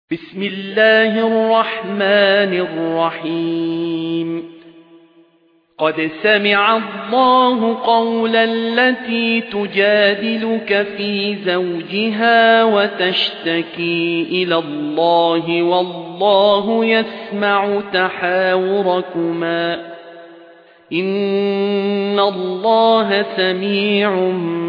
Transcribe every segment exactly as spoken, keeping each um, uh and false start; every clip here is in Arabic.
بسم الله الرحمن الرحيم قد سمع الله قول التي تجادلك في زوجها وتشتكي إلى الله والله يسمع تحاوركما إن الله سميع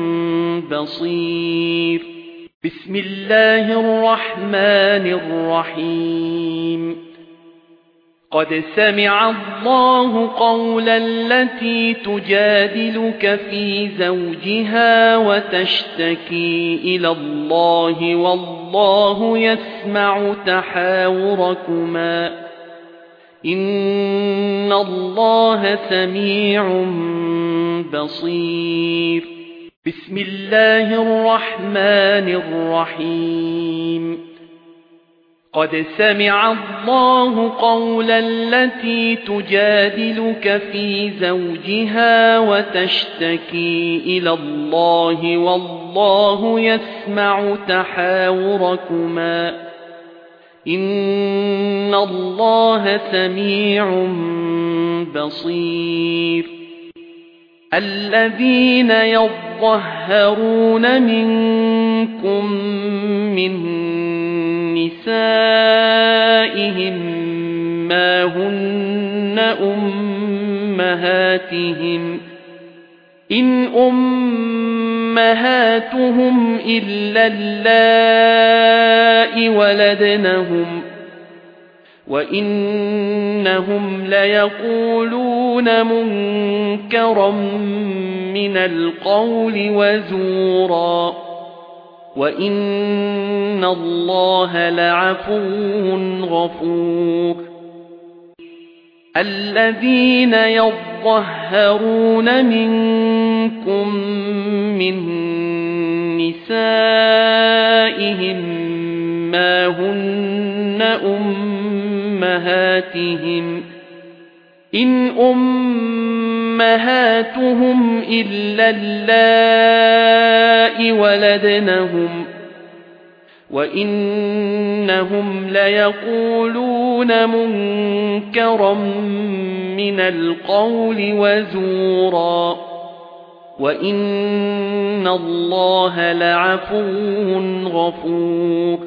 بصير بسم الله الرحمن الرحيم قد سمع الله قول التي تجادلك في زوجها وتشتكي إلى الله والله يسمع تحاوركما إن الله سميع بصير بسم الله الرحمن الرحيم قد سمع الله قول التي تجادلك في زوجها وتشتكي إلى الله والله يسمع تحاوركما إن الله سميع بصير الذين يظهرون منكم من نسائهم ما هن أمهاتهم إن أمهاتهم إلا اللائي ولدنهم وإنهم ليقولون منكرا من القول وزورا وإن الله لعفو غفور الذين يظهرون منكم من نسائهم ما هن أمهاتهم إن أمهاتهم إلا اللائي ولدنهم وإنهم ليقولون منكرا من القول وزورا وإن الله لعفو غفور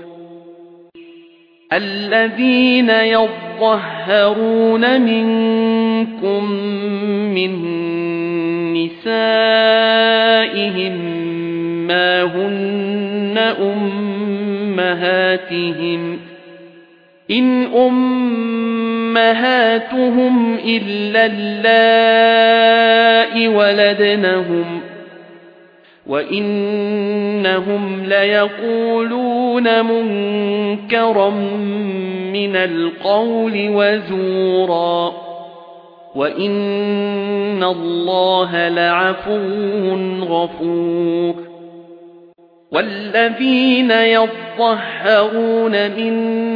الذين يظهرون منكم من نسائهم ما هن أمهاتهم إن أمهاتهم إلا اللائي ولدنهم وإنهم ليقولون منكرا من القول وزورا وإن الله لعفو غفور والذين يظهرون من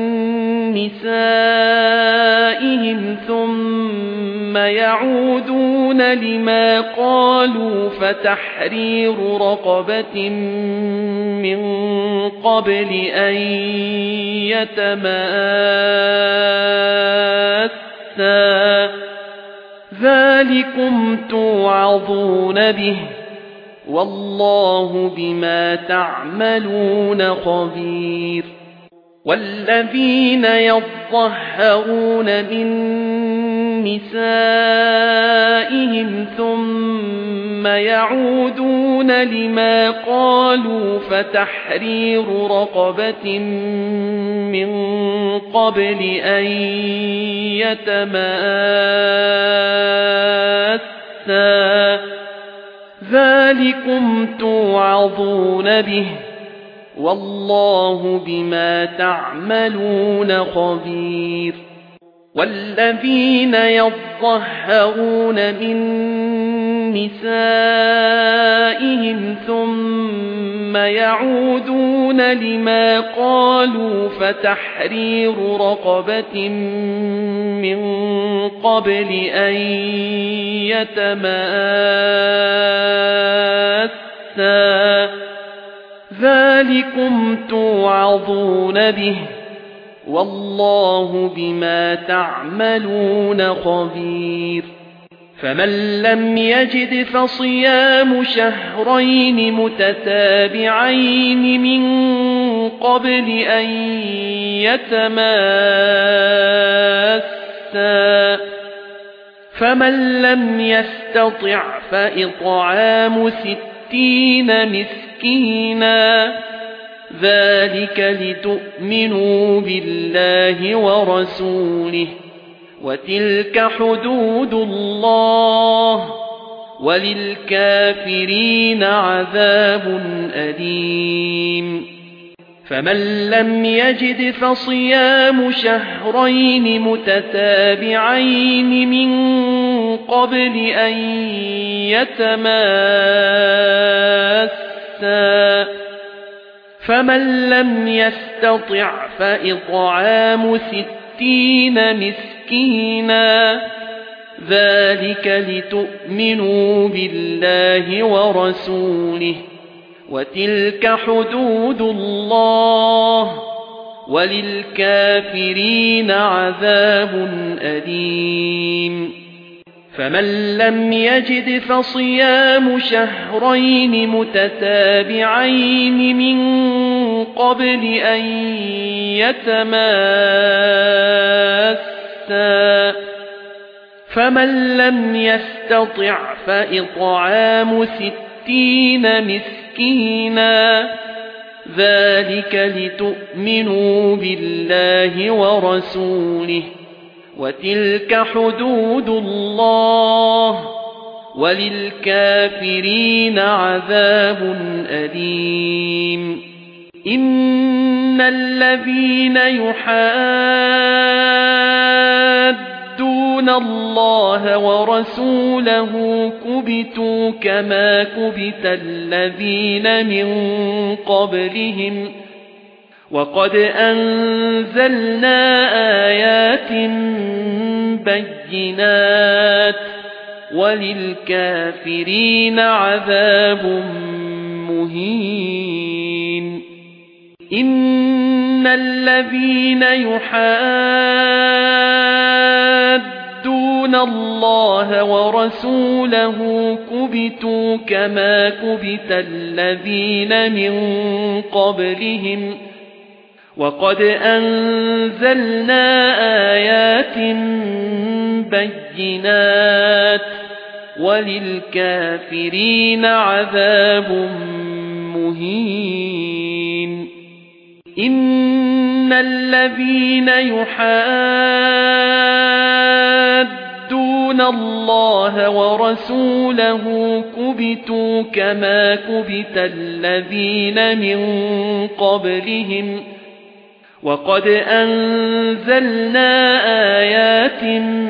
نسائهم ثم يعودون لما قالوا فتحرير رقبة من قبل أن يتماسا ذلكم توعظون به والله بما تعملون خبير والذين يظهرون من نسائهم ثم يعودون لما قالوا فتحرير رقبة من قبل أن يتماسا ذلكم توعظون به والله بما تعملون خبير والذين يظهرون من نسائهم ثم يعودون لما قالوا فتحرير رقبة من قبل أن يتماسا ذلكم توعظون به والله بما تعملون خبير فمن لم يجد فصيام شهرين متتابعين من قبل أن يتماسا فمن لم يستطع فإطعام ستين مسكينا ذلك لتؤمنوا بالله ورسوله وتلك حدود الله وللكافرين عذاب أليم فمن لم يجد فصيام شهرين متتابعين من قبل أن يتماسا فمن لم يستطع فإطعام ستين مسكينا ذلك لتؤمنوا بالله ورسوله وتلك حدود الله وللكافرين عذاب أليم فمن لم يجد فصيام شهرين متتابعين من قبل أن يتماسا فمن لم يستطع فإطعام ستين مسكينا ذلك لتؤمنوا بالله ورسوله وتلك حدود الله وللكافرين عذاب أليم إن الذين يحادون الله ورسوله كبتوا كما كبت الذين من قبلهم وقد أنزلنا آيات بينات وللكافرين عذاب مهين إن الذين يحادون الله ورسوله كبتوا كما كبت الذين من قبلهم وقد أنزلنا آيات بينات وللكافرين عذاب مهين إن الذين يحادون الله ورسوله كبتوا كما كبت الذين من قبلهم وقد أنزلنا آيات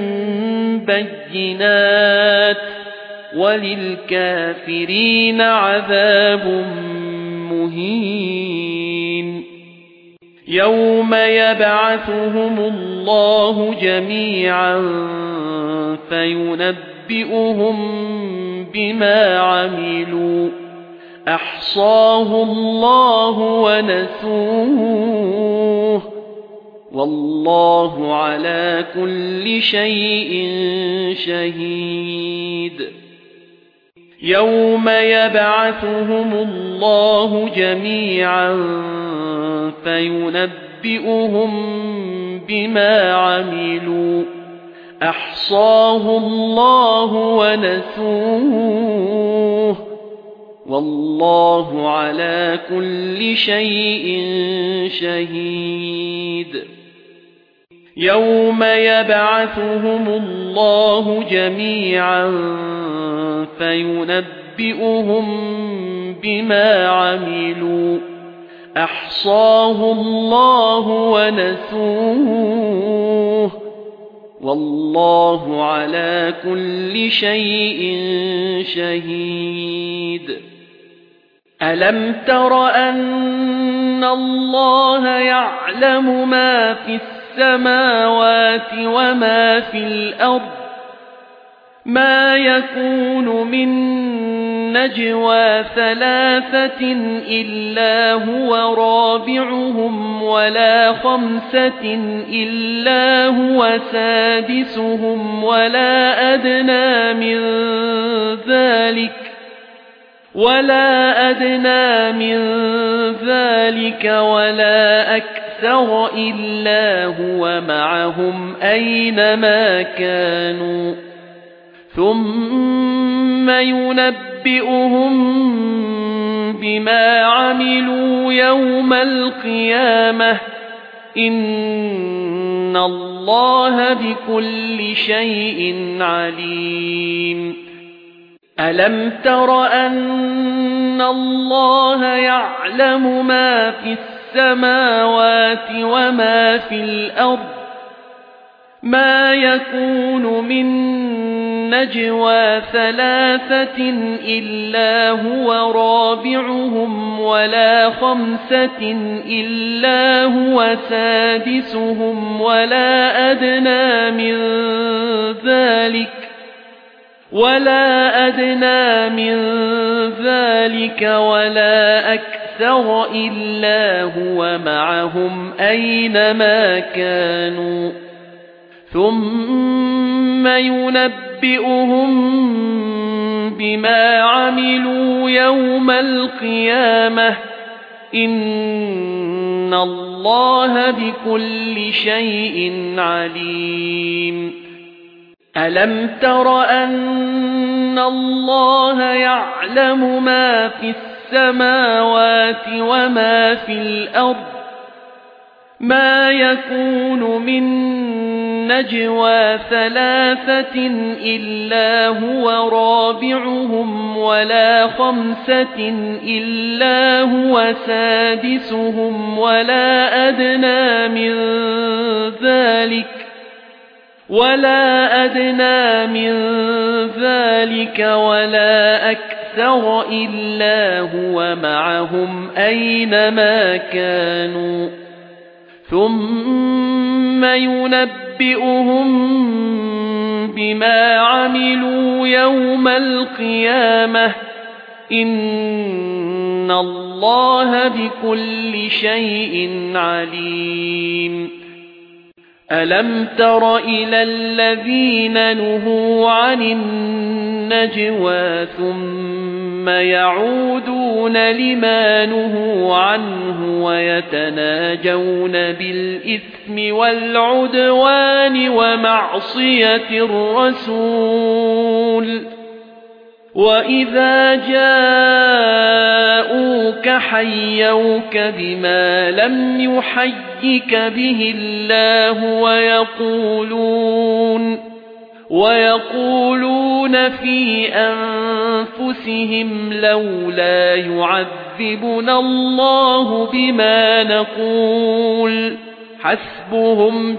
بينات وللكافرين عذاب مهين يوم يبعثهم الله جميعا فينبئهم بما عملوا أحصاه الله ونسوه والله على كل شيء شهيد يوم يبعثهم الله جميعا فينبئهم بما عملوا أحصاه الله ونسوه والله على كل شيء شهيد يوم يبعثهم الله جميعا فينبئهم بما عملوا أحصاه الله ونسوه والله على كل شيء شهيد ألم تر أن الله يعلم ما في السماوات وما في الأرض ما يكون من نجوى ثلاثة إلا هو رابعهم ولا خمسة إلا هو سادسهم ولا أدنى من ذلك ولا أدنى من ذلك ولا أكثر إلا هو معهم أينما كانوا ثم ينبئهم بما عملوا يوم القيامة إن الله بكل شيء عليم ألم تر أن الله يعلم ما في السماوات وما في الأرض ما يكون من نجوى ثلاثة إلا هو رابعهم ولا خمسة إلا هو سادسهم ولا أدنى من ذلك ولا أدنى من ذلك ولا أكثر إلا هو معهم أينما كانوا ثم ينبئهم بما عملوا يوم القيامة إن الله بكل شيء عليم ألم تر أن الله يعلم ما في السماوات وما في الأرض ما يكون من نجوى ثلاثة إلا هو رابعهم ولا خمسة إلا هو سادسهم ولا أدنى من ذلك ولا أدنى من ذلك ولا أكثر إلا هو معهم أينما كانوا ثم ينبئهم بما عملوا يوم القيامة إن الله بكل شيء عليم ألم تر إلى الذين نهوا عن النجوى ثم يعودون لما نهوا عنه ويتناجون بالإثم والعدوان ومعصية الرسول وإذا جاءوك حيوك بما لم يحيك به الله ويقولون ويقولون في أنفسهم لولا يعذبنا الله بما نقول حسبهم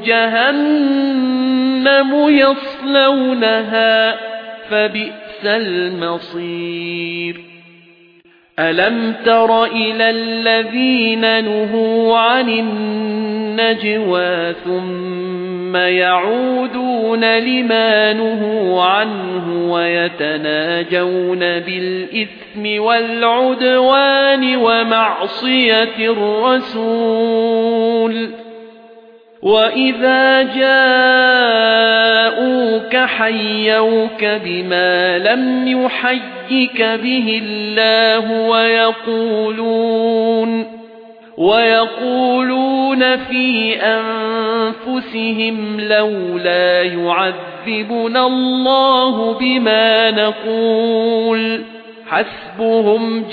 جهنم يصلونها فبئس المصير ألم تر إلى الذين نهوا عن النجوى ثم يعودون لما نهوا عنه ويتناجون بالإثم والعدوان ومعصية الرسول وإذا جاءوك حيوك بما لم يحيك به الله ويقولون ويقولون في أنفسهم لولا يعذبنا الله بما نقول حسبهم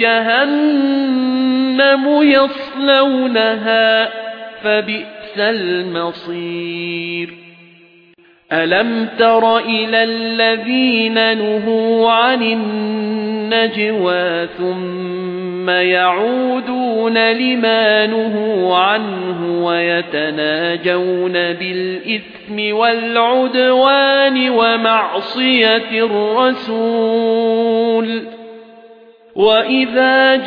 جهنم يصلونها فبئس المصير ألم تر إلى الذين نهوا عن النجوى ثم يعودون لما نهوا عنه ويتناجون بالإثم والعدوان ومعصية الرسول وإذا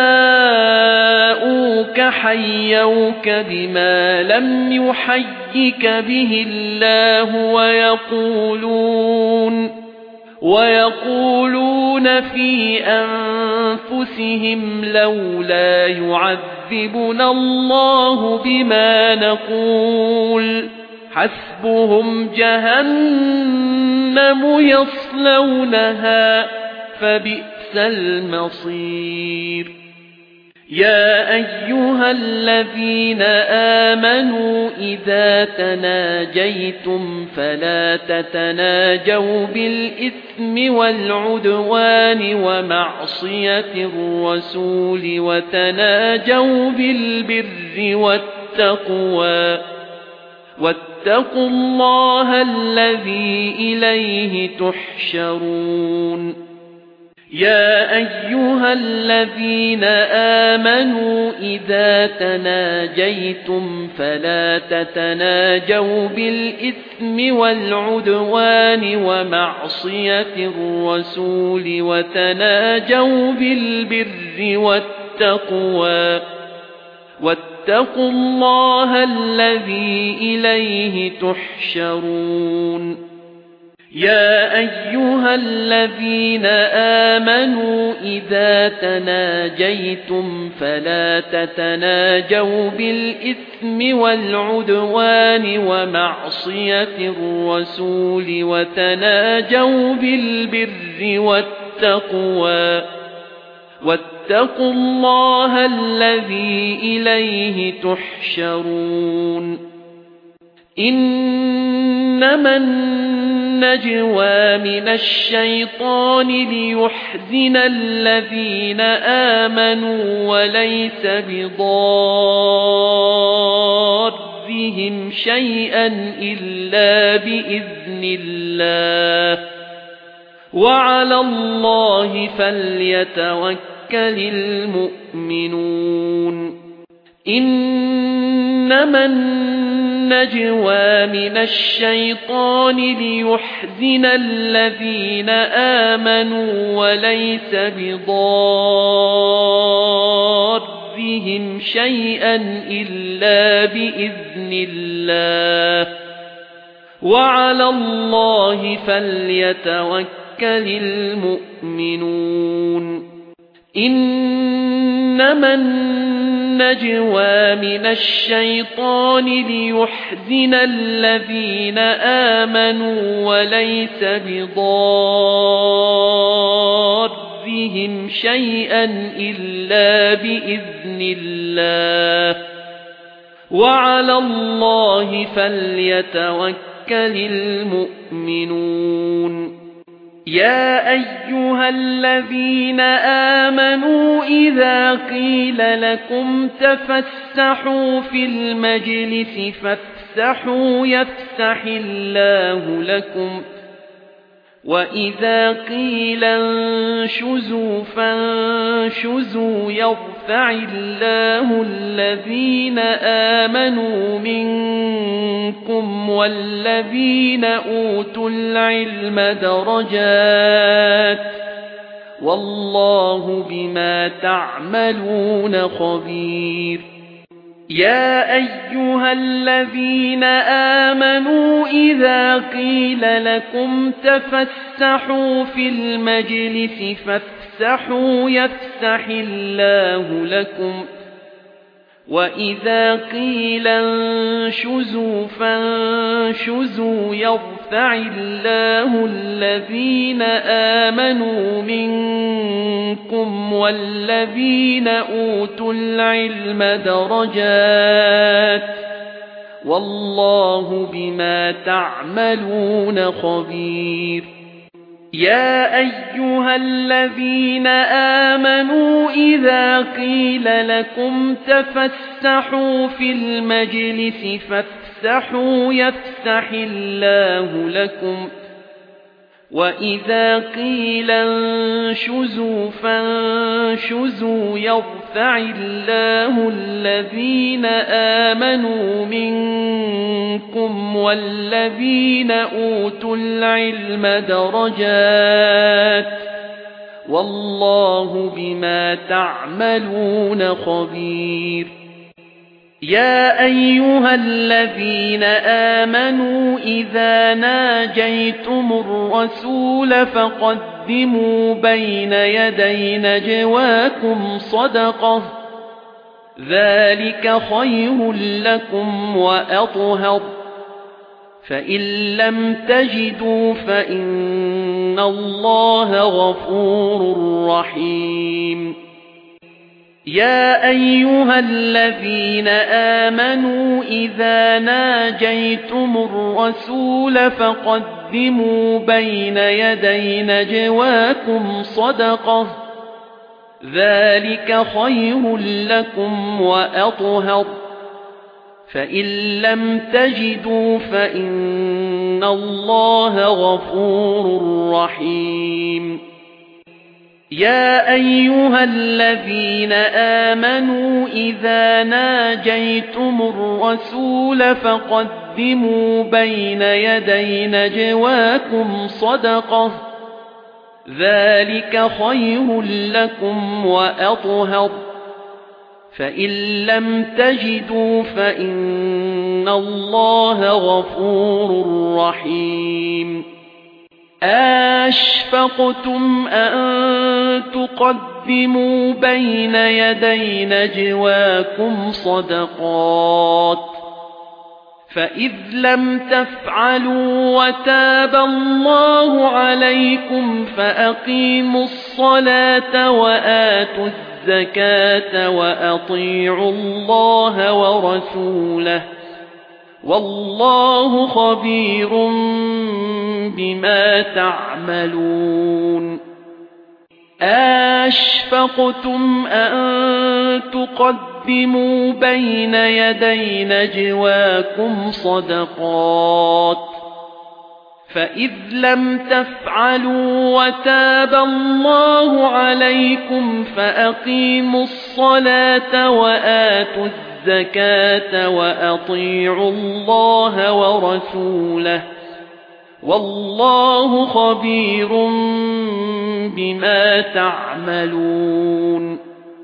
جاءوك حيوك بما لم يحيك به الله ويقولون ويقولون في أنفسهم لولا يعذبنا الله بما نقول حسبهم جهنم يصلونها فبئس المصير يا أيها الذين آمنوا إذا تناجيتم فلا تتناجوا بالإثم والعدوان ومعصية الرسول وتناجوا بالبر والتقوى واتقوا الله الذي إليه تحشرون يا أيها الذين آمنوا إذا تناجيتم فلا تتناجوا بالإثم والعدوان ومعصية الرسول وتناجوا بالبر والتقوى واتقوا الله الذي إليه تحشرون يا أيها الذين آمنوا إذا تناجيتم فلا تتناجوا بالإثم والعدوان ومعصية الرسول وتناجوا بالبر والتقوى واتقوا الله الذي إليه تحشرون إنما النجوى من الشيطان ليحزن الذين آمنوا وليس بضارهم شيئا إلا بإذن الله وعلى الله فليتوكل المؤمنون إنما النجوى من الشيطان ليحزن الذين آمنوا وليس بضارهم شيئا إلا بإذن الله وعلى الله فليتوكل المؤمنون إنما النجوى من الشيطان ليحزن الذين آمنوا وليس بضارهم شيئا إلا بإذن الله وعلى الله فليتوكل المؤمنون يا أيها الذين آمنوا إذا قيل لكم تفسحوا في المجلس فافسحوا يفسح الله لكم وإذا قيل انشزوا فانشزوا يرفع الله الذين آمنوا منكم والذين أوتوا العلم درجات والله بما تعملون خبير يا أيها الذين آمنوا إذا قيل لكم تفسحوا في المجلس فافسحوا يفسح الله لكم وإذا قيل انشزوا فانشزوا يرفع الله الذين آمنوا منكم والذين أوتوا العلم درجات والله بما تعملون خبير يا أيها الذين آمنوا إذا قيل لكم تفسحوا في المجلس فافسحوا يفسح الله لكم وإذا قيل انشزوا فانشزوا يرفع الله الذين آمنوا منكم والذين أوتوا العلم درجات والله بما تعملون خبير يا أيها الذين آمنوا إذا ناجيتم الرسول فقدموا بين يدي نجواكم صدقة ذلك خير لكم وأطهر فإن لم تجدوا فإن الله غفور رحيم يا أيها الذين آمنوا إذا ناجيتم الرسول فقدموا بين يدي نجواكم صدقة ذلك خير لكم وأطهر فإن لم تجدوا فإن الله غفور رحيم يا أيها الذين آمنوا إذا ناجيتم الرسول فقدموا بين يدي نجواكم صدقة ذلك خير لكم وأطهر فإن لم تجدوا فإن الله غفور رحيم أَشْفَقْتُمْ أَن تُقَدِّمُوا بَيْنَ يَدَيْ نَجْوَاكُمْ صَدَقَاتٍ فَإِذْ لَمْ تَفْعَلُوا وَتَابَ اللَّهُ عَلَيْكُمْ فَأَقِيمُوا الصَّلَاةَ وَآتُوا الزَّكَاةَ وَأَطِيعُوا اللَّهَ وَرَسُولَهُ وَاللَّهُ خَبِيرٌ بما تعملون أَشْفَقْتُمْ أَن تُقَدِّمُوا بَيْنَ يَدَيْ نَجْوَاكُمْ صَدَقَاتٍ فَإِذْ لَمْ تَفْعَلُوا وَتَابَ اللَّهُ عَلَيْكُمْ فَأَقِيمُوا الصَّلَاةَ وَآتُوا الزَّكَاةَ وَأَطِيعُوا اللَّهَ وَرَسُولَهُ وَاللَّهُ خَبِيرٌ بِمَا تَعْمَلُونَ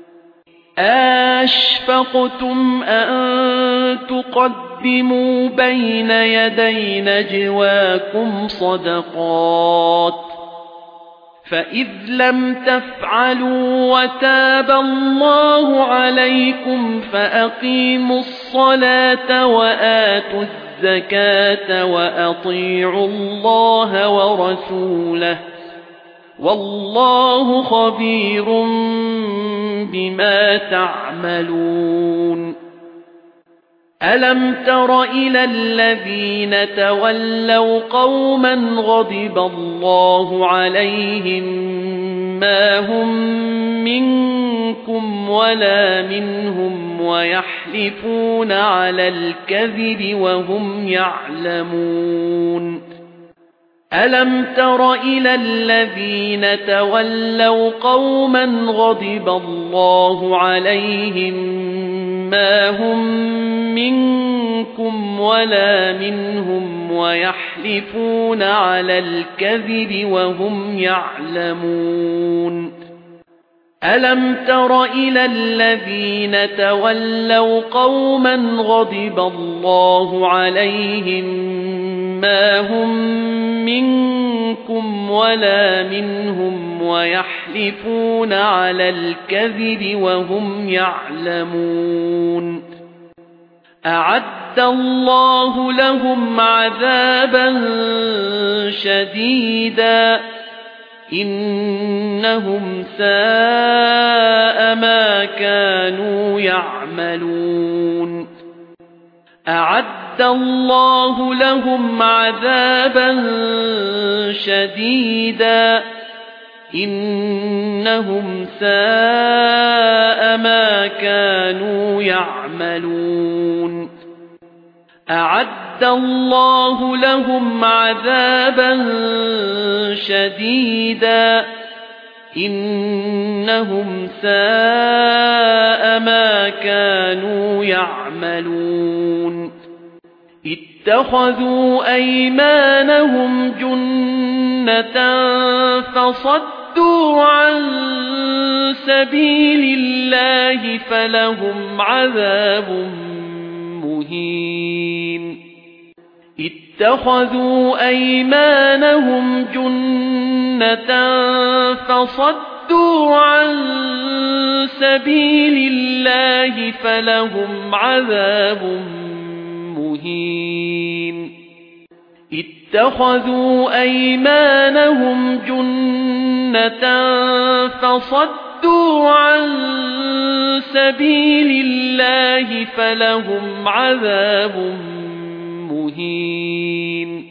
أَشْفَقْتُمْ أَن تُقَدِّمُوا بَيْنَ يَدَيْ نَجْوَاكُمْ صَدَقَاتٍ فَإِذْ لَمْ تَفْعَلُوا وَتَابَ اللَّهُ عَلَيْكُمْ فَأَقِيمُوا الصَّلَاةَ وَآتُوا الزَّكَاةَ وَأَطِيعُوا اللَّهَ وَرَسُولَهُ وَاللَّهُ خَبِيرٌ بِمَا تَعْمَلُونَ أَلَمْ تَرَ إِلَى الَّذِينَ تَوَلَّوْا قَوْمًا غَضِبَ اللَّهُ عَلَيْهِمْ مَا هُمْ مِنكُمْ وَلَا مِنْهُمْ وَيَحْلِفُونَ عَلَى الْكَذِبِ وَهُمْ يَعْلَمُونَ أَلَمْ تَرَ إِلَى الَّذِينَ تَوَلَّوْا قَوْمًا غَضِبَ اللَّهُ عَلَيْهِمْ مَا هُمْ مِنكُمْ وَلَا مِنْهُمْ وَيَحْلِفُونَ عَلَى الْكَذِبِ وَهُمْ يَعْلَمُونَ أَلَمْ تَرَ إِلَى الَّذِينَ تَوَلَّوْا قَوْمًا غَضِبَ اللَّهُ عَلَيْهِمْ مَا هُمْ مِنكُمْ وَلَا مِنْهُمْ وَيَحْلِفُونَ عَلَى الْكَذِبِ وَهُمْ يَعْلَمُونَ أَعَدَّ اللَّهُ لَهُمْ عَذَابًا شَدِيدًا إِنَّهُمْ سَاءَ مَا كَانُوا يَعْمَلُونَ أَعَدَّ اللَّهُ لَهُمْ عَذَابًا شَدِيدًا إِنَّهُمْ سَاءَ مَا كَانُوا يَعْمَلُونَ أَعَدَّ اللَّهُ لَهُمْ عَذَابًا شَدِيدًا إِنَّهُمْ سَاءَ مَا كَانُوا يَعْمَلُونَ اتَّخَذُوا أَيْمَانَهُمْ جُنَّةً فَصَدُّوا عَن سَبِيلِ اللَّهِ فَلَهُمْ عَذَابٌ مهين اتخذوا أيمانهم جنة فصدوا عن سبيل الله فلهم عذاب مهين اتخذوا أيمانهم جنة فصدوا عن سبيل الله فلهم عذاب مهين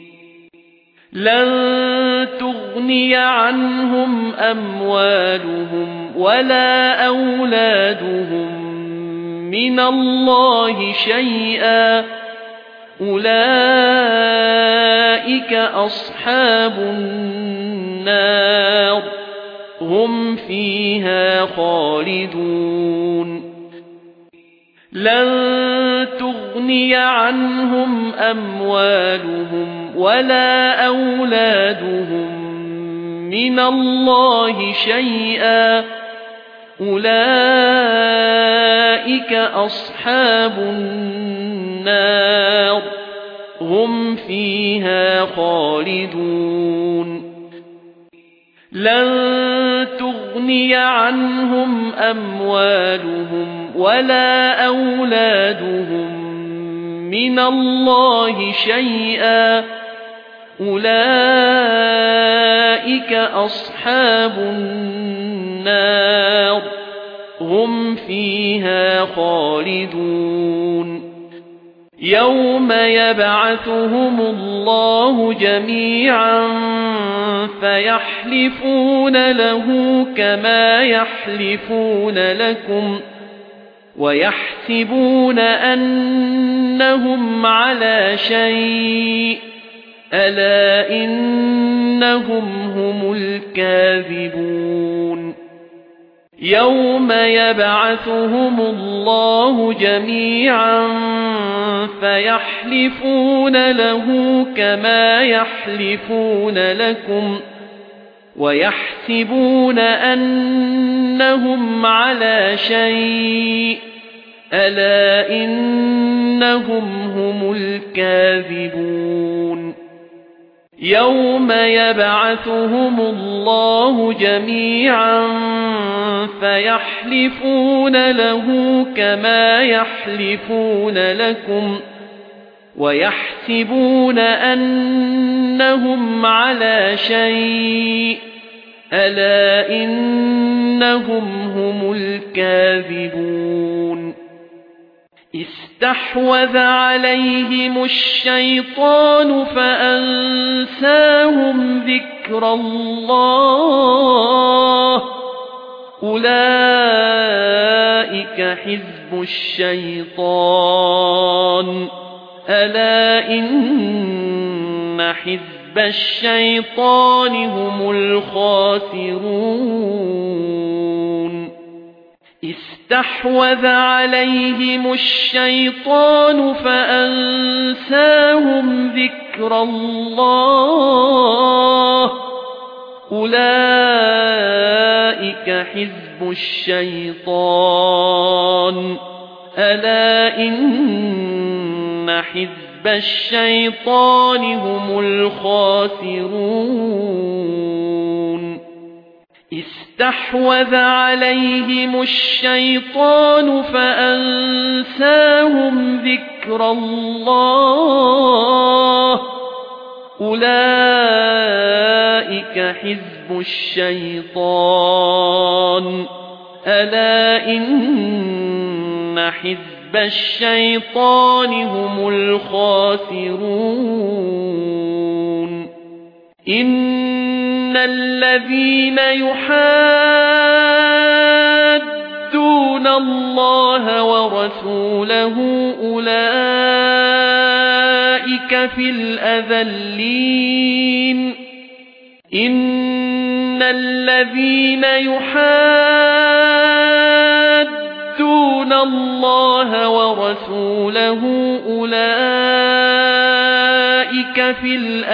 لن تغني عنهم أموالهم ولا أولادهم من الله شيئا أولئك أصحاب النار هم فيها خالدون لن تغني عنهم أموالهم ولا أولادهم من الله شيئا أولئك أصحاب النار هم فيها خالدون لن تغني عنهم أموالهم ولا أولادهم من الله شيئا أولئك أصحاب النار هم فيها خالدون يوم يبعثهم الله جميعا فيحلفون له كما يحلفون لكم ويحسبون أنهم على شيء ألا إنهم هم الكاذبون يوم يبعثهم الله جميعا فيحلفون له كما يحلفون لكم ويحسبون أنهم على شيء ألا إنهم هم الكاذبون يوم يبعثهم الله جميعا فيحلفون له كما يحلفون لكم ويحسبون أنهم على شيء ألا إنهم هم الكاذبون استحوذ عليهم الشيطان فأنساهم ذكر الله أولئك حزب الشيطان ألا إن حزب الشيطان هم الخاسرون استحوذ عليهم الشيطان فأنساهم ذكر الله أولئك حزب الشيطان ألا إن حزب الشيطان هم الخاسرون استحوذ عليهم الشيطان فأنساهم ذكر الله أولئك حزب الشيطان ألا إن حزب الشيطان هم الخاسرون إن الذين يحادون الله ورسوله أولئك في الأذلين إن الذين يحادون الله ورسوله أولئك في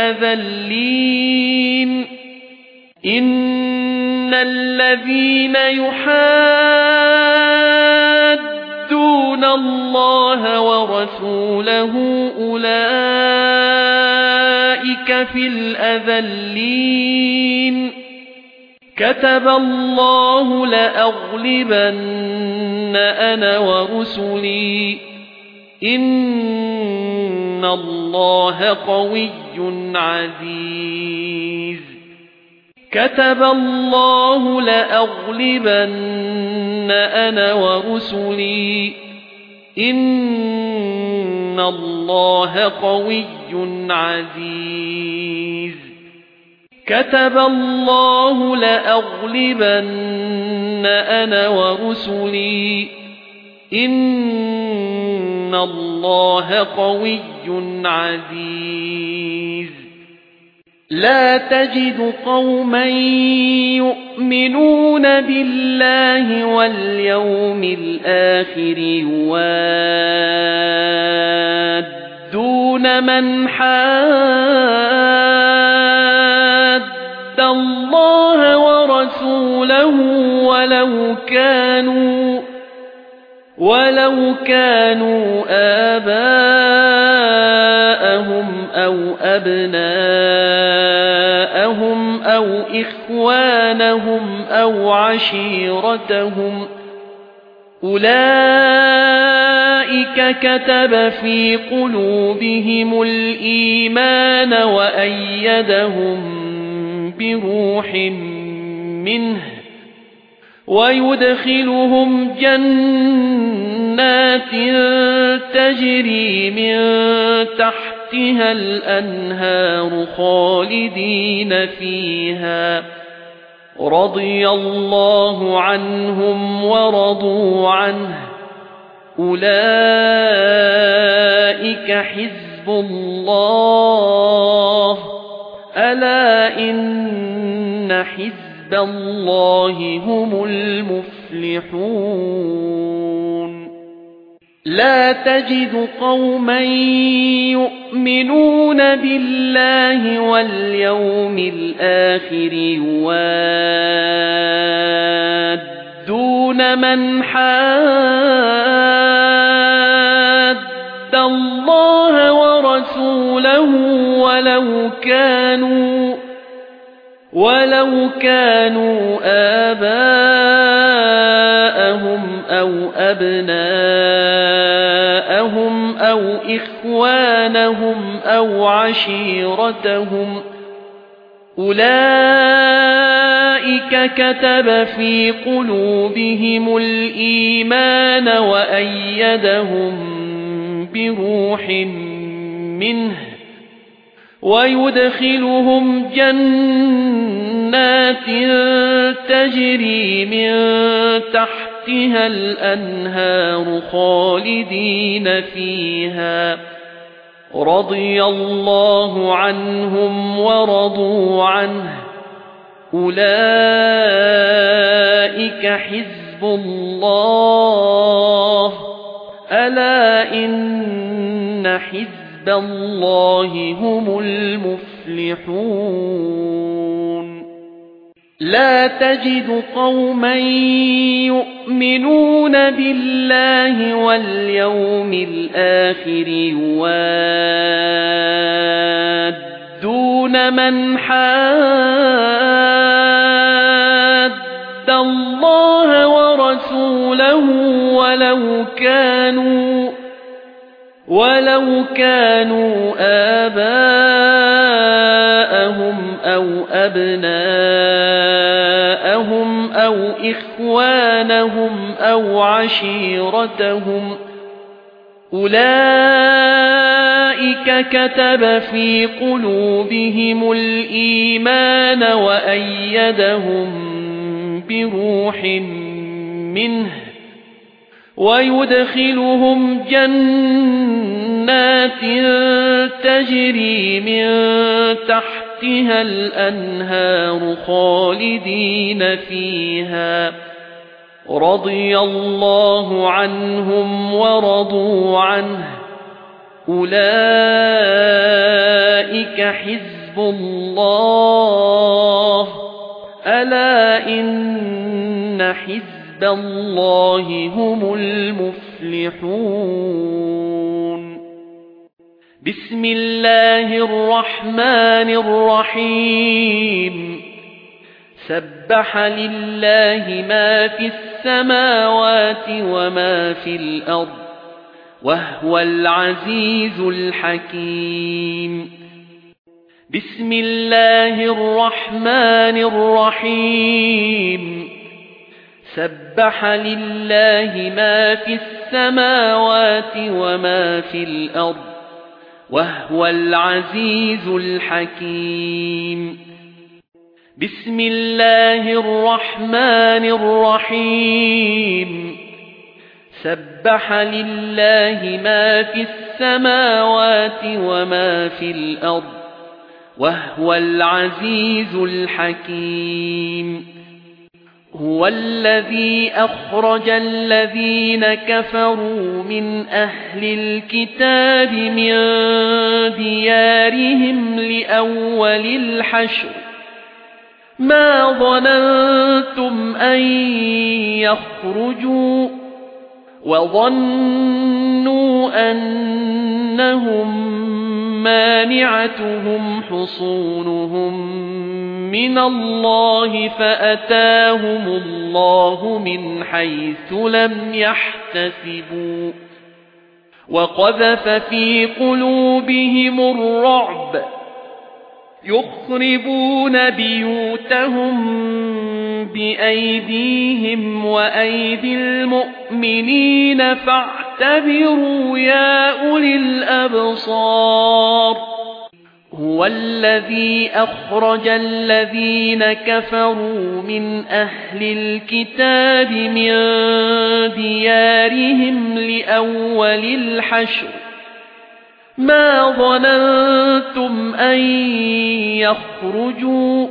الأذلين إن الذين يحادون يُحَادُّونَ اللَّهَ وَرَسُولَهُ أُولَئِكَ فِي الْأَذَلِّينَ كَتَبَ اللَّهُ لَأَغْلِبَنَّ أَنَا وَرُسُلِي إِنَّ اللَّهَ قَوِيٌّ عَزِيزٌ كَتَبَ اللَّهُ لَأَغْلِبَنَّ أَنَا وَرُسُلِي إِنَّ اللَّهَ قَوِيٌّ عَزِيزٌ كَتَبَ اللَّهُ لَأَغْلِبَنَّ أَنَا وَرُسُلِي إِنَّ اللَّهَ قَوِيٌّ عَزِيزٌ لا تجد قوما يؤمنون بالله واليوم الآخر يوادون من حاد الله ورسوله ولو كانوا ولو كانوا آباءهم أو أبناءهم أو إخوانهم أو عشيرتهم أولئك كتب في قلوبهم الإيمان وأيدهم بروح منه ويدخلهم جنات تجري من تحتها الأنهار خالدين فيها رضي الله عنهم ورضوا عنه أولئك حزب الله ألا إن حزب الله هم المفلحون لا تجد قوما يؤمنون بالله واليوم الآخر يوادون من حاد الله ورسوله ولو كانوا ولو كانوا آباءهم أو أبناءهم أو إخوانهم أو عشيرتهم أولئك كتب في قلوبهم الإيمان وأيدهم بروح منه ويدخلهم جنات تجري من تحتها الأنهار خالدين فيها رضي الله عنهم ورضوا عنه أولئك حزب الله ألا إن حزب الله هم المفلحون لا تجد قوما يؤمنون بالله واليوم الآخر يوادون من حاد الله ورسوله ولو كانوا ولو كانوا آباءهم أو أبناءهم أو إخوانهم أو عشيرتهم أولئك كتب في قلوبهم الإيمان وأيدهم بروح منه ويدخلهم جنات تجري من تحتها الأنهار خالدين فيها رضي الله عنهم ورضوا عنه أولئك حزب الله ألا إن حزب الله هم المفلحون يفلحون. بسم الله الرحمن الرحيم. سبح لله ما في السماوات وما في الأرض وهو العزيز الحكيم. بسم الله الرحمن الرحيم. سبح لله ما في السماوات وما في الأرض وهو العزيز الحكيم. بسم الله الرحمن الرحيم. سبح لله ما في السماوات وما في الأرض وهو العزيز الحكيم. هو الذي أخرج الذين كفروا من أهل الكتاب من ديارهم لأول الحشر ما ظننتم أن يخرجوا وظنوا أنهم مانعتهم حصونهم من الله فأتاهم الله من حيث لم يحتسبوا وقذف في قلوبهم الرعب يخربون بيوتهم بأيديهم وأيدي المؤمنين فاعتبروا يا أولي الأبصار. هو الذي أخرج الذين كفروا من أهل الكتاب من ديارهم لأول الحشر ما ظننتم أن يخرجوا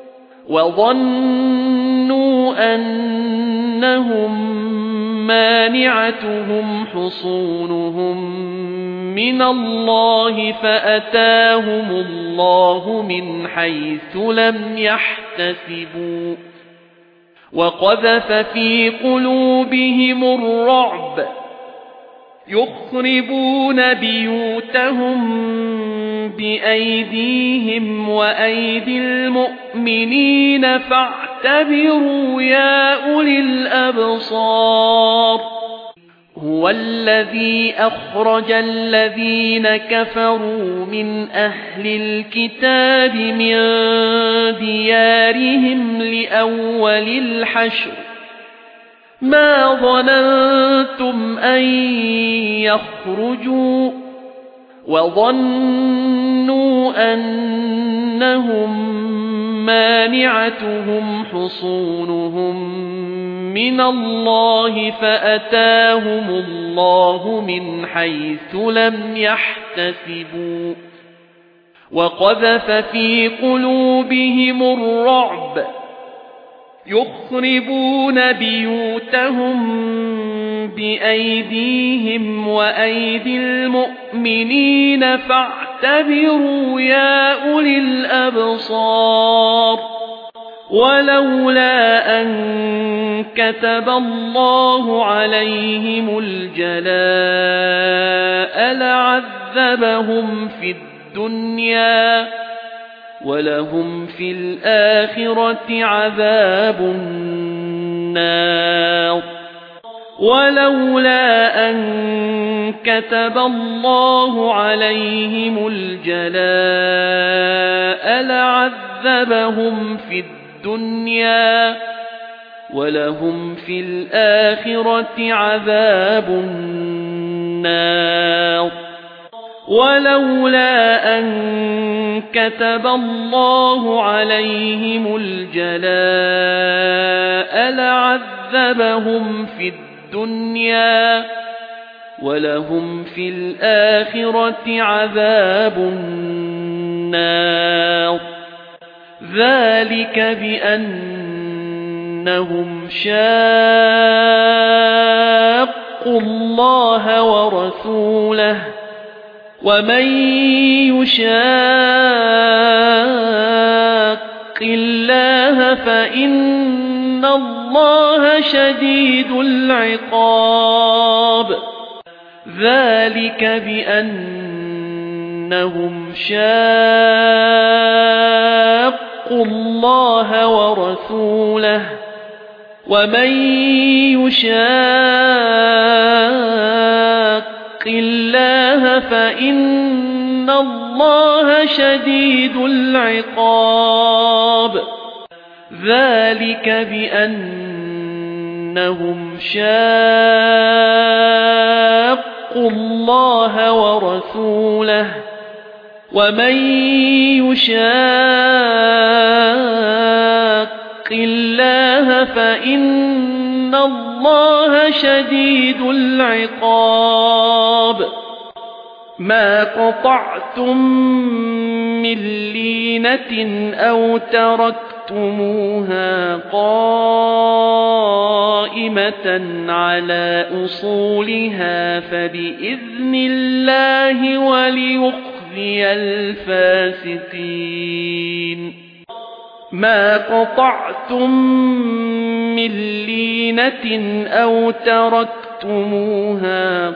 وظنوا أنهم مانعتهم حصونهم من الله فأتاهم الله من حيث لم يحتسبوا وقذف في قلوبهم الرعب يخربون بيوتهم بأيديهم وأيدي المؤمنين فاعتبروا يا أولي الأبصار. هو الذي أخرج الذين كفروا من أهل الكتاب من ديارهم لأول الحشر ما ظننتم أن يخرجوا وظنوا أنهم مانعتهم حصونهم من الله فأتاهم الله من حيث لم يحتسبوا وقذف في قلوبهم الرعب يخربون بيوتهم بأيديهم وأيدي المؤمنين فاعتبروا يا أولي الأبصار. ولولا أن كتب الله عليهم الجلاء لعذبهم في الدنيا ولهم في الآخرة عذاب النار. ولولا أن كتب الله عليهم الجلاء لعذبهم في الدنيا ولهم في الآخرة عذاب النار. ولولا أن كتب الله عليهم الجلاء لعذبهم في الدنيا ولهم في الآخرة عذاب النار. ذلك بأنهم شاقوا الله ورسوله ومن يشاق الله فإن الله شديد العقاب. ذلك بأنهم شاقوا الله ورسوله ومن يشاق الله فإن الله شديد العقاب ذلك بأنهم شاقوا الله ورسوله ومن يشاق الله فإن الله شديد العقاب ما قطعتم من لينة أو تركتموها قائمة على أصولها فبإذن الله وليخزي الفاسقين ما قطعتم من لينة أو تركتموها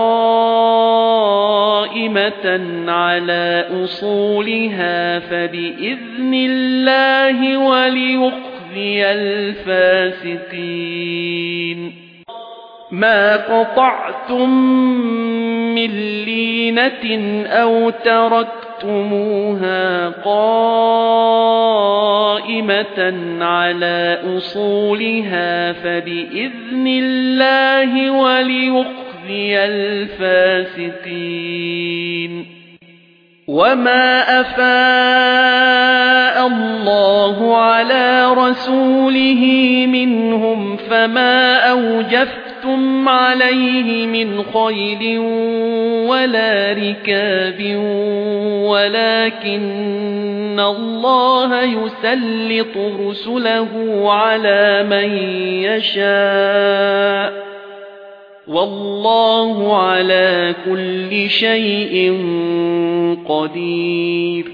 قائمة على أصولها فبإذن الله وليخزي الفاسقين ما قطعتم من لينة أو تركتموها قائمة على أصولها فبإذن الله وليخزي الفاسقين وما أفاء الله على رسوله منهم فما أوجفتم عليه من خيل ولا ركاب ولكن الله يسلط رسله على من يشاء والله على كل شيء قدير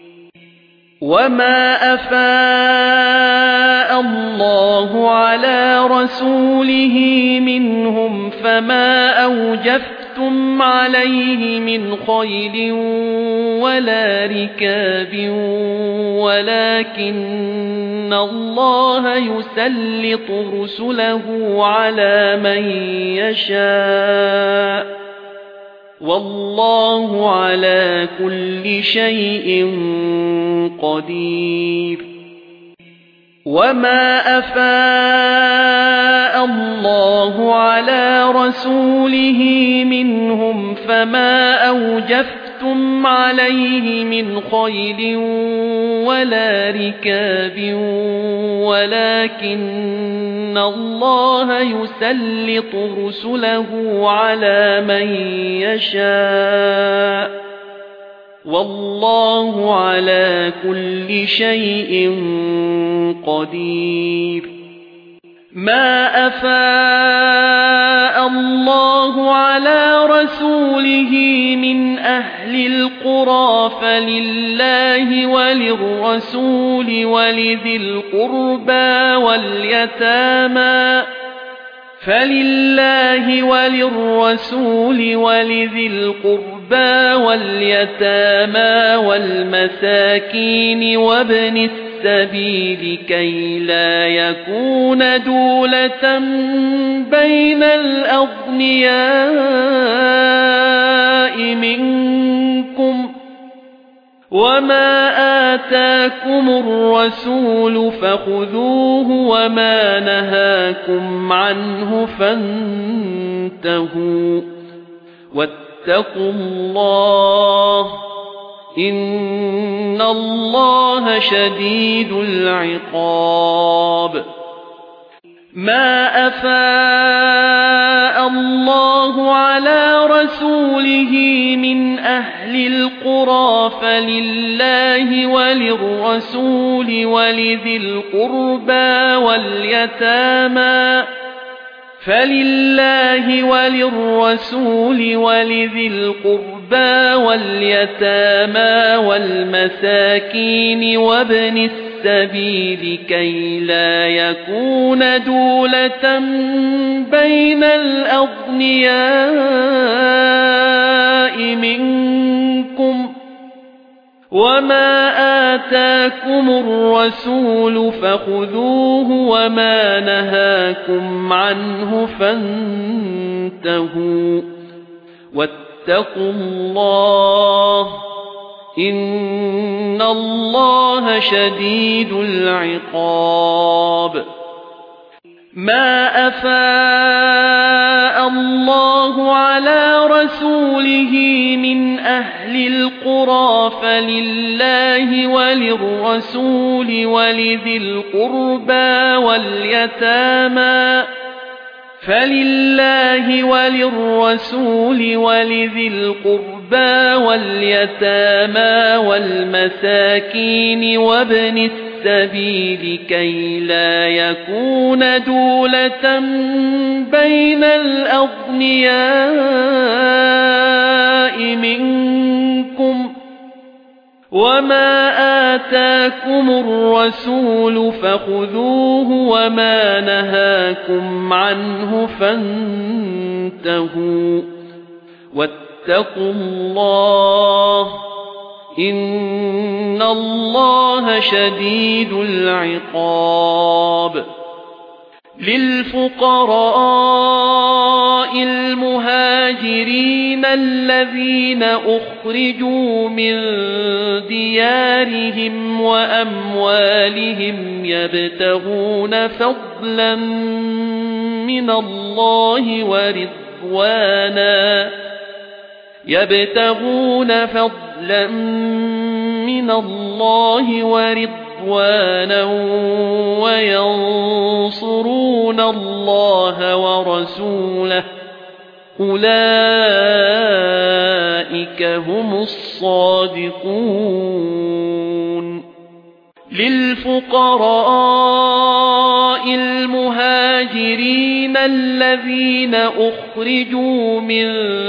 وما أفاء الله على رسوله منهم فما أوجفتم عليه من خيل ولا ركاب ولكن الله يسلط رسله على من يشاء والله على كل شيء قدير وما أفاء الله على رسوله منهم فما أوجفتم عليه من خيل ولا ركاب ولكن الله يسلط رسله على من يشاء والله على كل شيء قدير ما أفاء الله على رسوله من أهل القرى فلله وللرسول ولذي القربى واليتامى فلله وللرسول ولذي القربى واليتامى والمساكين وابن السبيل كي لا يكون دولة بين الأغنياء منكم وما آتاكم الرسول فخذوه وما نهاكم عنه فانتهوا واتقوا الله إن الله شديد العقاب ما أفاء الله على رسوله من أهل القرى فلله وللرسول ولذي القربى واليتامى فلله وللرسول ولذي القربى واليتامى والمساكين وابن السبيل السبيل كي لا يكون دولة بين الأغنياء منكم وما آتاكم الرسول فخذوه وما نهاكم عنه فانتهوا واتقوا الله إن الله شديد العقاب ما أفاء الله على رسوله من أهل القرى فلله وللرسول ولذي القربى واليتامى فلله وللرسول ولذي القربى واليتامى والمساكين وابن السبيل كي لا يكون دولة بين الأغنياء منكم وما آتاكم الرسول فخذوه وما نهاكم عنه فانتهوا واتقوا الله إن الله شديد العقاب للفقراء المهاجرين الذين أخرجوا من ديارهم وأموالهم يبتغون فضلا من الله ورضوانا يبتغون فضلا من الله ورضوانا وينصرون الله ورسوله أولئك هم الصادقون للفقراء المهاجرين الذين أخرجوا من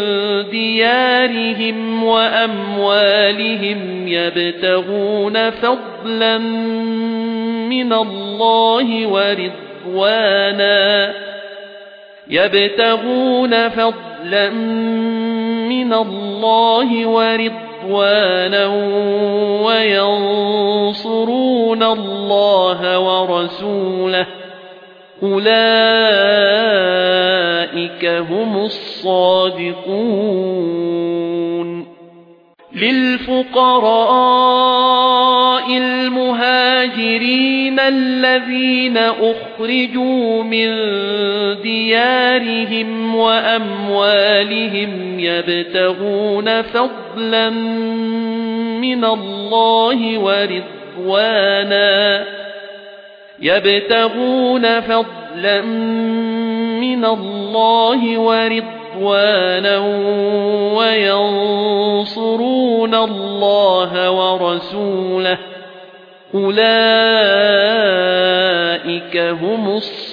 ديارهم وأموالهم يبتغون فضلا من الله ورضوانا يبتغون فضلا من الله ورضوانا وينصرون الله ورسوله أولئك هم الصادقون للفقراء المهاجرين الذين أخرجوا من ديارهم وأموالهم يبتغون فضلا من الله ورضوانا يبتغون فضلا من الله ورضوانا وينصرون الله ورسوله أولئك هم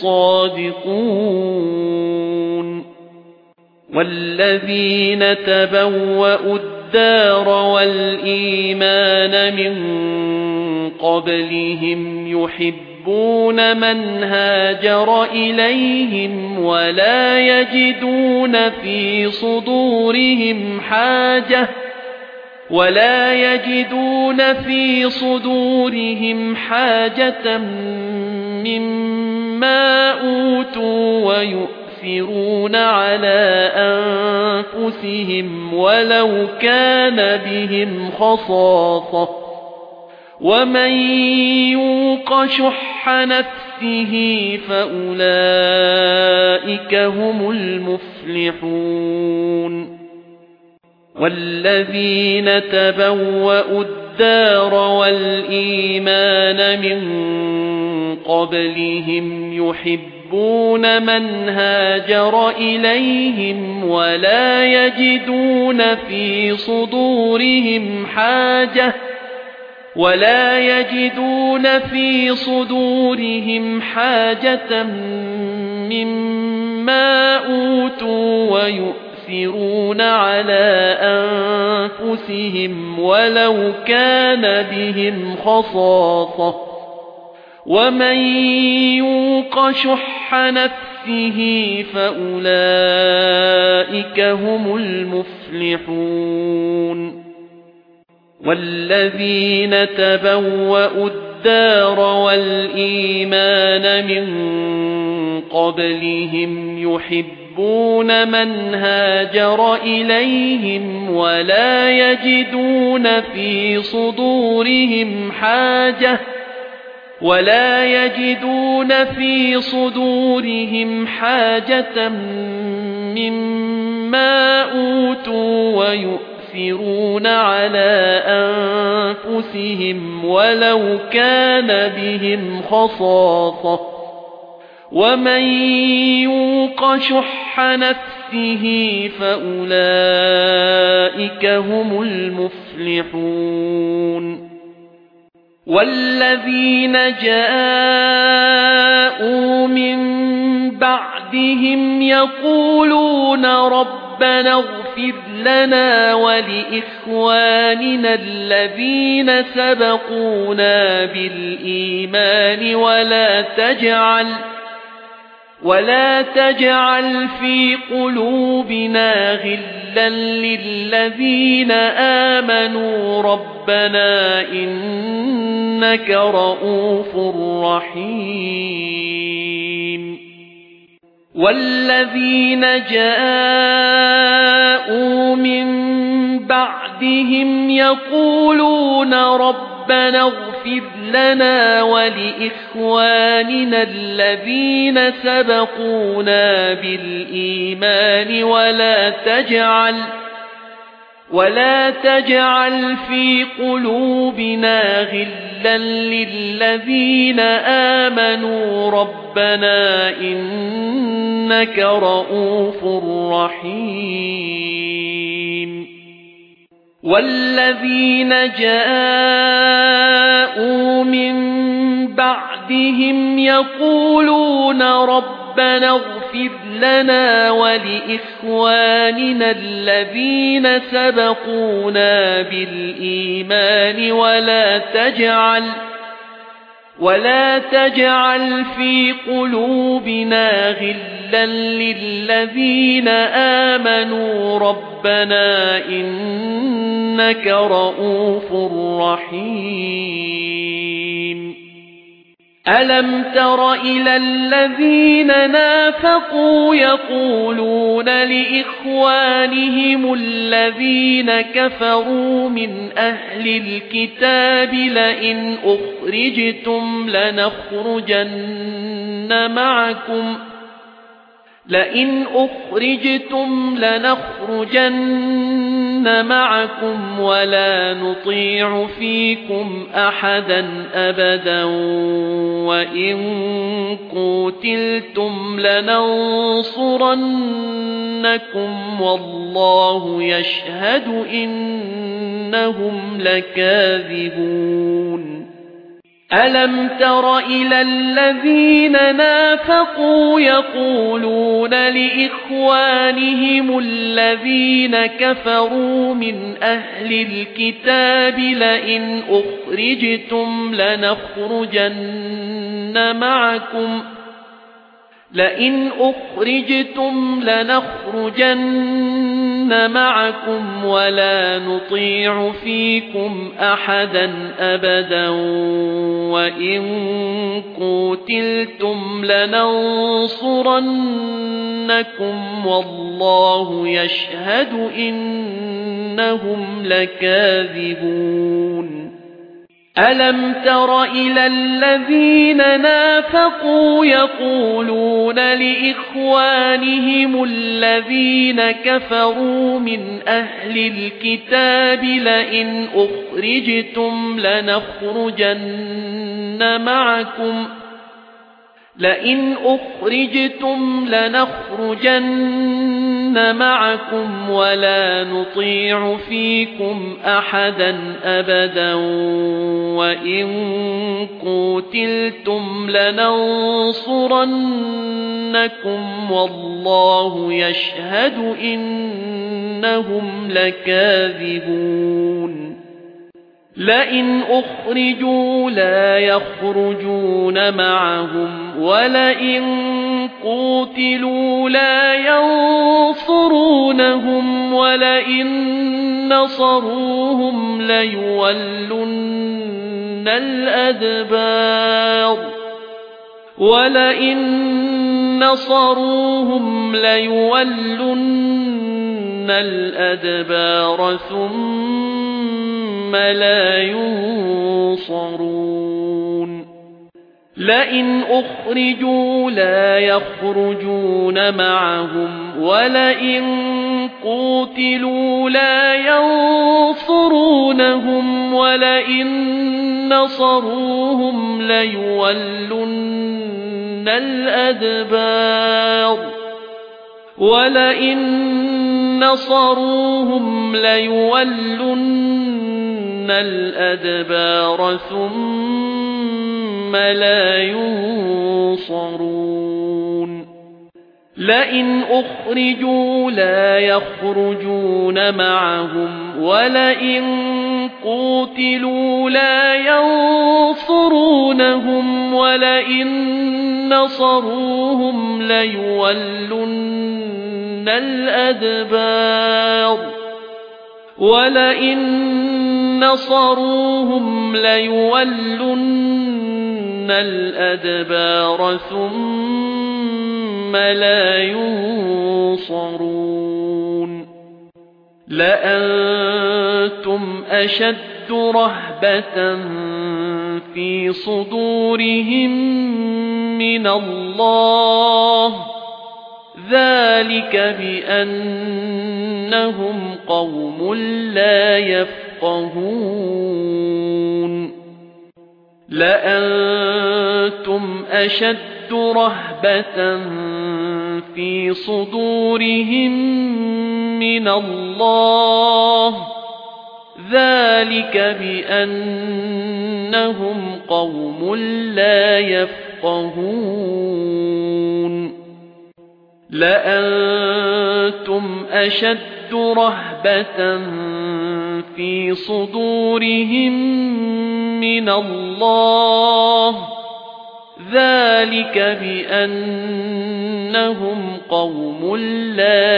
الصادقون والذين تبوأوا الدار والإيمان من قبلهم يحبون من هاجر إليهم ولا يجدون في صدورهم حاجة ولا يجدون في صدورهم حاجة مما أوتوا ويؤثرون على أنفسهم ولو كان بهم خصاصة ومن يوق شح نفسه فأولئك هم المفلحون والذين تبوأوا الدار والإيمان من قبلهم يحبون من هاجر إليهم ولا يجدون في صدورهم حاجة ولا يجدون في صدورهم حاجة مما أوتوا ويؤثرون على أنفسهم ولو كان بهم خصاصة ومن يوق شح نفسه فأولئك هم المفلحون والذين تبوأوا الدار والإيمان من قبلهم يحبون من هاجر إليهم ولا يجدون في صدورهم حاجة ولا يجدون في صدورهم حاجة مما أوتوا ويؤثرون على أنفسهم ولو كان بهم خصاصة ومن يوق شح نفسه فأولئك هم المفلحون والذين جاءوا من بعدهم يقولون ربنا اغفر لنا ولإخواننا الذين سبقونا بالإيمان ولا تجعل ولا تجعل في قلوبنا غلا للذين آمنوا ربنا إنك رؤوف رحيم والذين جاءوا من بعدهم يقولون ربنا اغفر لنا ولإخواننا الذين سبقونا بالإيمان ولا تجعل ولا تجعل في قلوبنا غلا للذين آمنوا ربنا إنك رؤوف رحيم والذين جاءوا من بعدهم يقولون ربنا اغفر لنا ولإخواننا الذين سبقونا بالإيمان ولا تجعل ولا تجعل في قلوبنا غلا للذين آمنوا ربنا إنك رؤوف رحيم ألم تر إلى الذين نافقوا يقولون لإخوانهم الذين كفروا من أهل الكتاب لئن أخرجتم لنخرجن معكم لئن أخرجتم لنخرجن معكم ولا نطيع فيكم أحدا أبدا وإن قتلتم لننصرنكم والله يشهد إنهم لكاذبون ألم تر إلى الذين نافقوا يقولون لإخوانهم الذين كفروا من أهل الكتاب لئن أخرجتم لنخرجن معكم لئن أخرجتم لنخرجن معكم ولا نطيع فيكم أحدا أبدا وإن قتلتم لننصرنكم والله يشهد إنهم لكاذبون ألم تر إلى الذين نافقوا يقولون لإخوانهم الذين كفروا من أهل الكتاب لئن أخرجتم لنخرجن معكم لئن أخرجتم لنخرجن معكم ولا نطيع فيكم أحدا أبدا وإن قتلتم لننصرنكم والله يشهد إنهم لكاذبون لئن أخرجوا لا يخرجون معهم ولئن قوتلوا لا ينصرونهم ولئن نصروهم ليولن الأدبار ولئن نصروهم ليولن الأدبار ثم لا ينصرون لئن أخرجوا لا يخرجون معهم ولئن قوتلوا لا ينصرونهم ولئن نصروهم ليولن الأدبار ولئن نصروهم ليولن الأدبار ثم لا ينصرون لئن أخرجوا لا يخرجون معهم ولئن قوتلوا لا ينصرونهم ولئن نصروهم ليولن الأدبار ولئن نصروهم ليولن الأدبار ثم لا ينصرون لأنتم أشد رهبة في صدورهم من الله ذلك بأنهم قوم لا يفقهون لأنتم أشد رهبة في صدورهم من الله ذلك بأنهم قوم لا يفقهون لأنتم أشد رهبة في صدورهم من الله ذلك بأنهم قوم لا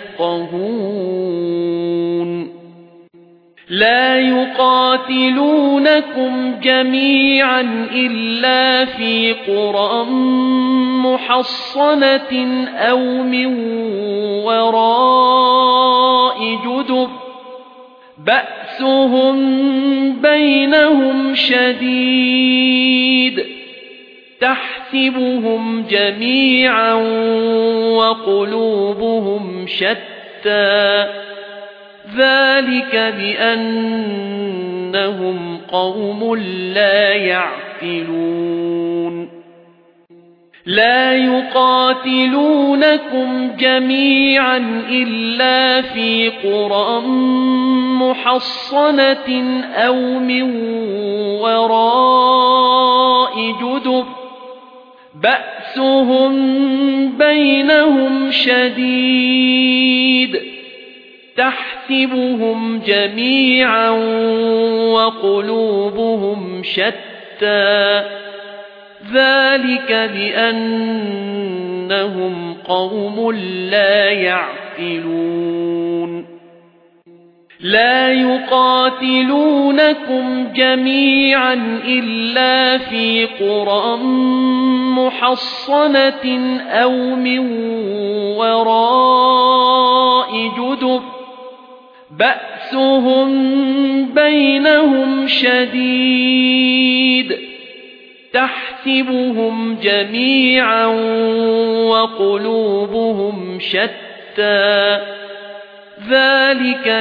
يفقهون لا يقاتلونكم جميعا إلا في قرى محصنة أو من وراء جدر بأسهم بينهم شديد تحسبهم جميعا وقلوبهم شتى ذلك بأنهم قوم لا يعقلون لا يقاتلونكم جميعا إلا في قرى محصنة أو من وراء جدر بأسهم بينهم شديد تحسبهم جميعا وقلوبهم شتى ذلك بأنهم قوم لا يعقلون لا يقاتلونكم جميعا إلا في قرى محصنة أو من وراء جدر بأسهم بينهم شديد تحسبهم جميعا وقلوبهم شتى ذلك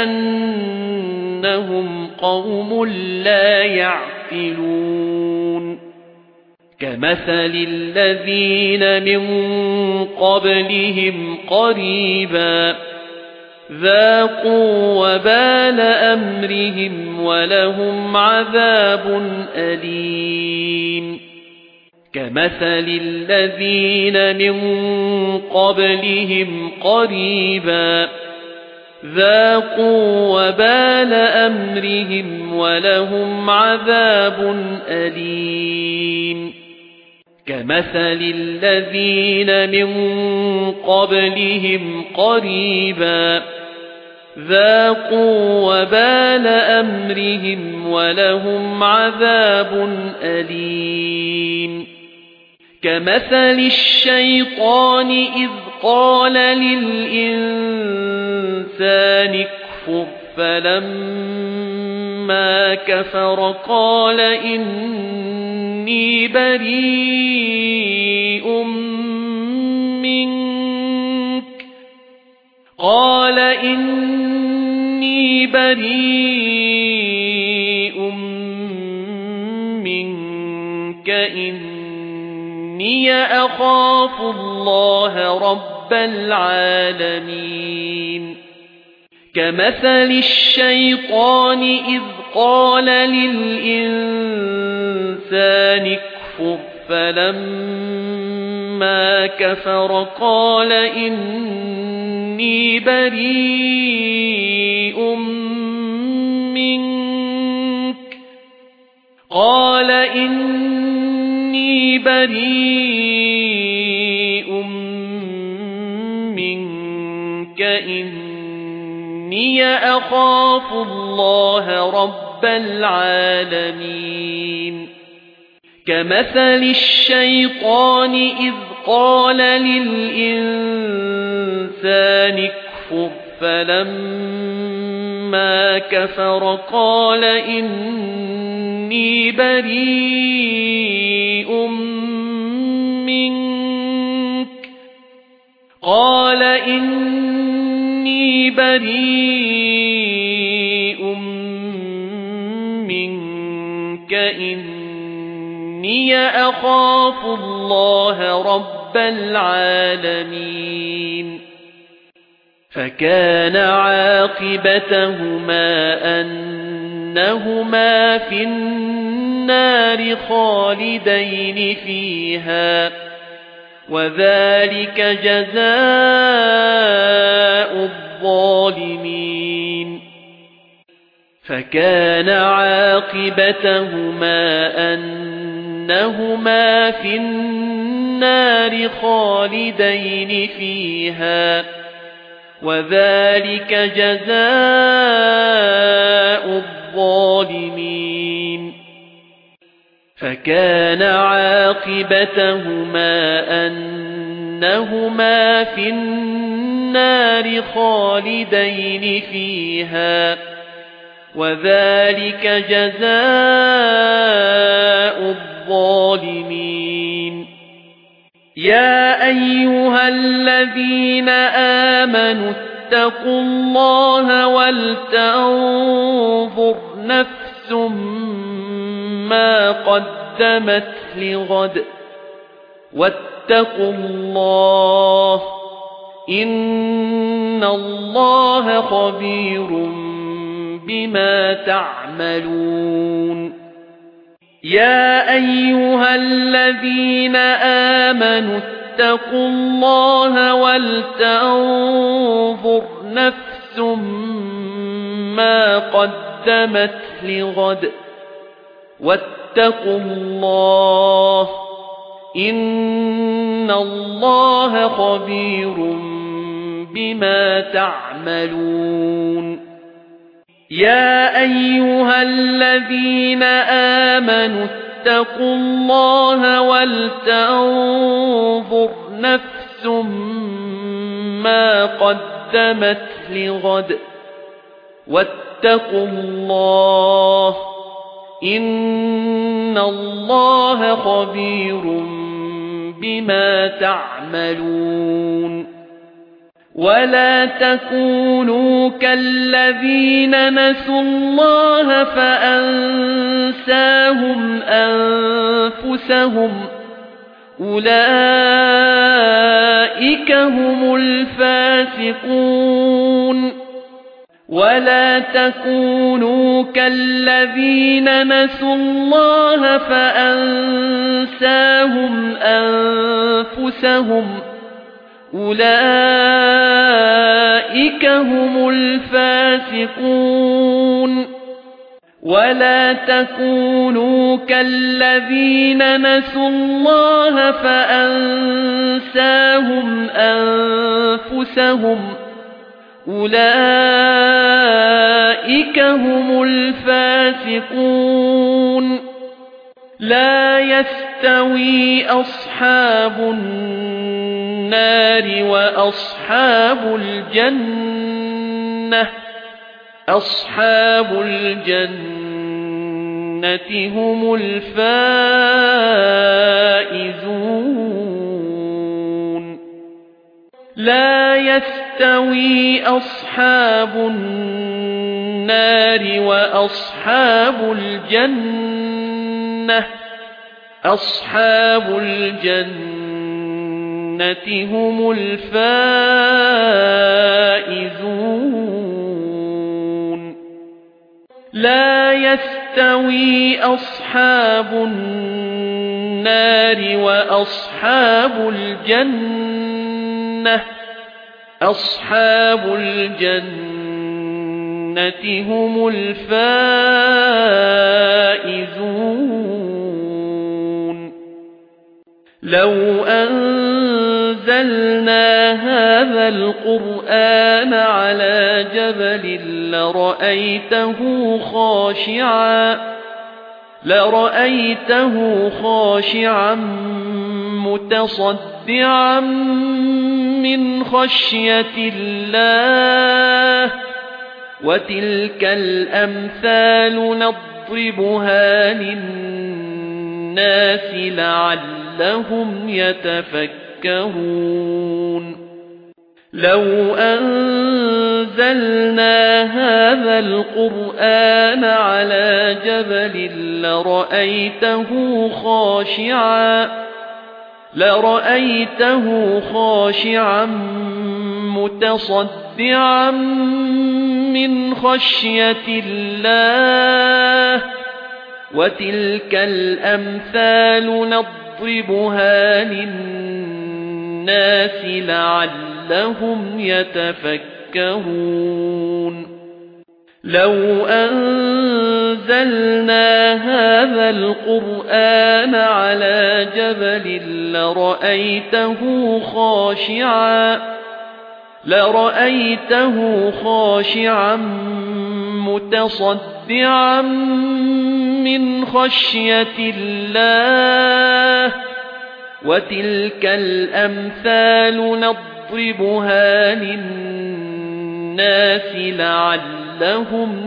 بأنهم قوم لا يعقلون كمثل الذين من قبلهم قريبا ذاقوا وبال أمرهم ولهم عذاب أليم كمثل الذين من قبلهم قريبا ذاقوا وبال أمرهم ولهم عذاب أليم كمثل الذين من قبلهم قريبا ذاقوا وبال أمرهم ولهم عذاب أليم كمثل الشيطان إذ قال للإنسان اكفر فلما كفر قال إني بريء منك قال إني بريء منك إني أخاف الله رب العالمين كمثل الشيطان إذ قال للإنسان اكفر فلما كفر قال إني بريء منك قال إني بريء منك إني أخاف الله رب العالمين كمثل الشيطان إذ قال للإنسان اكفر فلما كفر قال إني بريء منك قال إني بريء منك إني أخاف الله رب العالمين فكان عاقبتهما أنهما في النار خالدين فيها وذلك جزاء الظالمين فكان عاقبتهما أنهما في النار خالدين فيها وذلك جزاء الظالمين فكان عاقبتهما أنهما في النار خالدين فيها وذلك جزاء الظالمين يا أيها الذين آمنوا اتقوا الله ولتنظر نفس ما قدمت لغد واتقوا الله إن الله خبير بما تعملون يا أيها الذين آمنوا اتقوا الله ولتنظر نفس ما قدمت لغد واتقوا الله إن الله خبير بما تعملون يا أيها الذين آمنوا اتقوا الله ولتنظر نفس ما قدمت لغد واتقوا الله إن الله خبير بما تعملون ولا تكونوا كالذين نسوا الله فأنساهم أنفسهم أولئك هم الفاسقون ولا تكونوا كالذين نسوا الله فأنساهم أنفسهم أولئك هم الفاسقون ولا تكونوا كالذين نسوا الله فأنساهم أنفسهم أولئك هم الفاسقون لا يستوي أصحاب النار وأصحاب الجنة أصحاب الجنة هم الفائزون لا يستوي أصحاب النار وأصحاب الجنة أصحاب الجنة هم الفائزون لا يستوي أصحاب النار وأصحاب الجنة أصحاب الجنة هم الفائزون لو أنزلنا هذا القرآن على جبل لرأيته خاشعا لرأيته خاشعا متصدعا من خشية الله وتلك الأمثال نضربها للناس لعلهم يتفكرون لو أنزلنا هذا القرآن على جبل لرأيته خاشعا لرأيته خاشعا متصدعا من خشية الله وتلك الأمثال نضربها للناس لعلهم يتفكرون لو أنزلنا هذا القرآن على جبل لرأيته خاشعا لرأيته خاشعا متصدعا من خشية الله وتلك الأمثال نضربها للناس لعلهم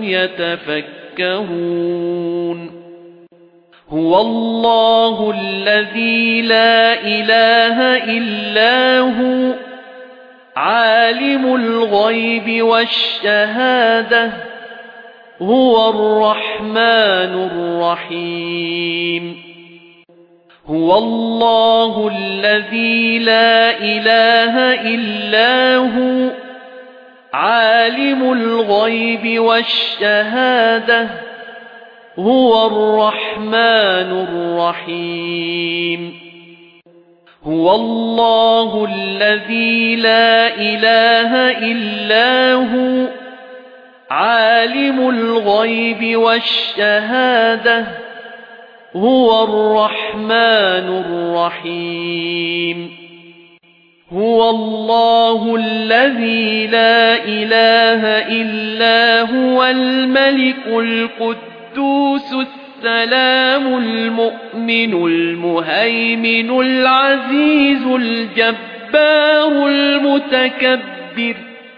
يتفكرون هو الله الذي لا إله إلا هو عالم الغيب والشهادة هو الرحمن الرحيم هو الله الذي لا إله إلا هو عالم الغيب والشهادة هو الرحمن الرحيم هو الله الذي لا إله إلا هو عالم الغيب والشهادة هو الرحمن الرحيم هو الله الذي لا إله إلا هو الملك القدوس السلام المؤمن المهيمن العزيز الجبار المتكبر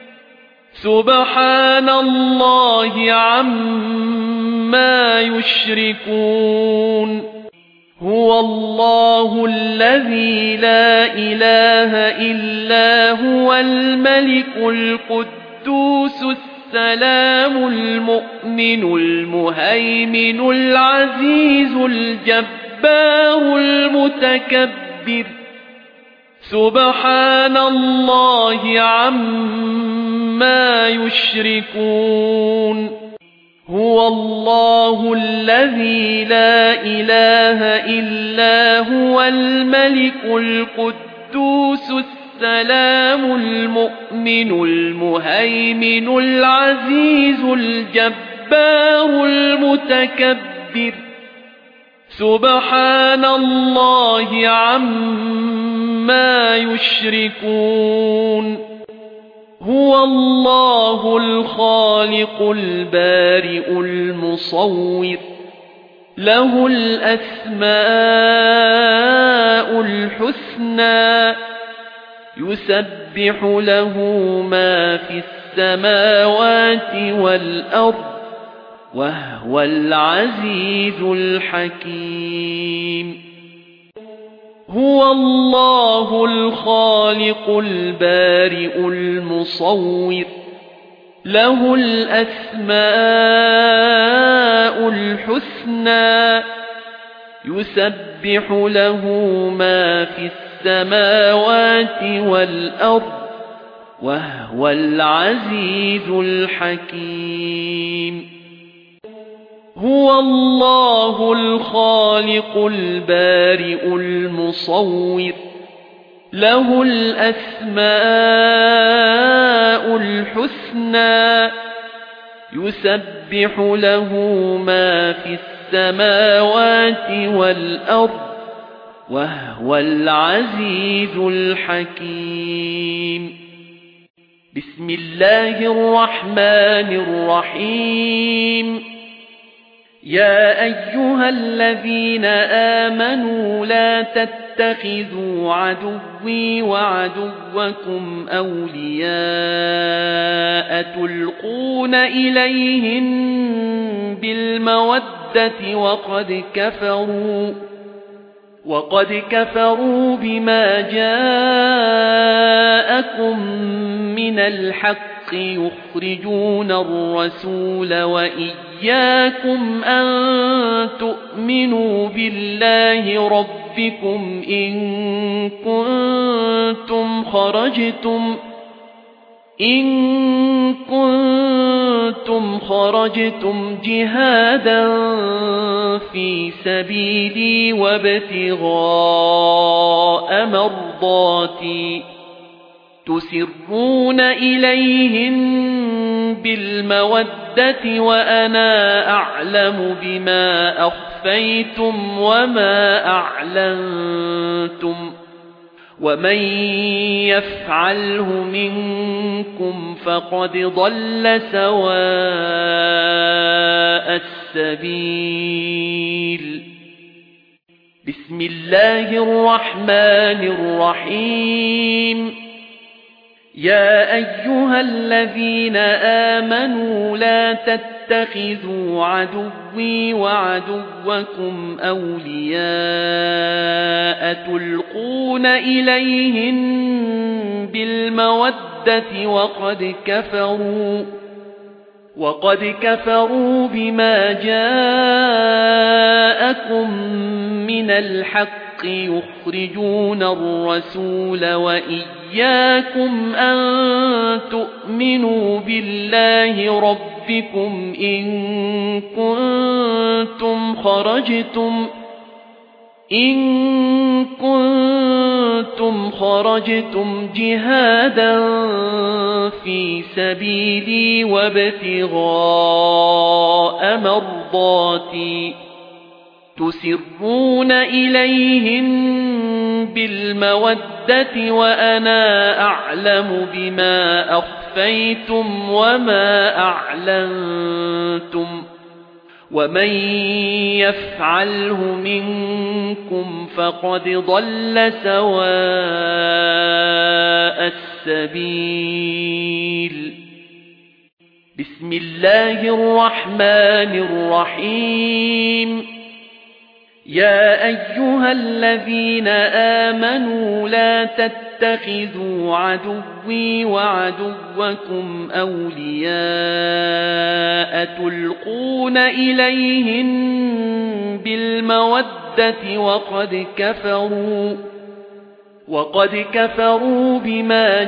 سبحان الله عما يشركون هو الله الذي لا إله إلا هو الملك القدوس السلام المؤمن المهيمن العزيز الجبار المتكبر سبحان الله عما يشركون هو الله الذي لا إله إلا هو الملك القدوس السلام المؤمن المهيمن العزيز الجبار المتكبر سبحان الله عما يشركون هو الله الخالق البارئ المصور له الأسماء الحسنى يسبح له ما في السماوات والأرض وهو العزيز الحكيم هو الله الخالق البارئ المصور له الأسماء الحسنى يسبح له ما في السماوات والأرض وهو العزيز الحكيم هو الله الخالق البارئ المصور له الأسماء الحسنى يسبح له ما في السماوات والأرض وهو العزيز الحكيم بسم الله الرحمن الرحيم يا أيها الذين آمنوا لا تتخذوا عدوي وعدوكم أولياء تلقون إليهم بالمودة وقد كفروا وقد كفروا بما جاءكم من الحق يخرجون الرسول وإياكم أن تؤمنوا بالله ربكم إن كنتم خرجتم إن كنتم خرجتم جهادا في سبيلي وابتغاء مرضاتي تسرون إليهم بالمودة وأنا أعلم بما أخفيتم وما أعلنتم ومن يفعله منكم فقد ضل سواء السبيل بسم الله الرحمن الرحيم يا أيها الذين آمنوا لا تتخذوا عدوي وعدوكم أولياء تلقون إليهم بالمودة وقد كفروا وقد كفروا بما جاءكم من الحق يخرجون الرسول وإياكم أن تؤمنوا بالله ربكم إن كنتم خرجتم إن كنتم خرجتم جهادا في سبيلي وابتغاء مرضاتي تسرون إليهم بالمودة وأنا أعلم بما أخفيتم وما أعلنتم ومن يفعله منكم فقد ضل سواء السبيل بسم الله الرحمن الرحيم يا أيها الذين آمنوا لا تتخذوا عدوي وعدوكم أولياء تلقون إليهم بالمودة وقد كفروا وقد كفروا بما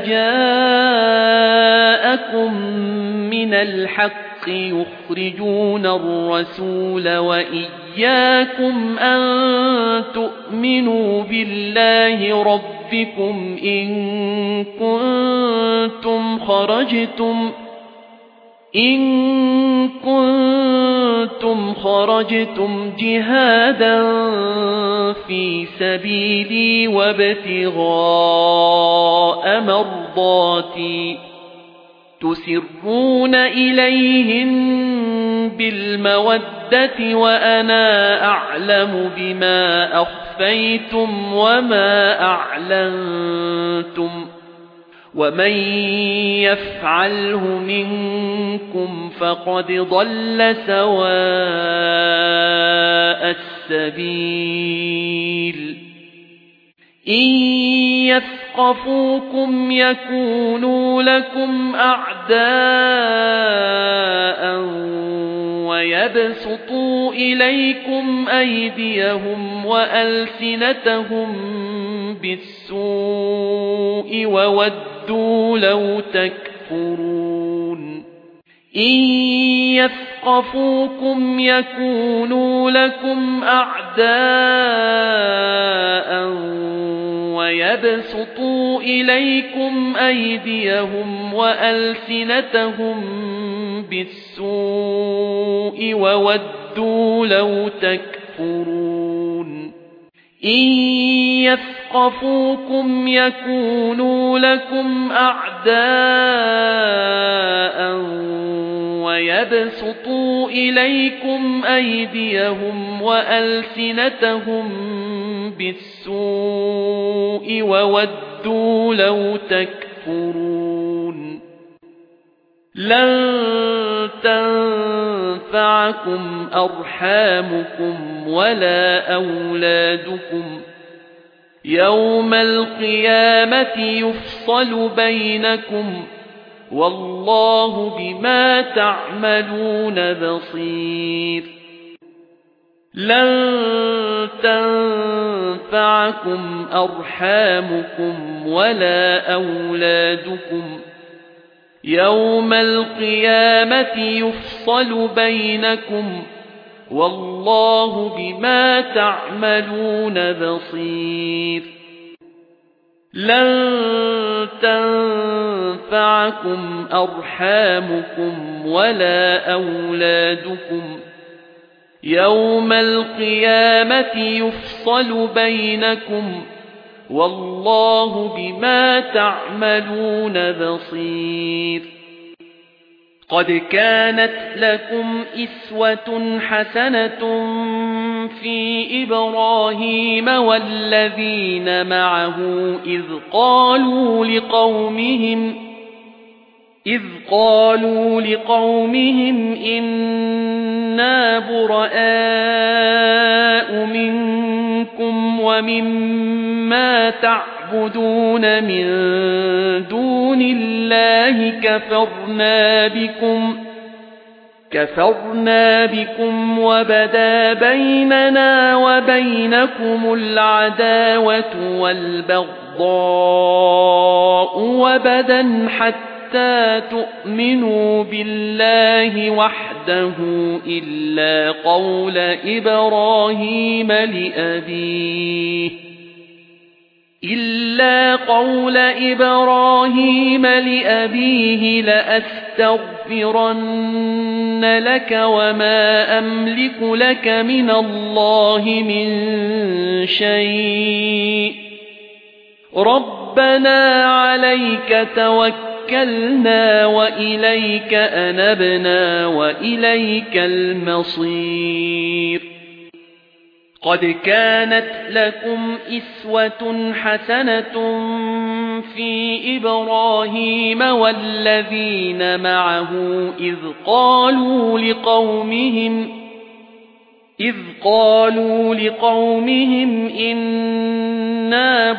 جاءكم من الحق يخرجون الرسول وإياكم أن تؤمنوا بالله ربكم ربكم إن كنتم خرجتم إن كنتم خرجتم جهادا في سبيلي وابتغاء مرضاتي تسرون إليهم بالمودة وأنا أعلم بما أخفيتم وما أعلنتم ومن يفعله منكم فقد ضل سواء السبيل إن يثقفوكم يكونوا لكم أعداء ويبسطوا إليكم أيديهم وألسنتهم بالسوء وودوا لو تكفرون إن يثقفوكم يكونوا لكم أعداء ويبسطوا إليكم أيديهم وألسنتهم بالسوء وودوا لو تكفرون إن يثقفوكم يكونوا لكم أعداء ويبسطوا إليكم أيديهم وألسنتهم بالسوء وودوا لو تكفرون لن تنفعكم أرحامكم ولا أولادكم يوم القيامة يفصل بينكم والله بما تعملون بصير لن تنفعكم أرحامكم ولا أولادكم يوم القيامة يفصل بينكم والله بما تعملون بصير لن تنفعكم أرحامكم ولا أولادكم يوم القيامة يفصل بينكم والله بما تعملون بصير قد كانت لكم إسوة حسنة في إبراهيم والذين معه إذ قالوا لقومهم إذ قالوا لقومهم إنا براء منكم ومما تعبدون من دون الله كفرنا بكم كفرنا بكم وبدا بيننا وبينكم العداوة والبغضاء وبدا حتى تؤمنوا بالله وحده إلا قول إبراهيم لأبيه إلا قول إبراهيم لأبيه لأستغفرن لك وما أملك لك من الله من شيء ربنا عليك توكلنا وإليك أنبنا وإليك المصير قد كانت لكم إسوة حسنة في إبراهيم والذين معه إذ قالوا لقومهم إذ قالوا لقومهم إنا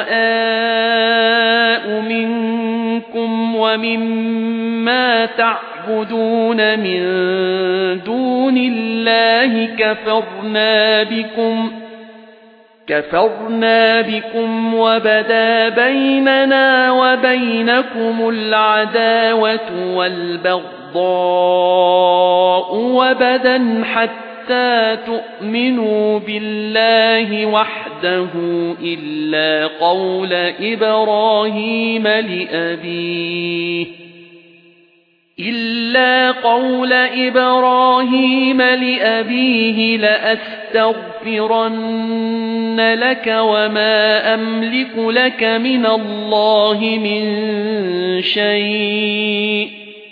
براء منكم ومما تعبدون من دون الله كفرنا بكم كفرنا بكم وبدا بيننا وبينكم العداوة والبغضاء وبدا حتى تؤمنوا بالله وحده وحده إلا قول إبراهيم لأبيه إلا قول إبراهيم لأبيه لأستغفرن لك وما أملك لك من الله من شيء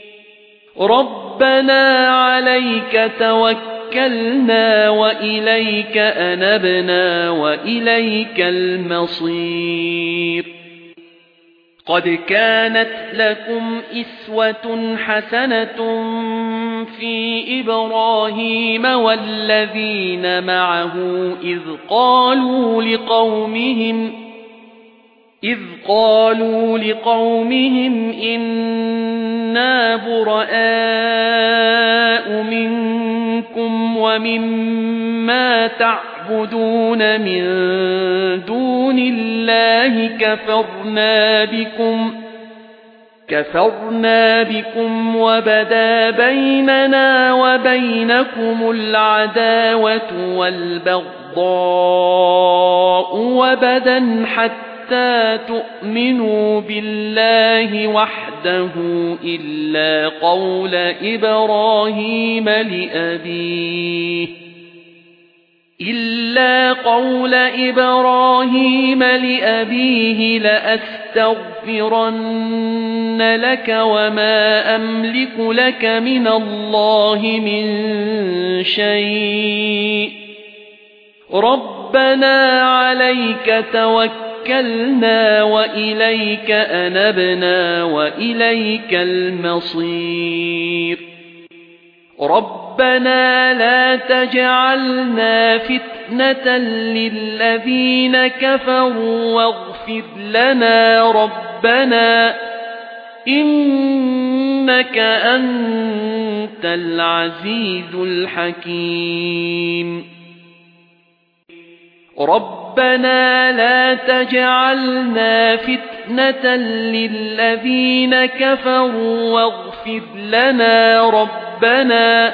ربنا عليك توكلنا وإليك أنبنا وإليك المصير قد كانت لكم إسوة حسنة في إبراهيم والذين معه إذ قالوا لقومهم إذ قالوا لقومهم إنا براء منكم ومما تعبدون من دون الله كفرنا بكم كفرنا بكم وبدا بيننا وبينكم العداوة والبغضاء وبدا حتى تؤمنوا بالله وحده إلا قول إبراهيم لأبيه إلا قول إبراهيم لأبيه لأستغفرن لك وما أملك لك من الله من شيء ربنا عليك توكلنا وإليك أنبنا وإليك المصير ربنا لا تجعلنا فتنة للذين كفروا واغفر لنا ربنا إنك أنت العزيز الحكيم ربنا لا تجعلنا فتنة للذين كفروا واغفر لنا ربنا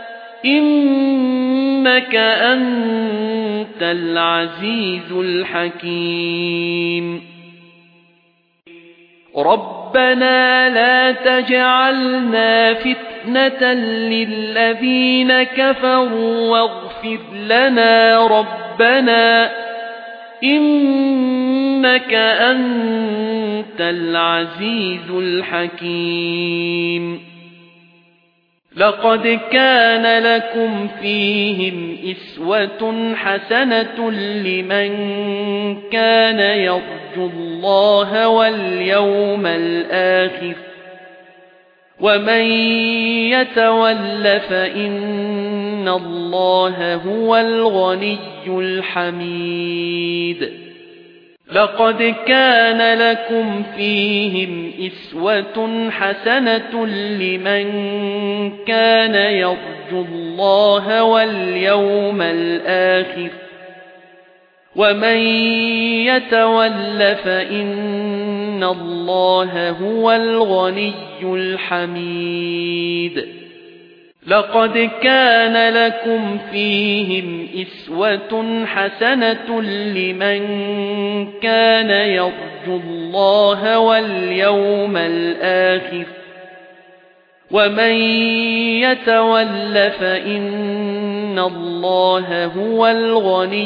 إنك أنت العزيز الحكيم ربنا لا تجعلنا فتنة للذين كفروا واغفر لنا ربنا إنك أنت العزيز الحكيم لقد كان لكم فيهم إسوة حسنة لمن كان يرجو الله واليوم الآخر ومن يتول فإن الله هو الغني الحميد لقد كان لكم فيهم إسوة حسنة لمن كان يرجو الله واليوم الآخر ومن يتول فإن الله هو الغني الحميد لقد كان لكم فيهم إسوة حسنة لمن كان يرجو الله واليوم الآخر ومن يتول فإن الله هو الغني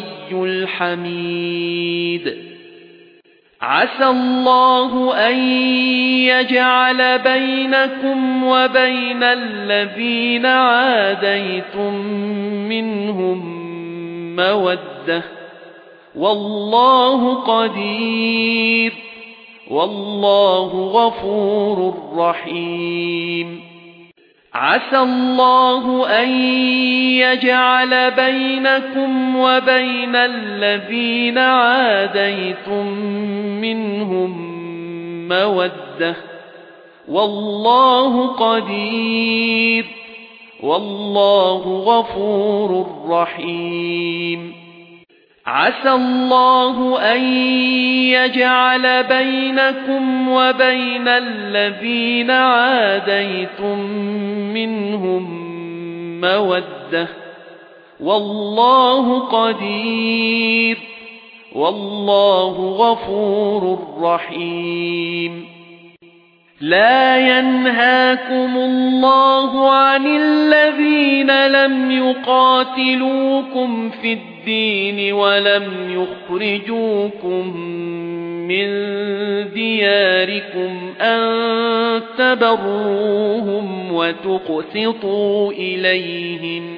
الحميد عسى الله أن يجعل بينكم وبين الذين عاديتم منهم مودة والله قدير والله غفور رحيم عسى الله أن يجعل بينكم وبين الذين عاديتم منهم مودة والله قدير والله غفور رحيم عسى الله أن يجعل بينكم وبين الذين عاديتم منهم مودة والله قدير والله غفور رحيم لا ينهاكم الله عن الذين لم يقاتلوكم في الدين ولم يخرجوكم من دياركم أن تبروهم وتقسطوا إليهم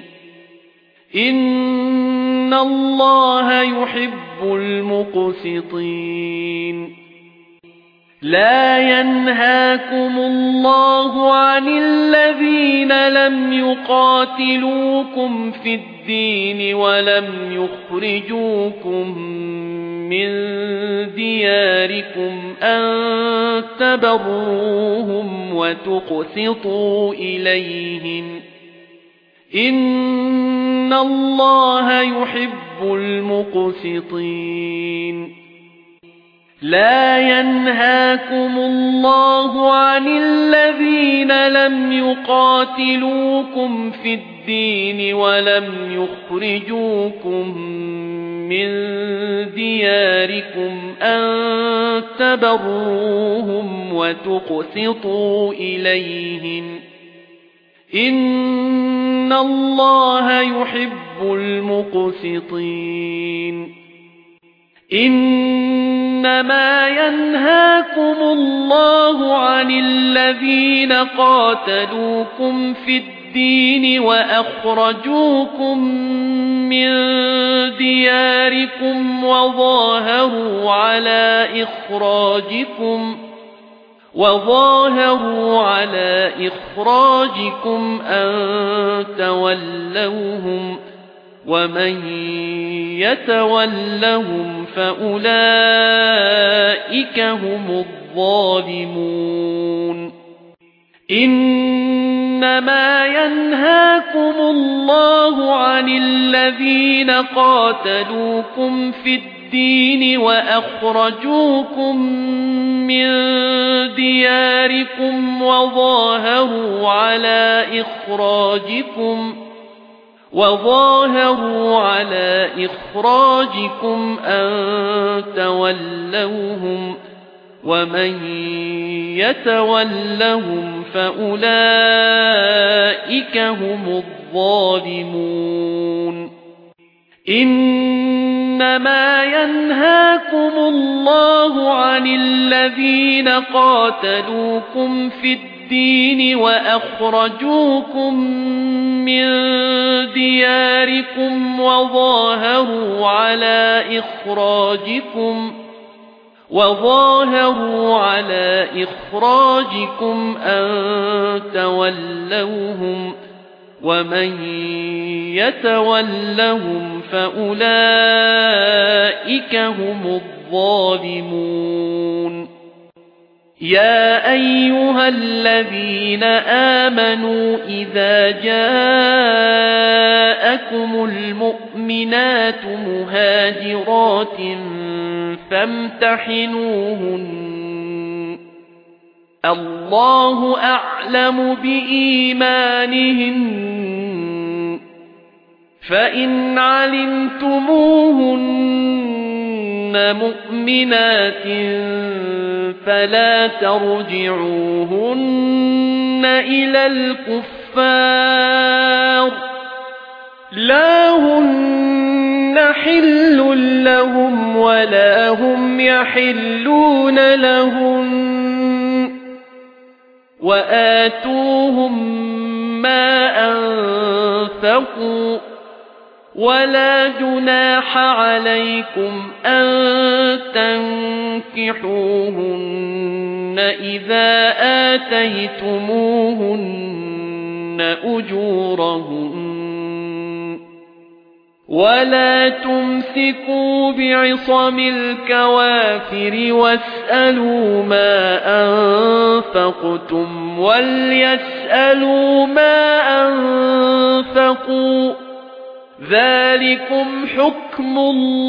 إن الله يحب المقسطين لا ينهاكم الله عن الذين لم يقاتلوكم في الدين ولم يخرجوكم من دياركم أن تبروهم وتقسطوا إليهم إن الله يحب المقسطين لا ينهاكم الله عن الذين لم يقاتلوكم في الدين ولم يخرجوكم من دياركم أن تبروهم وتقسطوا إليهم إن الله يحب المقسطين إنما ينهاكم الله عن الذين قاتلوكم في الدين وأخرجوكم من دياركم وظاهروا على إخراجكم وظاهروا على إخراجكم أن تولوهم ومن يتولهم فأولئك هم الظالمون إنما ينهاكم الله عن الذين قاتلوكم في الدين وأخرجوكم من دياركم وظاهروا على إخراجكم وظاهروا على إخراجكم أن تولوهم ومن يتولهم فأولئك هم الظالمون إنما ينهاكم الله عن الذين قاتلوكم في الدين وأخرجوكم من دياركم وظاهروا على إخراجكم وظاهروا على إخراجكم أن تولوهم ومن يتولهم فأولئك هم الظالمون يا أيها الذين آمنوا إذا جاءكم المؤمنات مهاجرات فامتحنوهن الله أعلم بإيمانهن فإن علمتموهن مؤمنات فلا ترجعوهن إلى الكفار لا هن حل لهم ولا هم يحلون لهم وآتوهم ما أنفقوا ولا جناح عليكم أن تنكحوهن إذا آتيتموهن أجورهن ولا تمسكوا بعصم الكوافر واسألوا ما أنفقتم وليسألوا ما أنفقوا ذلكم حكم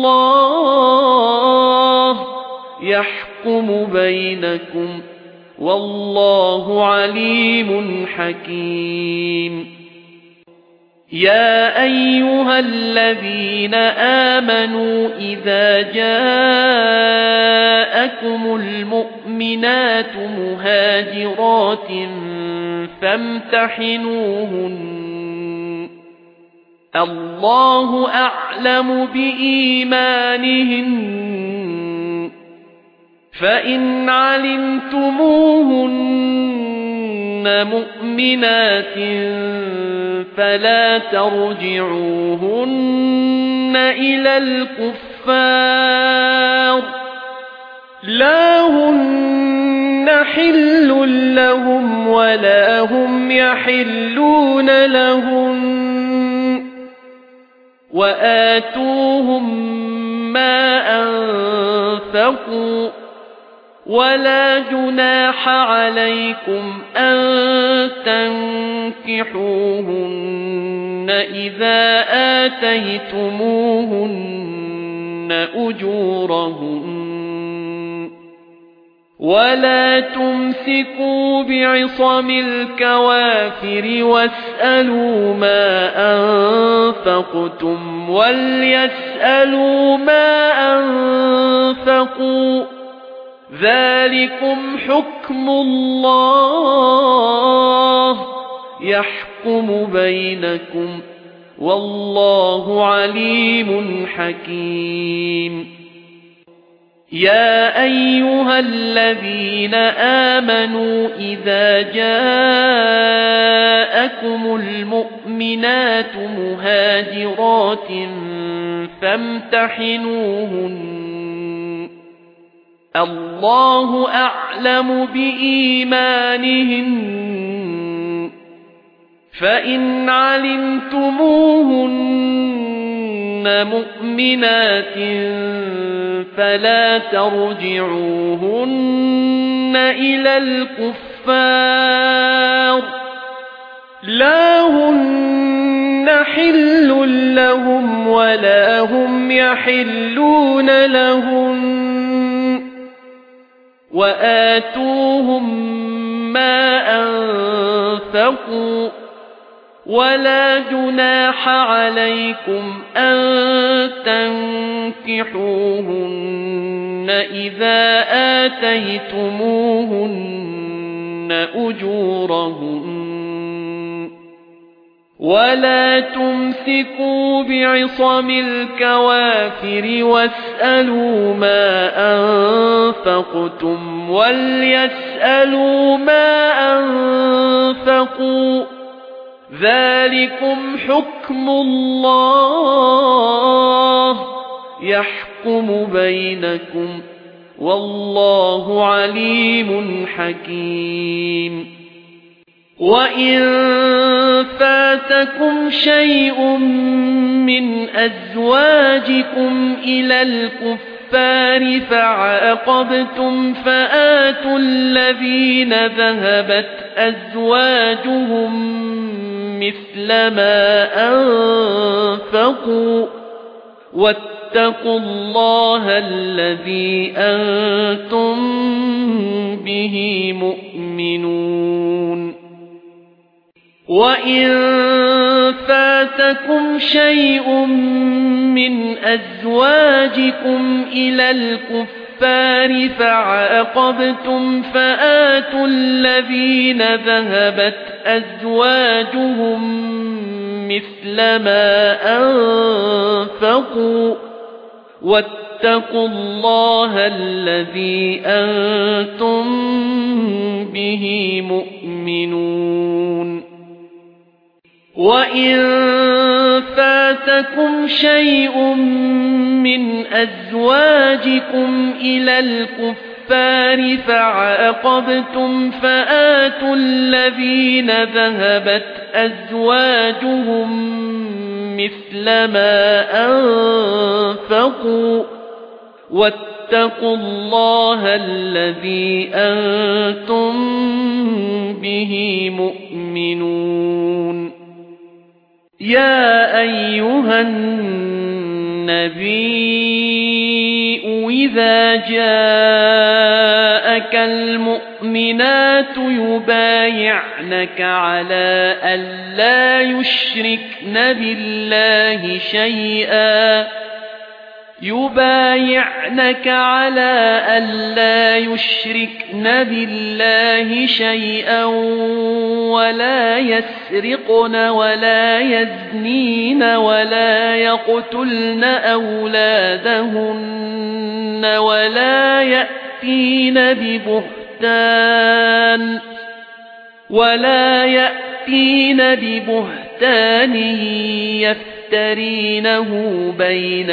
الله يحكم بينكم والله عليم حكيم يا أيها الذين آمنوا إذا جاءكم المؤمنات مهاجرات فامتحنوهن الله أعلم بإيمانهن فإن علمتموهن مؤمنات فلا ترجعوهن إلى الكفار لا هن حل لهم ولا هم يحلون لهم وآتوهم ما أنفقوا ولا جناح عليكم أن تنكحوهن إذا آتيتموهن أجورهن ولا تمسكوا بعصم الكوافر واسألوا ما أنفقتم وليسألوا ما أنفقوا ذلكم حكم الله يحكم بينكم والله عليم حكيم يا أيها الذين آمنوا إذا جاءكم المؤمنات مهاجرات فامتحنوهن الله أعلم بإيمانهن فإن علمتموهن مؤمنات فلا ترجعوهن إلى الكفار لا هن حل لهم ولا هم يحلون لهم وآتوهم ما أنفقوا ولا جناح عليكم أن تنكحوهن إذا آتيتموهن أجورهن ولا تمسكوا بعصم الكوافر واسألوا ما أنفقتم وليسألوا ما أنفقوا ذلكم حكم الله يحكم بينكم والله عليم حكيم وَإِن فَاتَكُمْ شَيْءٌ مِّنْ أَزْوَاجِكُمْ إِلَى الْكُفَّارِ فَعَاقَبْتُمْ فَآتُوا الَّذِينَ ذَهَبَتْ أَزْوَاجُهُم مِّثْلَ مَا أَنفَقُوا وَاتَّقُوا اللَّهَ الَّذِي أَنتُم بِهِ مُؤْمِنُونَ وَإِن فَاتَكُمْ شَيْءٌ مِّنْ أَزْوَاجِكُمْ إِلَى الْكُفَّارِ فَعَاقَبْتُمْ فَآتُوا الَّذِينَ ذَهَبَتْ أَزْوَاجُهُم مِّثْلَ مَا أَنفَقُوا وَاتَّقُوا اللَّهَ الَّذِي أَنتُم بِهِ مُؤْمِنُونَ وَإِن فَاتَكُمْ شَيْءٌ مِّنْ أَزْوَاجِكُمْ إِلَى الْكُفَّارِ فَعَاقَبْتُمْ فَآتُوا الَّذِينَ ذَهَبَتْ أَزْوَاجُهُم مِّثْلَ مَا أَنفَقُوا وَاتَّقُوا اللَّهَ الَّذِي أَنتُم بِهِ مُؤْمِنُونَ يَا أَيُّهَا النَّبِيُّ إِذَا جَاءَكَ جاءك المؤمنات يبايعنك على ألا يشركن بالله شيئا يبايعنك على ألا يشركن بالله شيئا ولا يسرقن ولا يزنين ولا يقتلن أولادهن ولا يأتين ببهتان ولا يأتين ببهتان يفترينه بين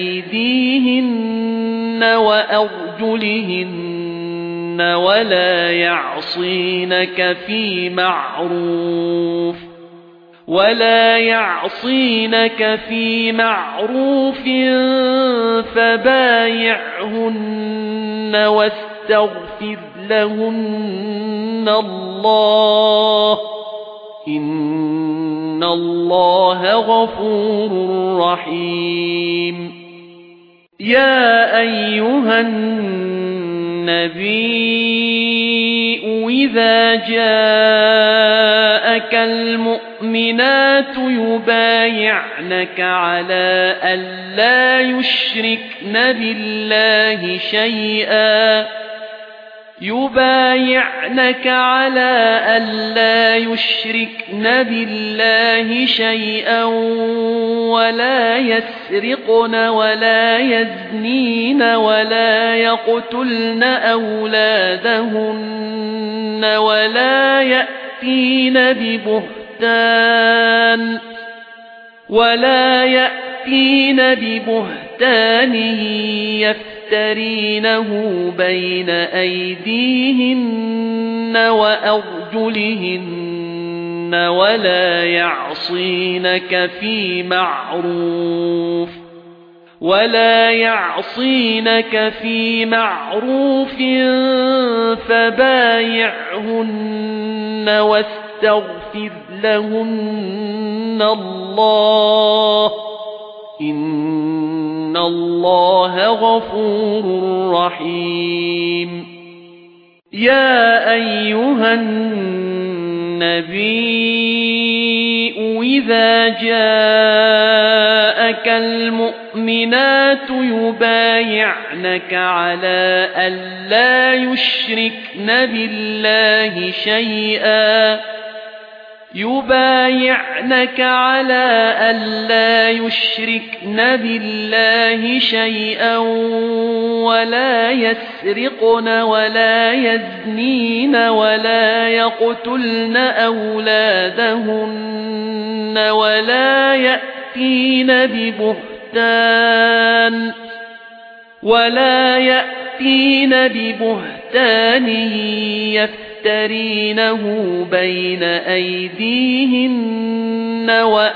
أيديهن وأرجلهن ولا يعصينك في معروف ولا يعصينك في معروف فبايعهن واستغفر لهن الله إن الله غفور رحيم يا أيها النبي إذا جاءك المؤمنات يبايعنك على ألا يشركن بالله شيئا يبايعنك على ألا يشركن بالله شيئا ولا يسرقن ولا يزنين ولا يقتلن أولادهن ولا يأتين ببهتان ولا يأتين ببهتان يفترينه بين أيديهن وأرجلهن ولا يعصينك في معروف ولا يعصينك في معروف فبايعهن واستغفر لهن الله إن الله غفور رحيم يا أيها النبي إذا جاءك المؤمنات يبايعنك على ألا يشركن بالله شيئا يبايعنك على ألا يشركن بالله شيئا ولا يسرقن ولا يزنين ولا يقتلن أولادهن ولا يأتين ببهتان ولا يأتين ببهتان يفترينه بين أيديهن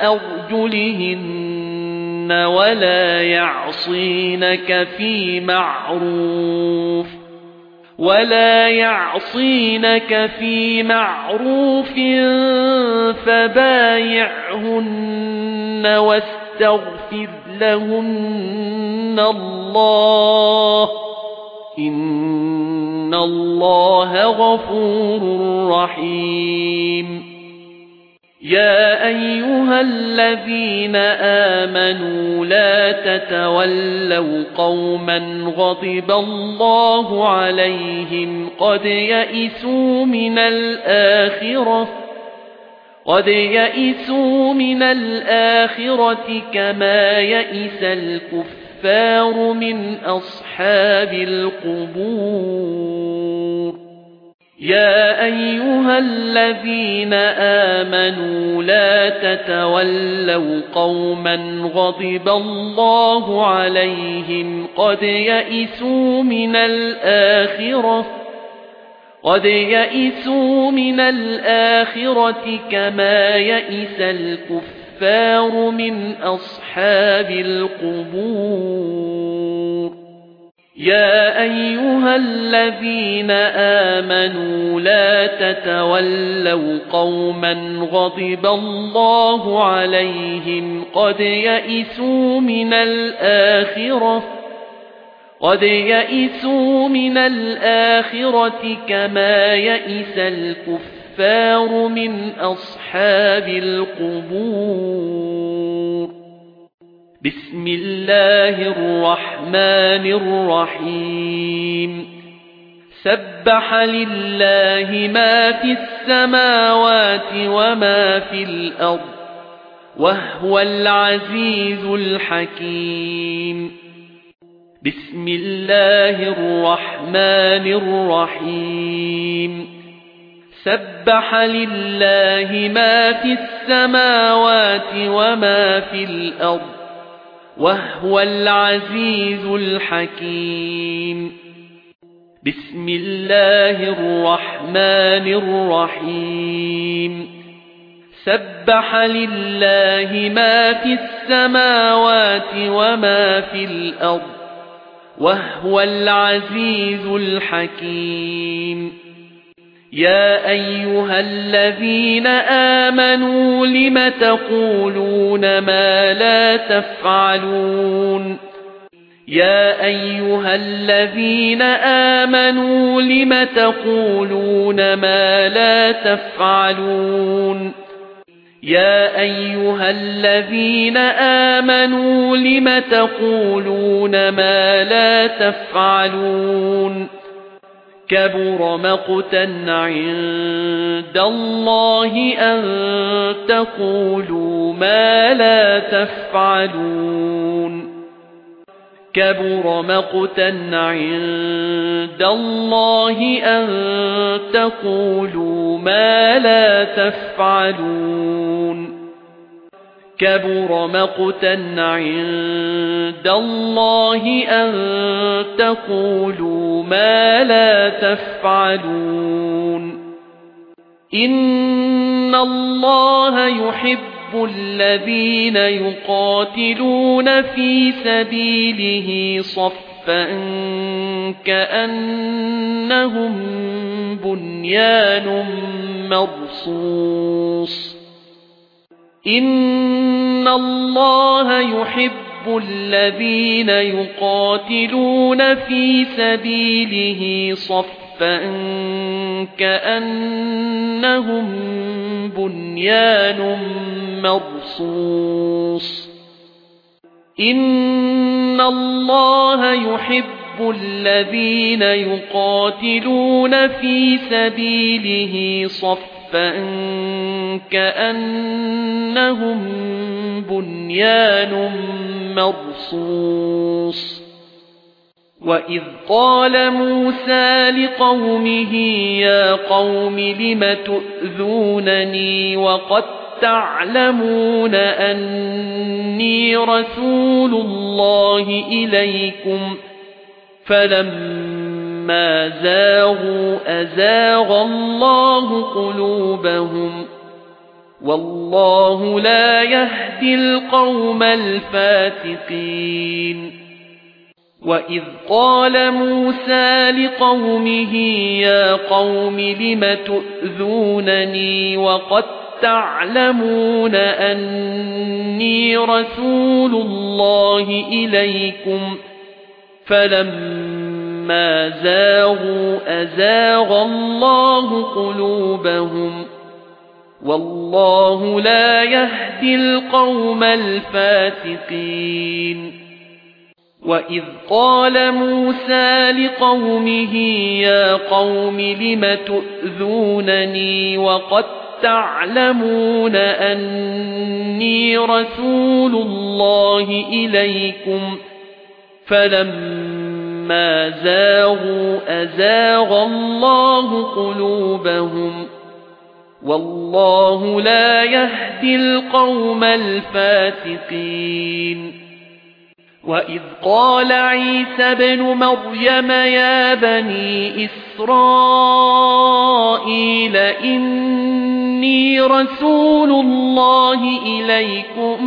وأرجلهن ولا يعصينك في معروف ولا يعصينك في معروف فبايعهن واستغفر لهن الله إن الله غفور رحيم يا أيها الذين آمنوا لا تتولوا قوما غضب الله عليهم قد يئسوا من الآخرة قد يئسوا من الآخرة كما يئس الكفار من أصحاب القبور يا أيها الذين آمنوا لا تتولوا قوما غضب الله عليهم قد يئسوا من الآخرة قد يئسوا من الآخرة كما يئس الكفار من أصحاب القبور يا أيها الذين آمنوا لا تتولوا قوما غضب الله عليهم قد يئسوا من الآخرة قد يئسوا من الآخرة كما يئس الكفار من أصحاب القبور. بسم الله الرحمن الرحيم. سبح لله ما في السماوات وما في الأرض وهو العزيز الحكيم. بسم الله الرحمن الرحيم. سبح لله ما في السماوات وما في الأرض وهو العزيز الحكيم. بسم الله الرحمن الرحيم. سبح لله ما في السماوات وما في الأرض وهو العزيز الحكيم. يا أيها الذين آمنوا لم تقولون ما لا تفعلون يا أيها الذين آمنوا لم تقولون ما لا تفعلون يا أيها الذين آمنوا لم تقولون ما لا تفعلون كبر مقتا عند الله أن تقولوا ما لا تفعلون كبر مقتا عند الله أن تقولوا ما لا تفعلون كبر مقتا عند الله أن تقولوا ما لا تفعلون إن الله يحب الذين يقاتلون في سبيله صفا كأنهم بنيان مرصوص إن الله يحب الذين يقاتلون في سبيله صفا كأنهم بنيان مرصوص إن الله يحب الذين يقاتلون في سبيله صفا كأنهم بنيان مرصوص وإذ قال موسى لقومه يا قوم لم تؤذونني وقد تعلمون أني رسول الله إليكم فلما زاغوا أزاغ الله قلوبهم والله لا يهدي القوم الفاسقين وإذ قال موسى لقومه يا قوم لم تؤذونني وقد تعلمون أني رسول الله إليكم فلما زاغوا أزاغ الله قلوبهم والله لا يهدي القوم الفاسقين وإذ قال موسى لقومه يا قوم لم تؤذونني وقد تعلمون أني رسول الله إليكم فلما زاغوا أزاغ الله قلوبهم والله لا يهدي القوم الفاسقين وإذ قال عيسى ابن مريم يا بني إسرائيل إني رسول الله إليكم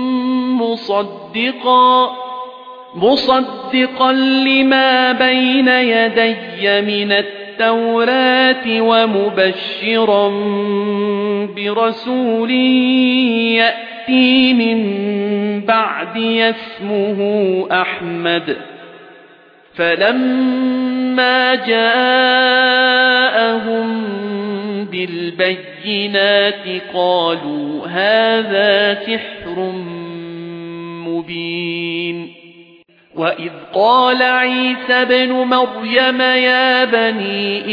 مصدقا مصدقا لما بين يدي من التوراة ومبشرا برسول يأتي من بعدي اسمه أحمد فلما جاءهم بالبينات قالوا هذا سحر مبين وإذ قال عيسى ابن مريم يا بني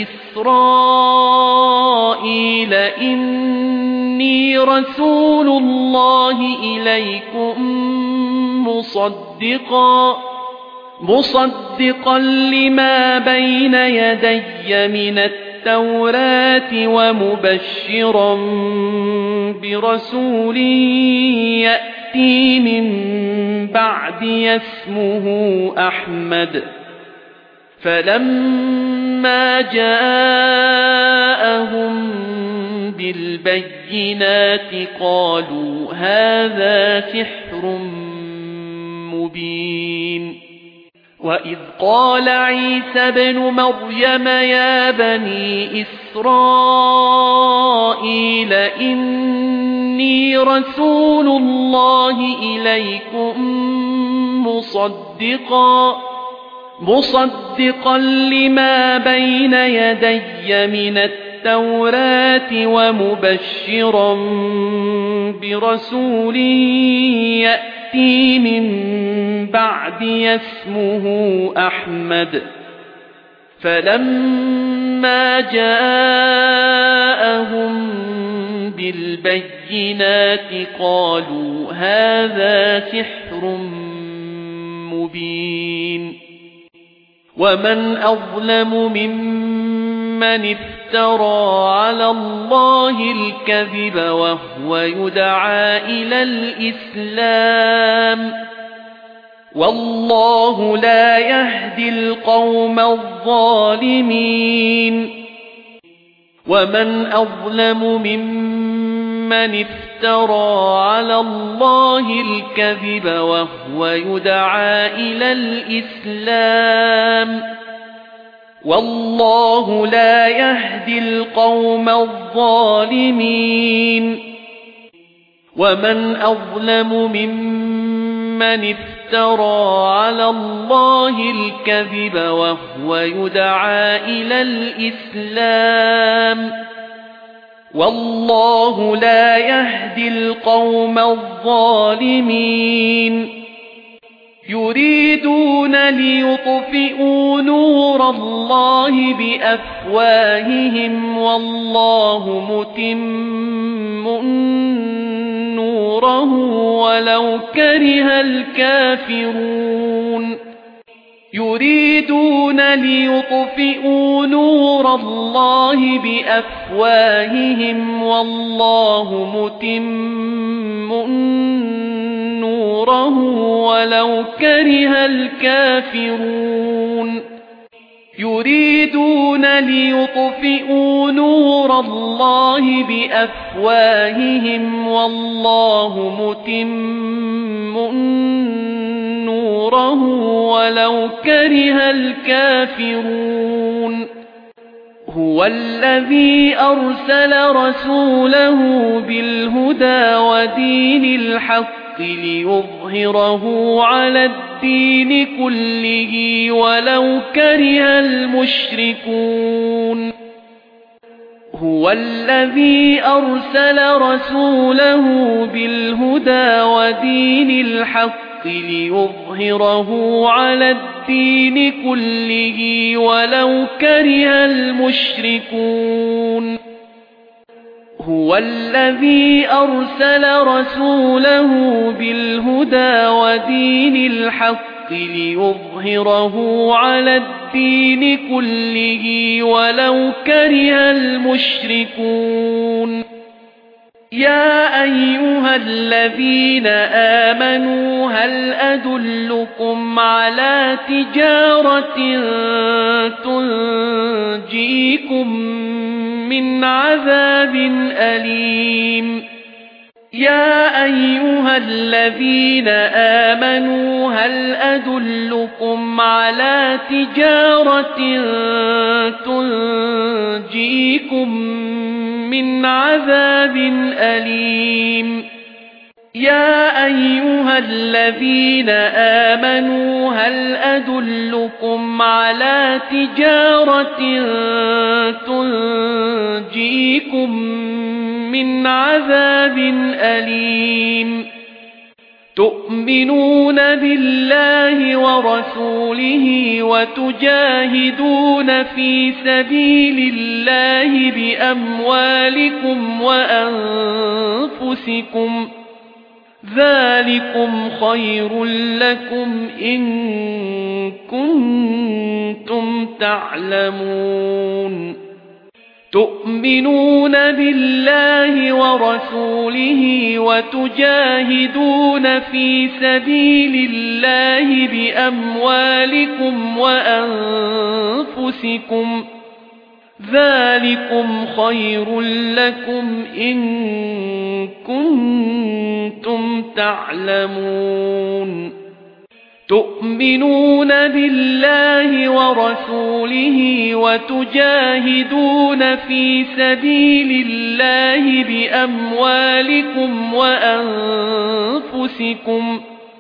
إسرائيل إني رسول الله إليكم مصدقا مصدقا لما بين يدي من التوراة ومبشرا برسول يأتي من بعدي اسمه أحمد فلما جاءهم بالبينات قالوا هذا سحر مبين وإذ قال عيسى ابن مريم يا بني إسرائيل إني رسول الله إليكم مصدقا مصدقا لما بين يدي من التوراة ومبشرا برسول يأتي من بعدي اسمه أحمد فلما جاءهم بالبينات قالوا هذا سحر مبين ومن أظلم ممن افترى على الله الكذب وهو يدعى إلى الإسلام والله لا يهدي القوم الظالمين ومن أظلم ممن افترى على الله الكذب وهو يدعى إلى الإسلام والله لا يهدي القوم الظالمين ومن أظلم ممن افترى على الله الكذب وهو يدعى إلى الإسلام والله لا يهدي القوم الظالمين يريدون ليطفئوا نور الله بأفواههم والله متم نوره ولو كره الكافرون يريدون ليطفئوا نور الله بأفواههم والله متم نوره ولو كره الكافرون يريدون ليطفئوا نور الله بأفواههم والله متم نوره ولو كره الكافرون هو الذي أرسل رسوله بالهدى ودين الحق ليظهره على الدين كله ولو كره المشركون هو الذي أرسل رسوله بالهدى ودين الحق ليظهره على الدين كله ولو كره المشركون هو الذي أرسل رسوله بالهدى ودين الحق ليظهره على الدين كله ولو كره المشركون يا أيها الذين آمنوا هل أدلكم على تجارة تنجيكم من عذاب أليم يا أيها الذين آمنوا هل أدلكم على تجارة تنجيكم من عذاب أليم يا أيها الذين آمنوا هل أدلكم على تجارة تنجيكم من عذاب أليم تؤمنون بالله ورسوله وتجاهدون في سبيل الله بأموالكم وأنفسكم ذلكم خير لكم إن كنتم تعلمون تؤمنون بالله ورسوله وتجاهدون في سبيل الله بأموالكم وأنفسكم ذلكم خير لكم إن كنتم تعلمون تؤمنون بالله ورسوله وتجاهدون في سبيل الله بأموالكم وأنفسكم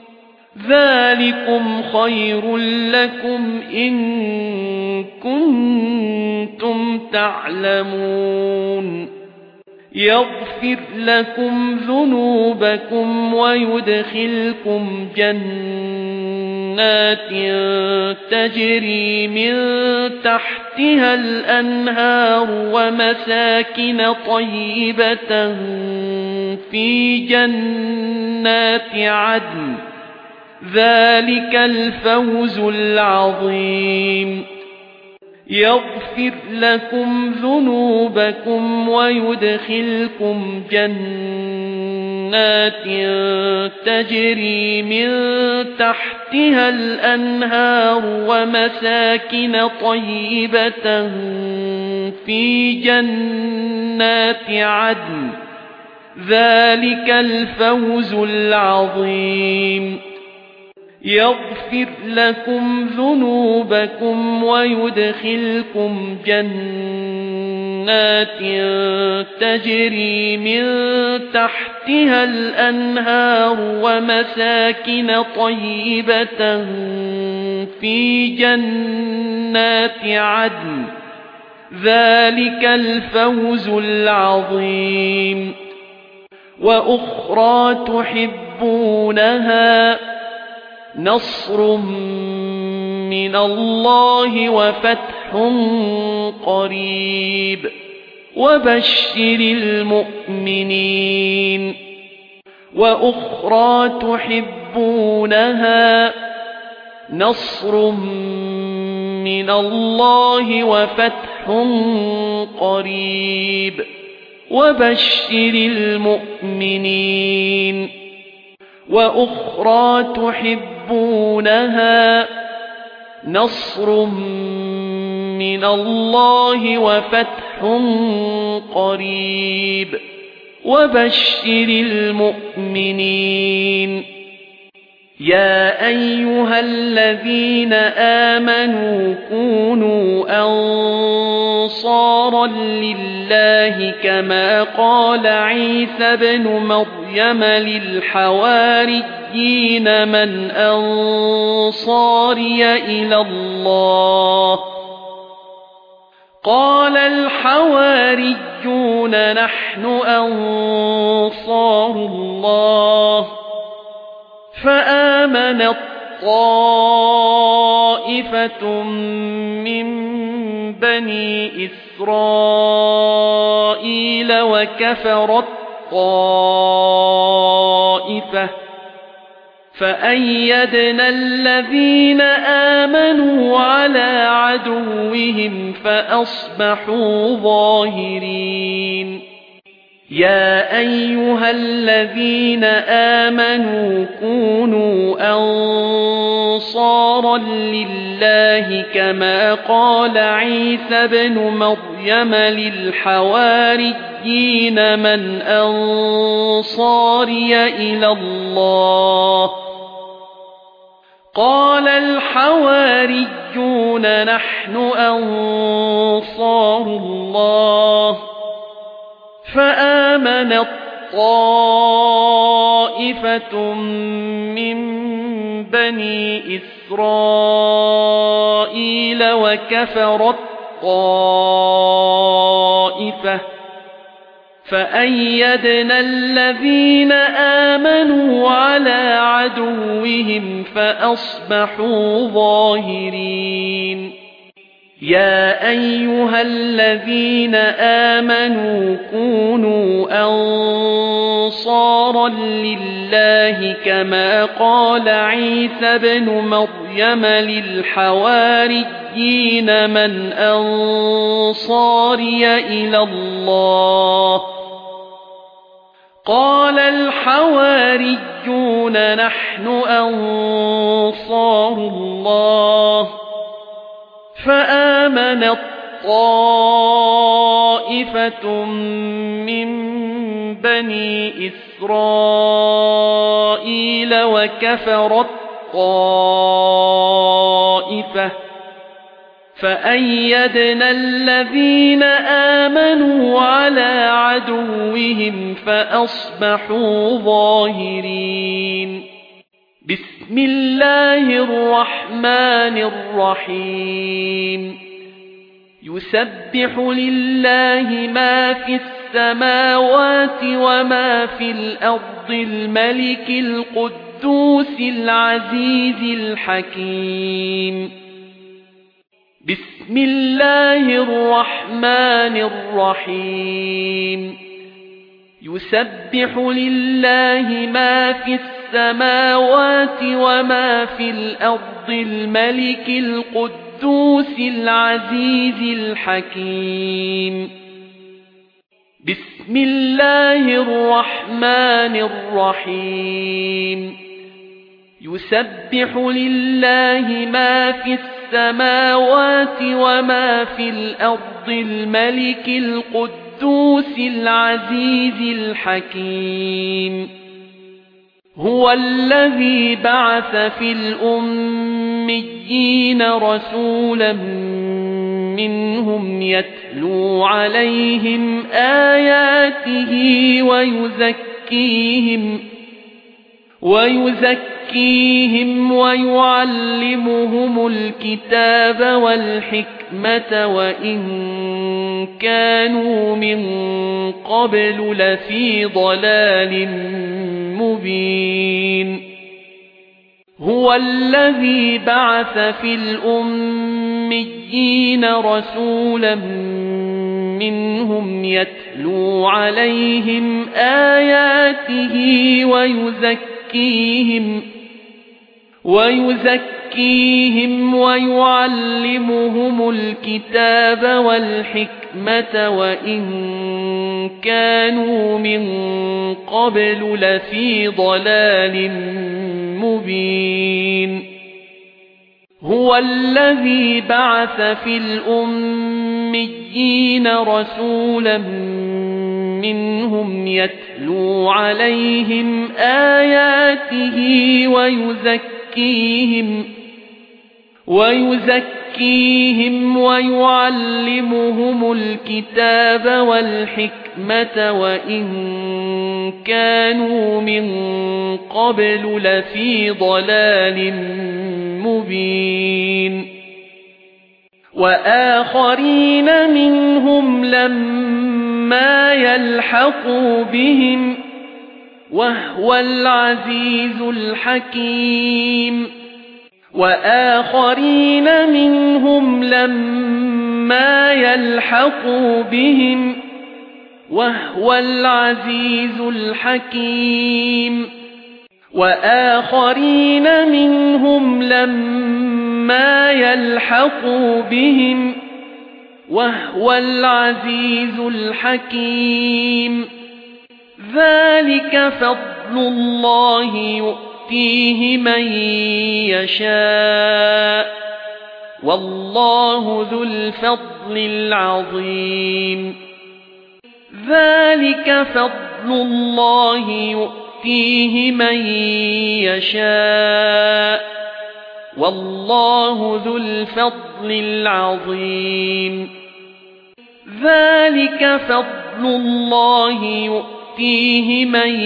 ذلكم خير لكم إن كنتم تعلمون يغفر لكم ذنوبكم ويدخلكم جنات تجري من تحتها الأنهار ومساكن طيبة في جنات عدن ذلك الفوز العظيم يغفر لكم ذنوبكم ويدخلكم جنات تجري من تحتها الأنهار ومساكن طيبة في جنات عدن ذلك الفوز العظيم يغفر لكم ذنوبكم ويدخلكم جنات تجري من تحتها الأنهار ومساكن طيبة في جنات عدن ذلك الفوز العظيم وأخرى تحبونها نصر من الله وفتح قريب وبشر المؤمنين وأخرى تحبونها نصر من الله وفتح قريب وبشر المؤمنين وأخرى تحبونها نصر من الله وفتح قريب وبشر المؤمنين يا أيها الذين آمنوا كونوا أنصارا لله كما قال عيسى بن مريم للحواريين من أنصاري إلى الله قال الحواريون نحن أنصار الله فآمنت طائفة من بني إسرائيل وكفرت طائفة فأيدنا الذين آمنوا على عدوهم فأصبحوا ظاهرين يا أيها الذين آمنوا كونوا أنصارا لله كما قال عيسى بن مريم للحواريين من أنصاري إلى الله قال الحواريون نحن أنصار الله فآمنت طائفة من بني إسرائيل وكفرت طائفة فأيدنا الذين آمنوا على عدوهم فأصبحوا ظاهرين يا أيها الذين آمنوا كونوا أنصارا لله كما قال عيسى ابن مريم للحواريين من أنصاري إلى الله قال الحواريون نحن أنصار الله فآمنت طائفة من بني إسرائيل وكفرت طائفة فأيدنا الذين آمنوا على عدوهم فأصبحوا ظاهرين بسم الله الرحمن الرحيم يسبح لله ما في السماوات وما في الأرض الملك القدوس العزيز الحكيم بسم الله الرحمن الرحيم يسبح لله ما في السماوات وما في الأرض الملك القدوس العزيز الحكيم بسم الله الرحمن الرحيم يسبح لله ما في السماوات وما في الأرض الملك القدوس العزيز الحكيم هو الذي بعث في الأميين رسولا منهم يتلو عليهم آياته ويزكيهم ويزكيهم ويعلمهم الكتاب والحكمة وإن كانوا من قبل لفي ضلال مبين هو الذي بعث في الأميين رسولا منهم يتلو عليهم آياته ويزكيهم ويزكيهم ويعلمهم الكتاب والحكمة وإن كانوا من قبل لفي ضلال مبين هو الذي بعث في الأميين رسولا منهم يتلو عليهم آياته ويزكيهم ويزكيهم ويعلمهم الكتاب والحكمة وإن كانوا من قبل لفي ضلال مبين وآخرين منهم لما يلحقوا بهم وهو العزيز الحكيم وآخرين منهم لما يلحقوا بهم وهو العزيز الحكيم وآخرين منهم لما يلحقوا بهم وهو العزيز الحكيم ذلك فضل الله يؤتيه من يشاء والله ذو الفضل العظيم ذلك فضل الله يؤتيه من يشاء والله ذو الفضل العظيم ذلك فضل الله يؤتيه يؤتيه من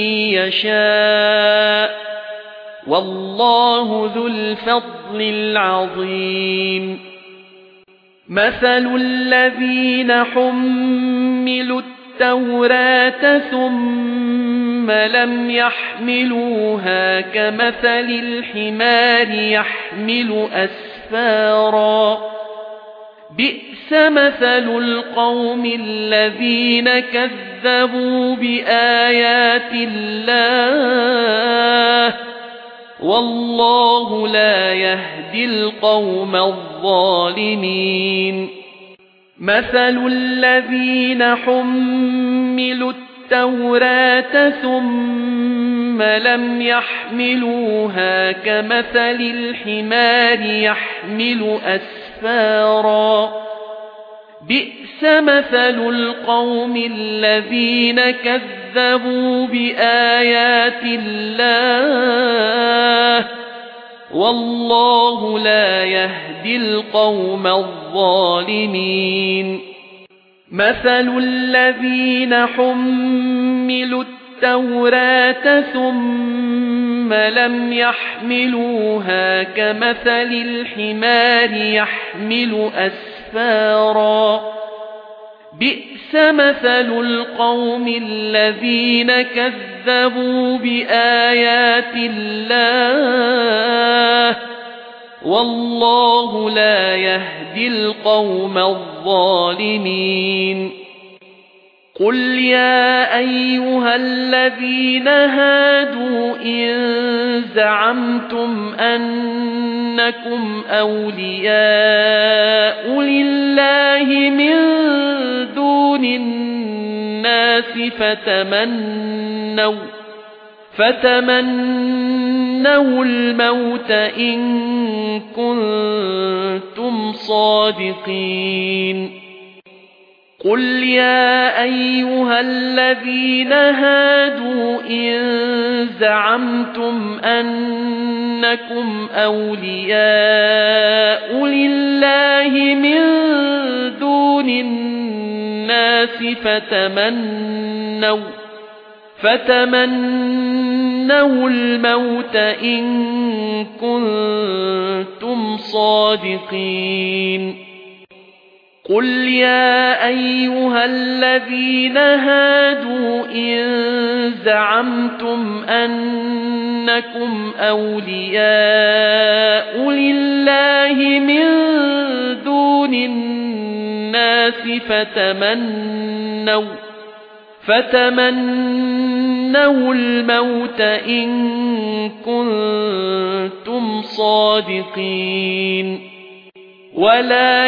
يشاء والله ذو الفضل العظيم مثل الذين حملوا التوراة ثم لم يحملوها كمثل الحمار يحمل أسفارا بئس مثل القوم الذين كذبوا بآيات الله والله لا يهدي القوم الظالمين مثل الذين حملوا التوراة ثم لم يحملوها كمثل الحمار يحمل أسفارا بئس مثل القوم الذين كذبوا بآيات الله والله لا يهدي القوم الظالمين مثل الذين حملوا التوراة ثم لم يحملوها كمثل الحمار يحمل أسفارا بئس مثل القوم الذين كذبوا بآيات الله والله لا يهدي القوم الظالمين قل يا أيها الذين هادوا إن زعمتم أنكم أولياء لله من دون الناس فتمنوا فتمنوا الموت إن كنتم صادقين قل يا أيها الذين هادوا إن زعمتم أنكم أولياء لله من دون الناس فتمنوا فتمنوا الموت إن كنتم صادقين قل يا أيها الذين هادوا إن زعمتم أنكم أولياء لله من دون الناس فتمنوا فتمنوا الموت إن كنتم صادقين ولا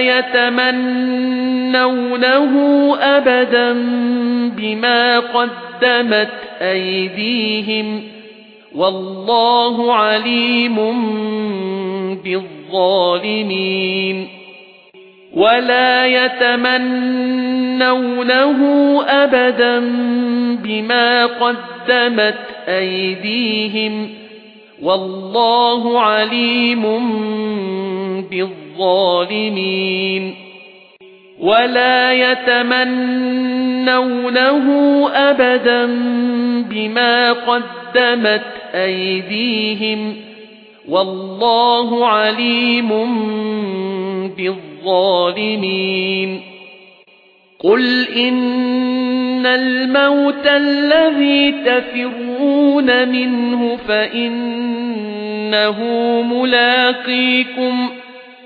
يتمنونه أبدا بما قدمت أيديهم والله عليم بالظالمين ولا يتمنونه أبدا بما قدمت أيديهم والله عليم بالظالمين ولا يتمنونه أبدا بما قدمت أيديهم والله عليم بالظالمين قل إن الموت الذي تفرون منه فإنه ملاقيكم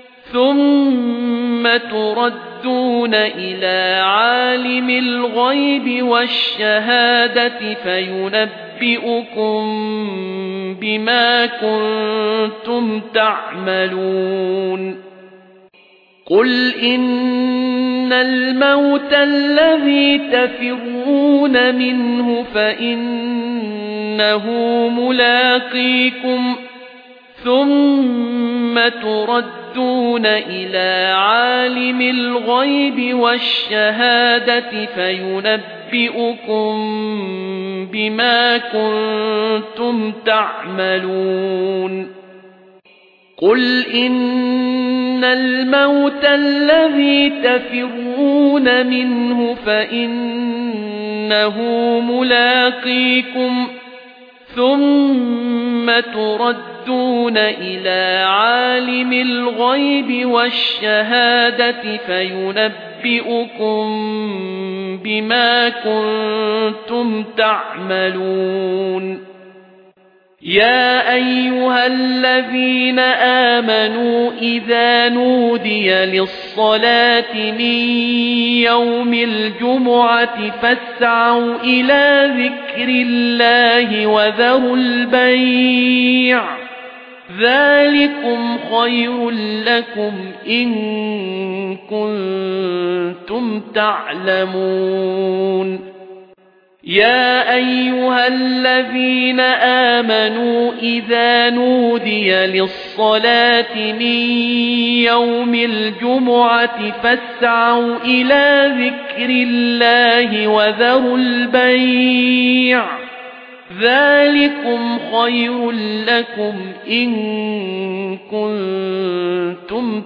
ثم تردون إلى عالم الغيب والشهادة فينبئكم بما كنتم تعملون قل إن الموت الذي تفرون منه فإنه ملاقيكم ثم تردون إلى عالم الغيب والشهادة فينبئكم بما كنتم تعملون قل إن الموت الذي تفرون منه فإنه أنه ملاقيكم ثم تردون إلى عالم الغيب والشهادة فينبئكم بما كنتم تعملون. يا أيها الذين آمنوا إذا نودي للصلاة من يوم الجمعة فاسعوا إلى ذكر الله وذروا البيع ذلكم خير لكم إن كنتم تعلمون. يا أيها الذين آمنوا إذا نودي للصلاة من يوم الجمعة فاسعوا إلى ذكر الله وذروا البيع ذلكم خير لكم إن كنتم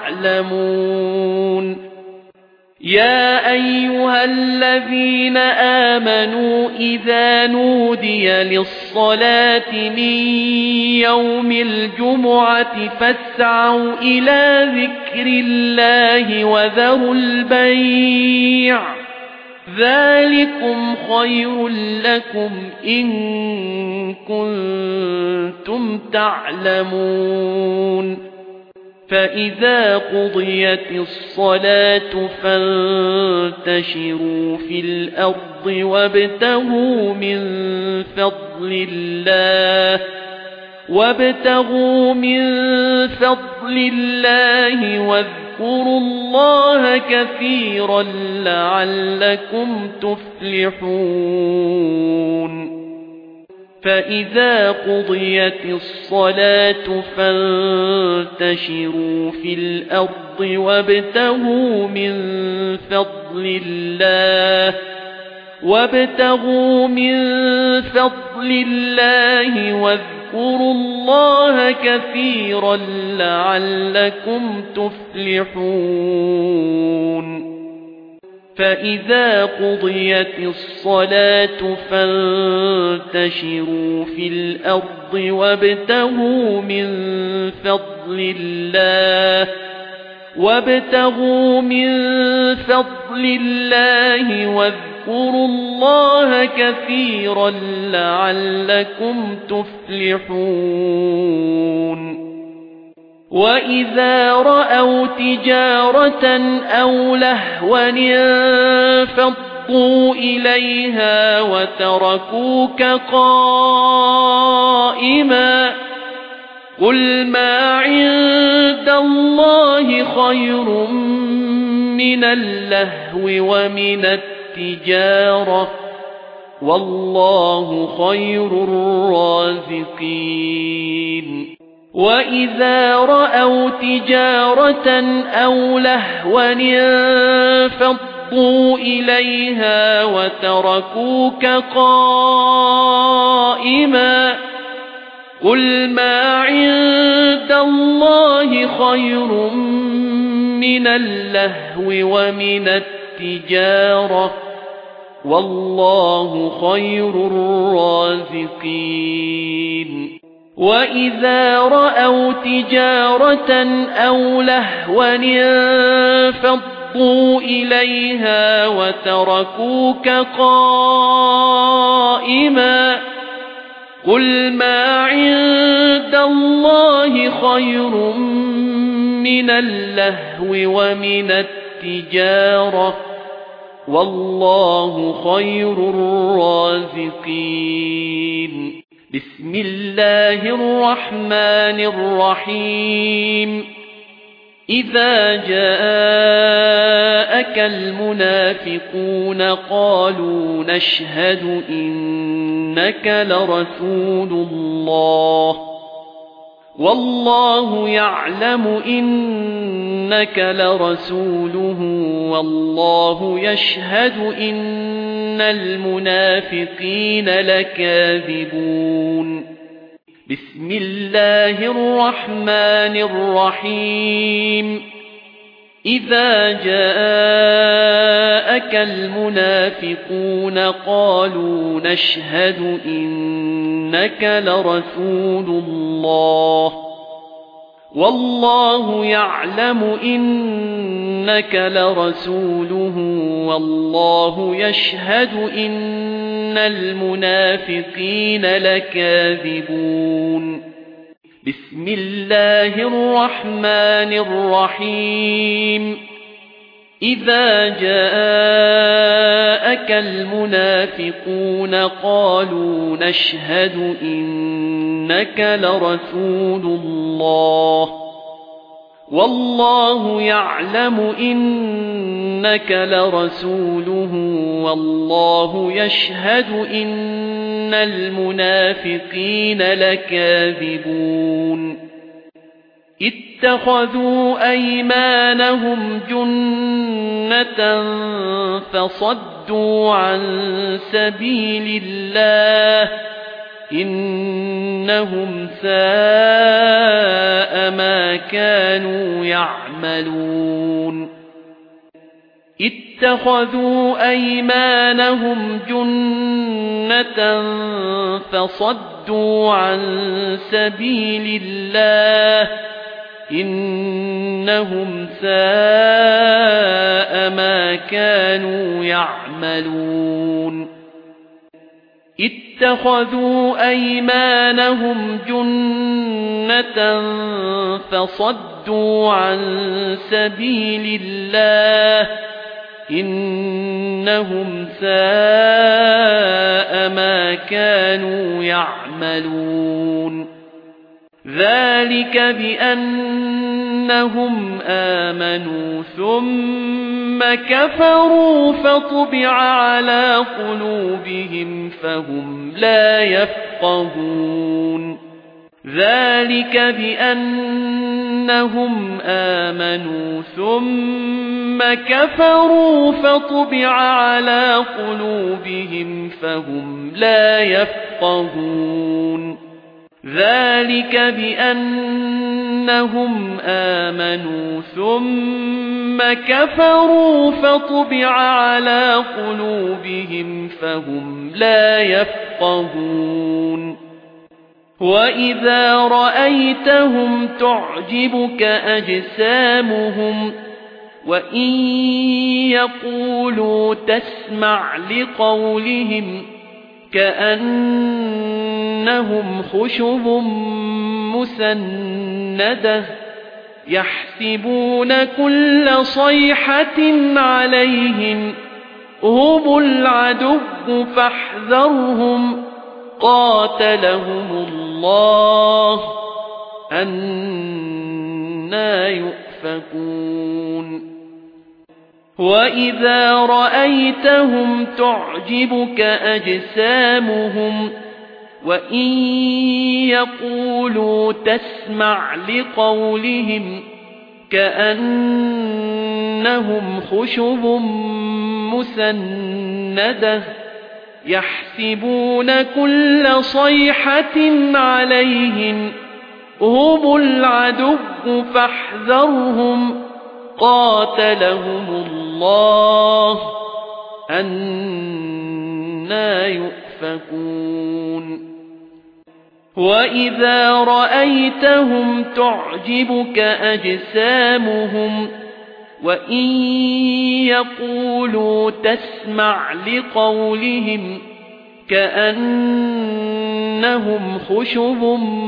تعلمون. يا أيها الذين آمنوا إذا نودي للصلاة من يوم الجمعة فاسعوا إلى ذكر الله وذروا البيع ذلكم خير لكم إن كنتم تعلمون. فإذا قضيت الصلاة فانتشروا في الأرض وابتغوا من فضل الله وابتغوا من فضل الله واذكروا الله كثيرا لعلكم تفلحون. فإذا قضيت الصلاة فانتشروا في الأرض وابتغوا من فضل الله وابتغوا من فضل الله واذكروا الله كثيرا لعلكم تفلحون. فإذا قضيت الصلاة فانتشروا في الأرض وابتغوا من فضل الله وابتغوا من فضل الله واذكروا الله كثيرا لعلكم تفلحون. وَإِذَا رَأَوْا تِجَارَةً أَوْ لَهْوًا انفَضُّوا إِلَيْهَا وَتَرَكُوكَ قَائِمًا قُلْ مَا عِندَ اللَّهِ خَيْرٌ مِنَ اللَّهْوِ وَمِنَ التِّجَارَةِ وَاللَّهُ خَيْرُ الرَّازِقِينَ. وَإِذَا رَأَوْا تِجَارَةً أَوْ لَهْوًا انفَضُّوا إِلَيْهَا وَتَرَكُوكَ قَائِمًا قُلْ مَا عِندَ اللَّهِ خَيْرٌ مِنَ اللَّهْوِ وَمِنَ التِّجَارَةِ وَاللَّهُ خَيْرُ الرَّازِقِينَ. وَإِذَا رَأَوْا تِجَارَةً أَوْ لَهْوًا انفَضُّوا إِلَيْهَا وَتَرَكُوكَ قَائِمًا قُلْ مَا عِندَ اللَّهِ خَيْرٌ مِنَ اللَّهْوِ وَمِنَ التِّجَارَةِ وَاللَّهُ خَيْرُ الرَّازِقِينَ. بسم الله الرحمن الرحيم. إذا جاءك المنافقون قالوا نشهد إنك لرسول الله والله يعلم إنك لرسوله والله يشهد إن المنافقين لكاذبون. بسم الله الرحمن الرحيم. إذا جاءك المنافقون قالوا نشهد إنك لرسول الله والله يعلم إنك لرسوله والله يشهد إن المنافقين لكاذبون بسم الله الرحمن الرحيم إذا جاءك المنافقون قالوا نشهد إنك لرسول الله والله يعلم إنك لرسوله والله يشهد إن المنافقين لكاذبون اتخذوا أيمانهم جنة فصدوا عن سبيل الله إنهم ساء ما كانوا يعملون اتخذوا أيمانهم جنة فصدوا عن سبيل الله إنهم ساء ما كانوا يعملون اتخذوا أيمانهم جنة فصدوا عن سبيل الله إنهم ساء ما كانوا يعملون ذلك بأنهم آمنوا ثم كفروا فطبع على قلوبهم فهم لا يفقهون ذلك بأنهم آمنوا ثم كفروا فطبع على قلوبهم فهم لا يفقهون ذلك بأنهم آمنوا ثم كفروا فطبع على قلوبهم فهم لا يفقهون وإذا رأيتهم تعجبك أجسامهم وإن يقولوا تسمع لقولهم كأنهم خشب مسندة يحسبون كل صيحة عليهم هم العدو فاحذرهم قاتلهم الله أنى يؤفكون وإذا رأيتهم تعجبك أجسامهم وإن يقولوا تسمع لقولهم كأنهم خشب مسندة يحسبون كل صيحة عليهم هم العدو فاحذرهم قاتلهم الله أنى يؤفكون وإذا رأيتهم تعجبك أجسامهم وإن يقولوا تسمع لقولهم كأنهم خشب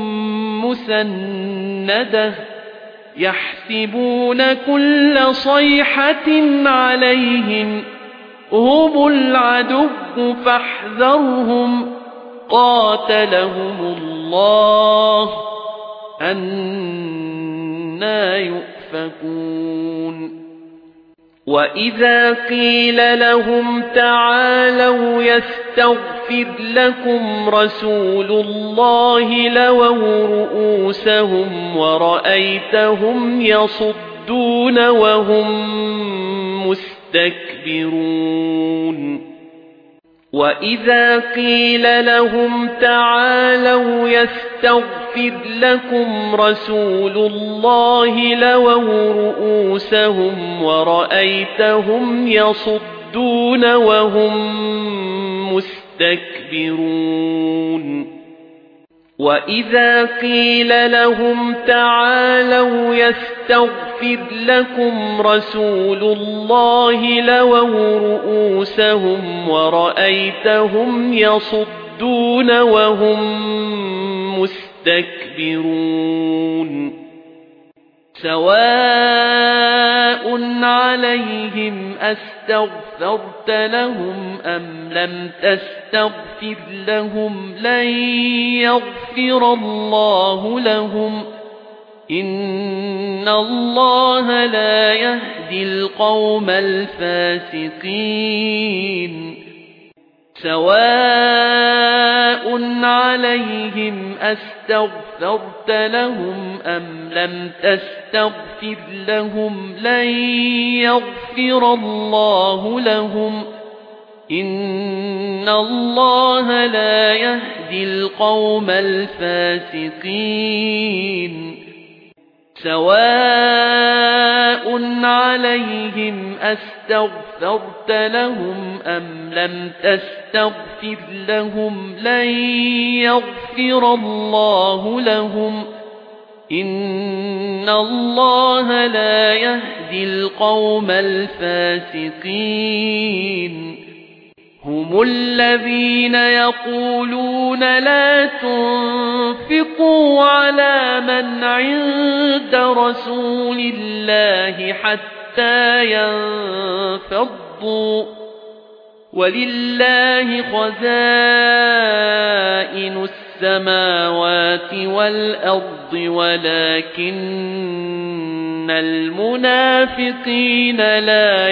مسندة يحسبون كل صيحة عليهم هم العدو فاحذرهم قاتلهم الله أنى يؤفكون وإذا قيل لهم تعالوا يستغفر لكم رسول الله لووا رؤوسهم ورأيتهم يصدون وهم مستكبرون وَإِذَا قِيلَ لَهُمْ تَعَالَوْا يَسْتَغْفِرْ لَكُمْ رَسُولُ اللَّهِ لَوَوْا رُءُوسَهُمْ وَرَأَيْتَهُمْ يَصُدُّونَ وَهُمْ مُسْتَكْبِرُونَ وَإِذَا قِيلَ لَهُمْ تَعَالَوْا يَسْتَغْفِرْ لَكُمْ رَسُولُ اللَّهِ لَوَوْا رُءُوسَهُمْ وَرَأَيْتَهُمْ يَصُدُّونَ وَهُمْ مُسْتَكْبِرُونَ سَوَاءٌ عَلَيْهِمْ أَسْتَغْفَرْتَ لَهُمْ أَمْ لَمْ تَسْتَغْفِرْ لَهُمْ لَن يَغْفِرَ اللَّهُ لَهُمْ إِنَّ اللَّهَ لَا يَهْدِي الْقَوْمَ الْفَاسِقِينَ سَوَاءٌ عَلَيْهِمْ أَسْتَغْفَرْتَ لَهُمْ أَمْ لَمْ تَسْتَغْفِرْ لَهُمْ لَن يَغْفِرَ اللَّهُ لَهُمْ إِنَّ اللَّهَ لَا يَهْدِي الْقَوْمَ الْفَاسِقِينَ سَوَاءٌ عَلَيْهِمْ أَسْتَغْفَرْتَ لَهُمْ أَمْ لَمْ تَسْتَغْفِرْ لَهُمْ لَن يَغْفِرَ اللَّهُ لَهُمْ إِنَّ اللَّهَ لَا يَهْدِي الْقَوْمَ الْفَاسِقِينَ هُمُ الَّذِينَ يَقُولُونَ لَا تُنفِقُوا عَلَى مَنْ عِندَ رَسُولِ اللَّهِ حَتَّى يَنفَضُّوا وَلِلَّهِ خَزَائِنُ السَّمَاوَاتِ وَالْأَرْضِ وَلَكِنَّ الْمُنَافِقِينَ لَا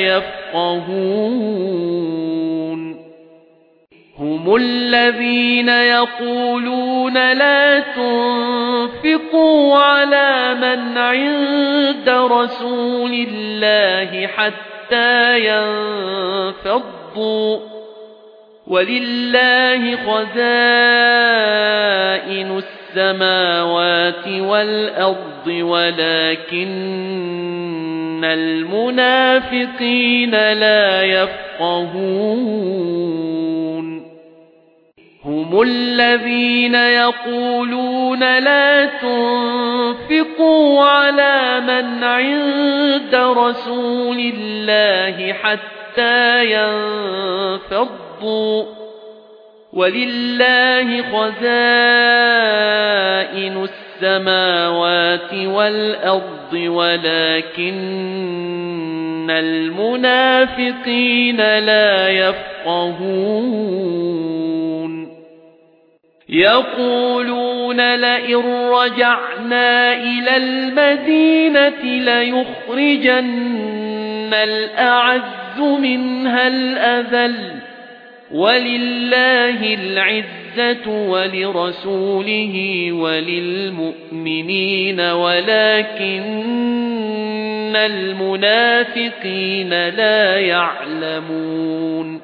يَفْقَهُونَ هُمُ الَّذِينَ يَقُولُونَ لَا تُنفِقُوا عَلَى مَنْ عِندَ رَسُولِ اللَّهِ حَتَّى يَنفَضُّوا وَلِلَّهِ خَزَائِنُ السَّمَاوَاتِ وَالْأَرْضِ وَلَكِنَّ الْمُنَافِقِينَ لَا يَفْقَهُونَ هُمُ الَّذِينَ يَقُولُونَ لَا تُنفِقُوا عَلَى مَنْ عِندَ رَسُولِ اللَّهِ حَتَّى يَنفَضُّوا وَلِلَّهِ خَزَائِنُ السَّمَاوَاتِ وَالْأَرْضِ وَلَكِنَّ الْمُنَافِقِينَ لَا يَفْقَهُونَ يَقُولُونَ لَئِن رَّجَعْنَا إِلَى الْمَدِينَةِ لَيُخْرِجَنَّ الْأَعَزُّ مِنْهَا الْأَذَلَّ وَلِلَّهِ الْعِزَّةُ وَلِرَسُولِهِ وَلِلْمُؤْمِنِينَ وَلَكِنَّ الْمُنَافِقِينَ لَا يَعْلَمُونَ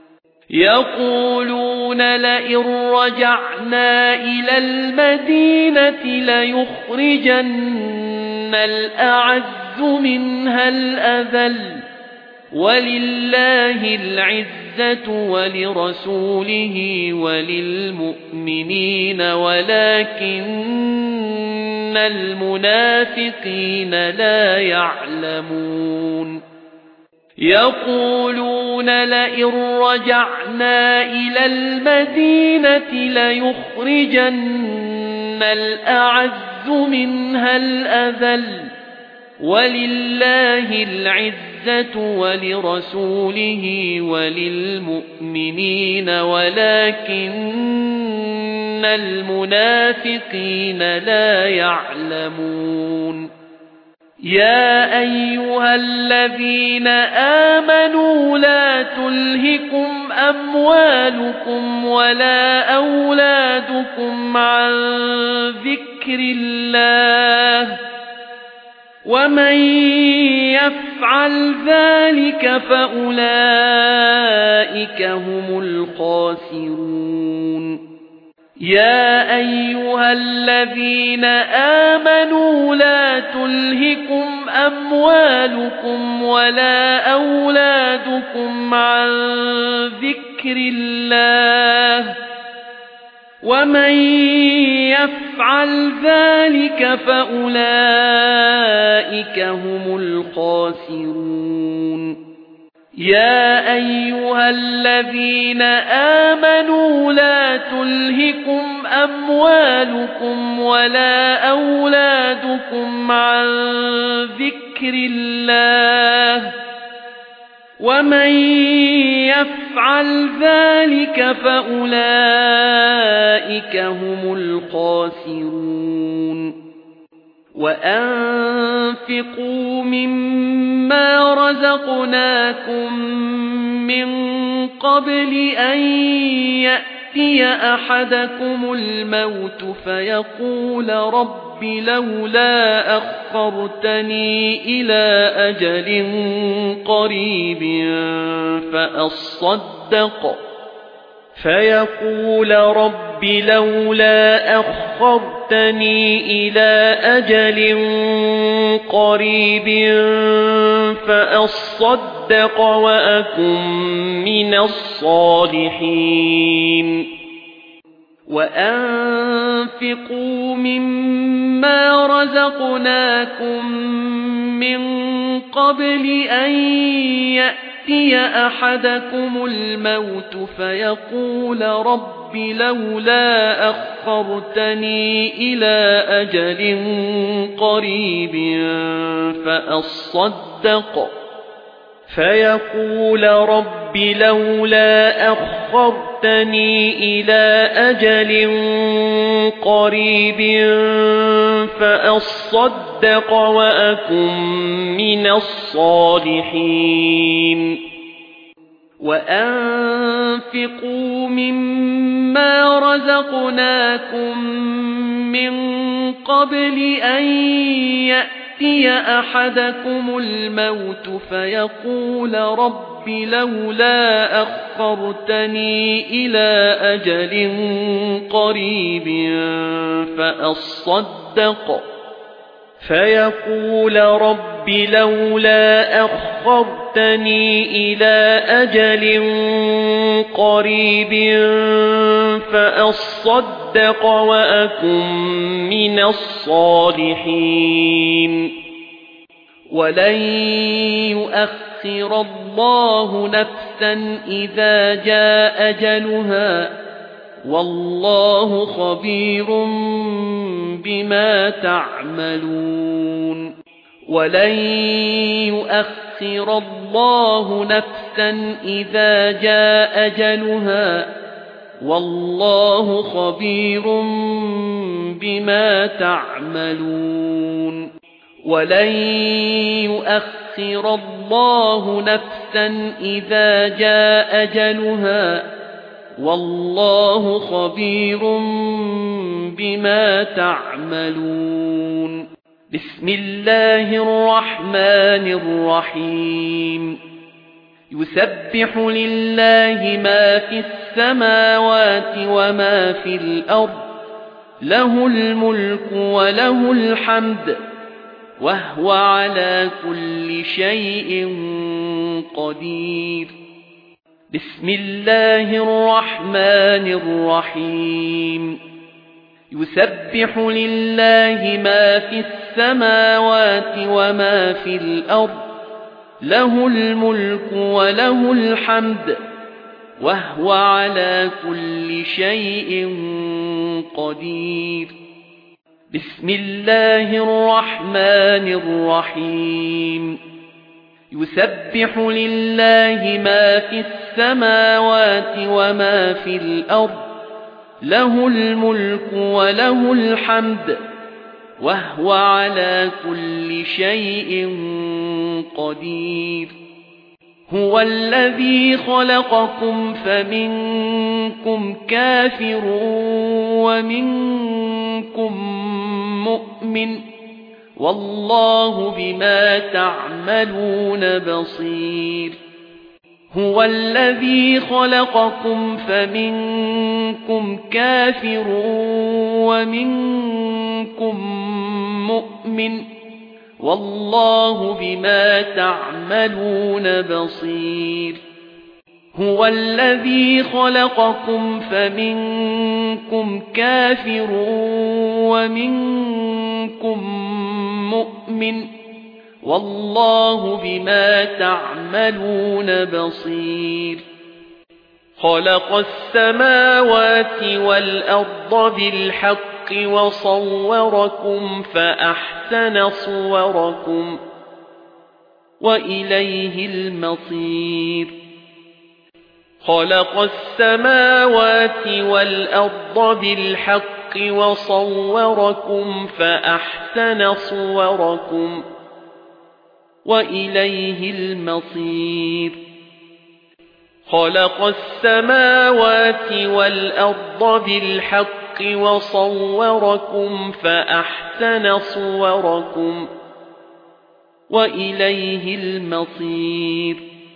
يَقُولُونَ لَئِن رَّجَعْنَا إِلَى الْمَدِينَةِ لَيُخْرِجَنَّ الْأَعَزُّ مِنْهَا الْأَذَلَّ وَلِلَّهِ الْعِزَّةُ وَلِرَسُولِهِ وَلِلْمُؤْمِنِينَ وَلَكِنَّ الْمُنَافِقِينَ لَا يَعْلَمُونَ يَقُولُونَ لَئِن رَّجَعْنَا إِلَى الْمَدِينَةِ لَيُخْرِجَنَّ الْأَعَزُّ مِنْهَا الْأَذَلَّ وَلِلَّهِ الْعِزَّةُ وَلِرَسُولِهِ وَلِلْمُؤْمِنِينَ وَلَكِنَّ الْمُنَافِقِينَ لَا يَعْلَمُونَ يَا أَيُّهَا الَّذِينَ آمَنُوا لَا تُلْهِكُمْ أَمْوَالُكُمْ وَلَا أَوْلَادُكُمْ عَن ذِكْرِ اللَّهِ ومن يفعل ذلك فأولئك هم الخاسرون يا أيها الذين آمنوا لا تلهكم أموالكم ولا أولادكم عن ذكر الله ومن يفعل ذلك فأولئك هم الخاسرون يا أيها الذين آمنوا لا تلهكم أموالكم ولا أولادكم عن ذكر الله ومن يفعل ذلك فأولئك هم الخاسرون وأنفقوا مما رزقناكم من قبل أن يأتي أحدكم الموت فيقول رب لولا أخرتني إلى أجل قريب فأصدق فيقول رب لولا أخرتني إلى أجل قريب فأصدق وأكن من الصالحين وأنفقوا مما رزقناكم من قبل أن يأتي أحدكم الموت فيقول رب لولا أخرتني إلى أجل قريب فأصدق فيقول رب لولا أخرتني إلى أجل قريب فأصدق وأكن من الصالحين وأنفقوا مما رزقناكم من قبل أن يأتي أحدكم الموت فيقول رب لولا أخرتني إلى أجل قريب فأصدق فيقول رب لولا أخرتني إلى أجل قريب فأصدق وأكن من الصالحين ولن يؤخر الله نفسا إذا جاء أجلها والله خبير بما تعملون ولن يؤخر الله نفسا إذا جاء أجلها والله خبير بما تعملون ولن يؤخر الله نفسا إذا جاء أجلها والله خبير بما تعملون بسم الله الرحمن الرحيم يسبح لله ما في السماوات وما في الأرض له الملك وله الحمد وهو على كل شيء قدير بسم الله الرحمن الرحيم يسبح لله ما في السماوات وما في الأرض له الملك وله الحمد وهو على كل شيء قدير بسم الله الرحمن الرحيم يسبح لله ما في السماوات وما في الأرض له الملك وله الحمد وهو على كل شيء قدير هو الذي خلقكم فمنكم كافر ومنكم مؤمن والله بما تعملون بصير هو الذي خلقكم فمنكم كافر ومنكم مؤمن والله بما تعملون بصير هو الذي خلقكم فمنكم كافر ومنكم مؤمن والله بما تعملون بصير خلق السماوات والأرض بالحق وصوركم فأحسن صوركم وإليه المصير خلق السماوات والأرض بالحق وصوركم فأحسن صوركم وإليه المصير خلق السماوات والأرض بالحق وصوركم فأحسن صوركم وإليه المصير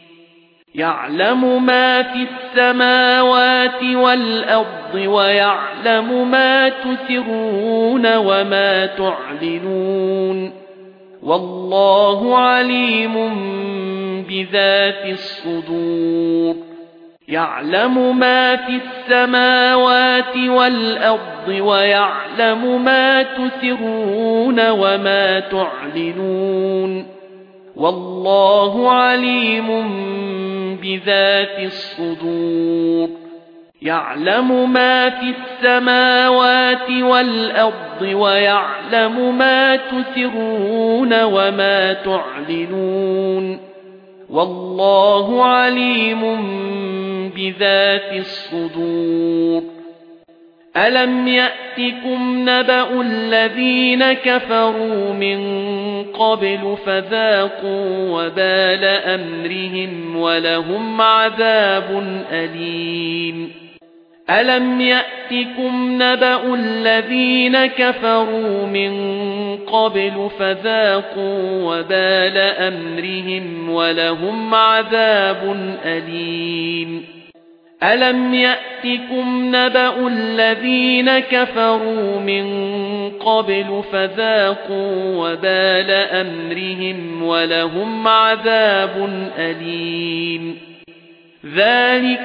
يعلم ما في السماوات والأرض ويعلم ما تسرون وما تعلنون والله عليم بذات الصدور يعلم ما في السماوات والأرض ويعلم ما تسرون وما تعلنون والله عليم بذات الصدور يعلم ما في السماوات والأرض ويعلم ما تسرون وما تعلنون والله عليم بذات الصدور ألم يأتكم نبأ الذين كفروا من قبل فذاقوا وبال أمرهم ولهم عذاب أليم ألم يأتكم نبأ الذين كفروا من قبل فذاقوا وبال أمرهم ولهم عذاب أليم ألم يأتكم نبأ الذين كفروا من قبل فذاقوا وبال أمرهم ولهم عذاب أليم ذلك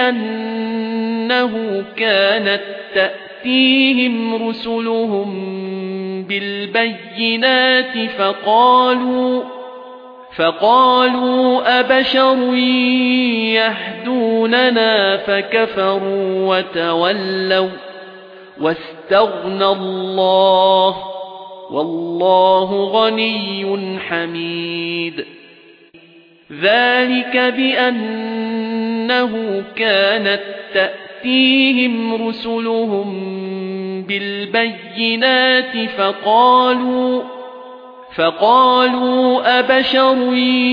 بأنه كانت تأتيهم رسلهم بالبينات فقالوا فقالوا أبشر يهدوننا فكفروا وتولوا واستغنى الله والله غني حميد ذلك بأنه كانت تأتيهم رسلهم بالبينات فقالوا فقالوا أبشر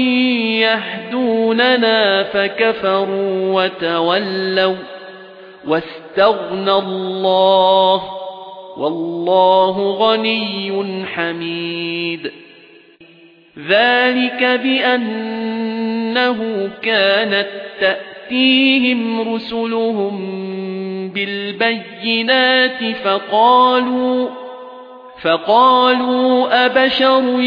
يهدوننا فكفروا وتولوا واستغنى الله والله غني حميد ذلك بأنه كانت تأتيهم رسلهم بالبينات فقالوا فقالوا أبشر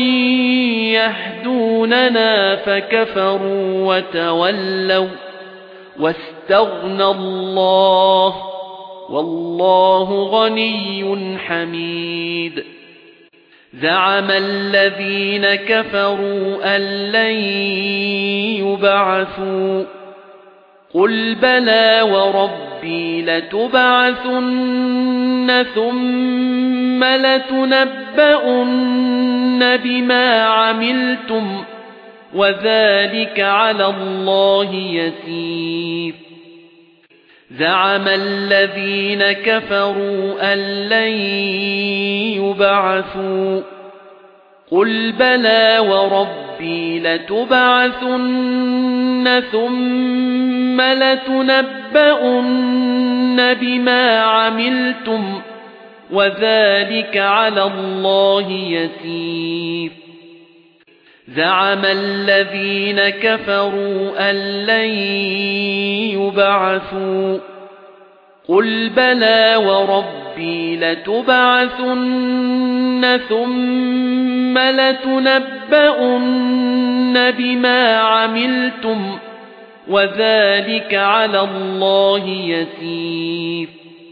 يهدوننا فكفروا وتولوا واستغنى الله والله غني حميد زعم الذين كفروا أن لن يبعثوا قل بلى وربي لتبعثن ثم لتنبؤن بما عملتم وذلك على الله يسير زعم الذين كفروا أن لن يبعثوا قل بلى وربي لتبعثن ثم لتنبؤن بما عملتم وذلك على الله يسير. زعم الذين كفروا أن لن يبعثوا قل بلى وربي لتبعثن ثم لتنبؤن بما عملتم وذلك على الله يسير.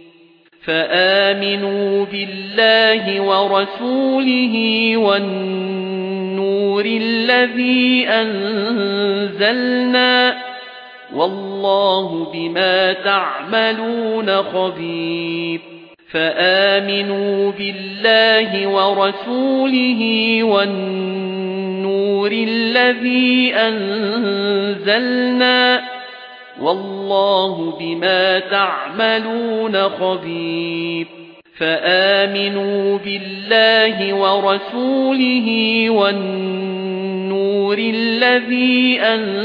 فآمنوا بالله ورسوله والنور الذي أنزلنا والله بما تعملون خبير. فآمنوا بالله ورسوله والنور الذي أنزلنا والله بما تعملون خبير. فآمنوا بالله ورسوله والنور الذي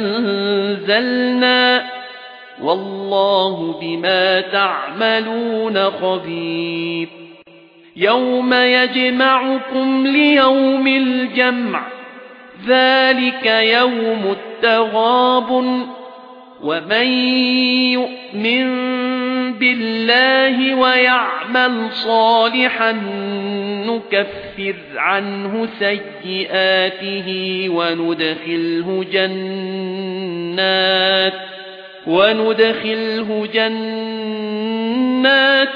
أنزلنا والله بما تعملون خبير. يوم يجمعكم ليوم الجمع ذلك يوم التغابن ومن يؤمن بالله ويعمل صالحا نكفر عنه سيئاته وندخله جنات وندخله جنات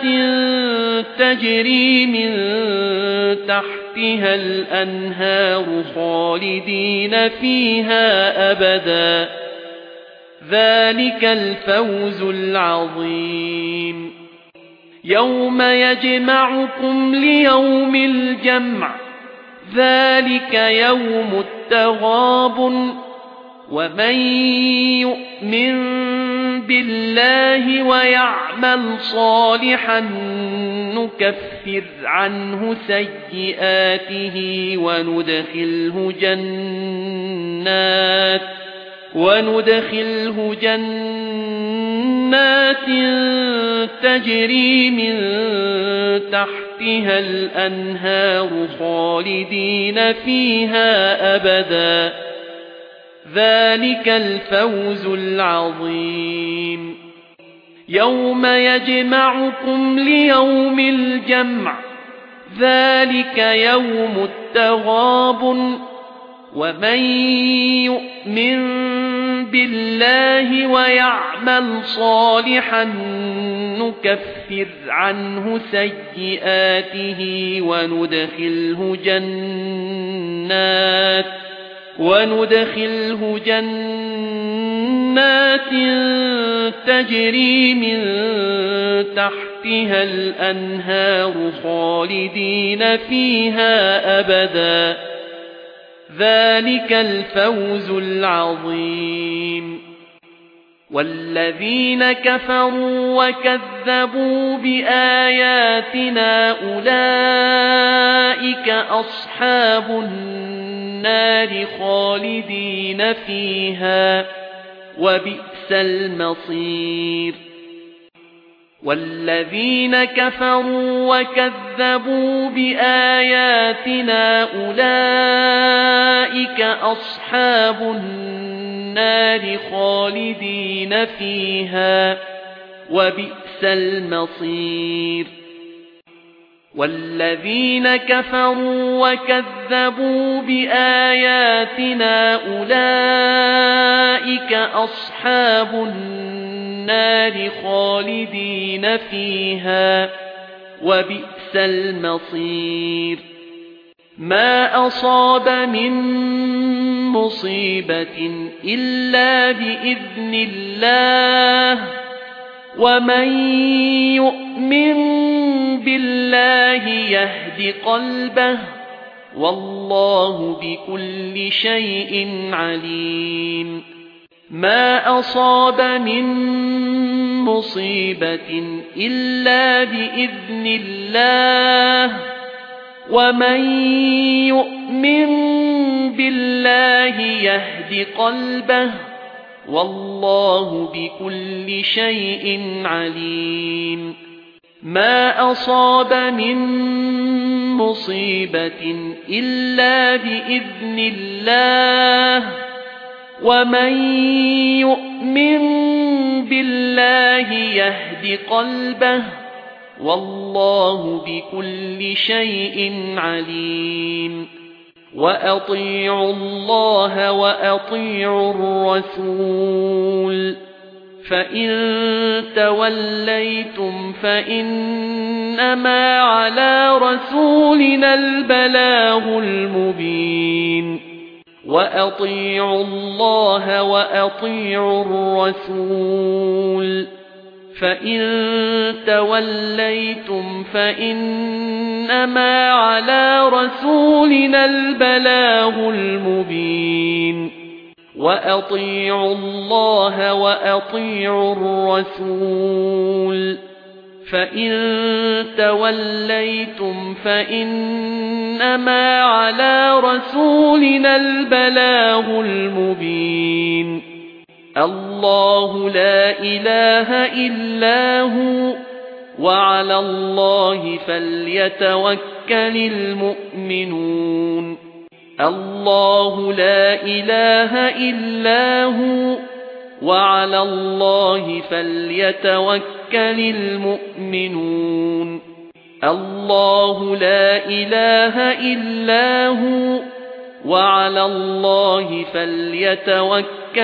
تجري من تحتها الأنهار خالدين فيها أبدا ذلك الفوز العظيم. يوم يجمعكم ليوم الجمع ذلك يوم التغابن ومن يؤمن بالله ويعمل صالحا نكفر عنه سيئاته وندخله جنات وندخله جنات تجري من تحتها الأنهار خالدين فيها أبدا ذلك الفوز العظيم. يوم يجمعكم ليوم الجمع ذلك يوم التغابن ومن يؤمن بالله ويعمل صالحا نكفر عنه سيئاته وندخله جنات وندخله جنات تجري من تحتها الأنهار خالدين فيها أبدا ذلك الفوز العظيم. والذين كفروا وكذبوا بآياتنا أولئك أصحاب النار خالدين فيها وبئس المصير. والذين كفروا وكذبوا بآياتنا أولئك أصحاب النار خالدين فيها وبئس المصير. والذين كفروا وكذبوا بآياتنا أولئك أصحاب النار خالدين فيها وبئس المصير. ما أصاب من مصيبة إلا بإذن الله ومن يؤمن بالله يهد قلبه والله بكل شيء عليم. ما أصاب من مصيبة إلا بإذن الله ومن يؤمن بالله يهد قلبه والله بكل شيء عليم. ما أصاب من مصيبة إلا بإذن الله ومن يؤمن بالله يهد قلبه والله بكل شيء عليم وأطيعوا الله وأطيعوا الرسول فإن توليتم فإنما على رسولنا البلاغ المبين وأطيعوا الله وأطيعوا الرسول فإن توليتم فإنما على رسولنا البلاغ المبين وأطيعوا الله وأطيعوا الرسول فإن توليتم فإنما على رسولنا البلاغ المبين الله لا إله إلا هو وعلى الله فليتوكل المؤمنون الله لا إله إلا هو وعلى الله فليتوكل المؤمنون الله لا إله إلا هو وعلى الله فليتوكل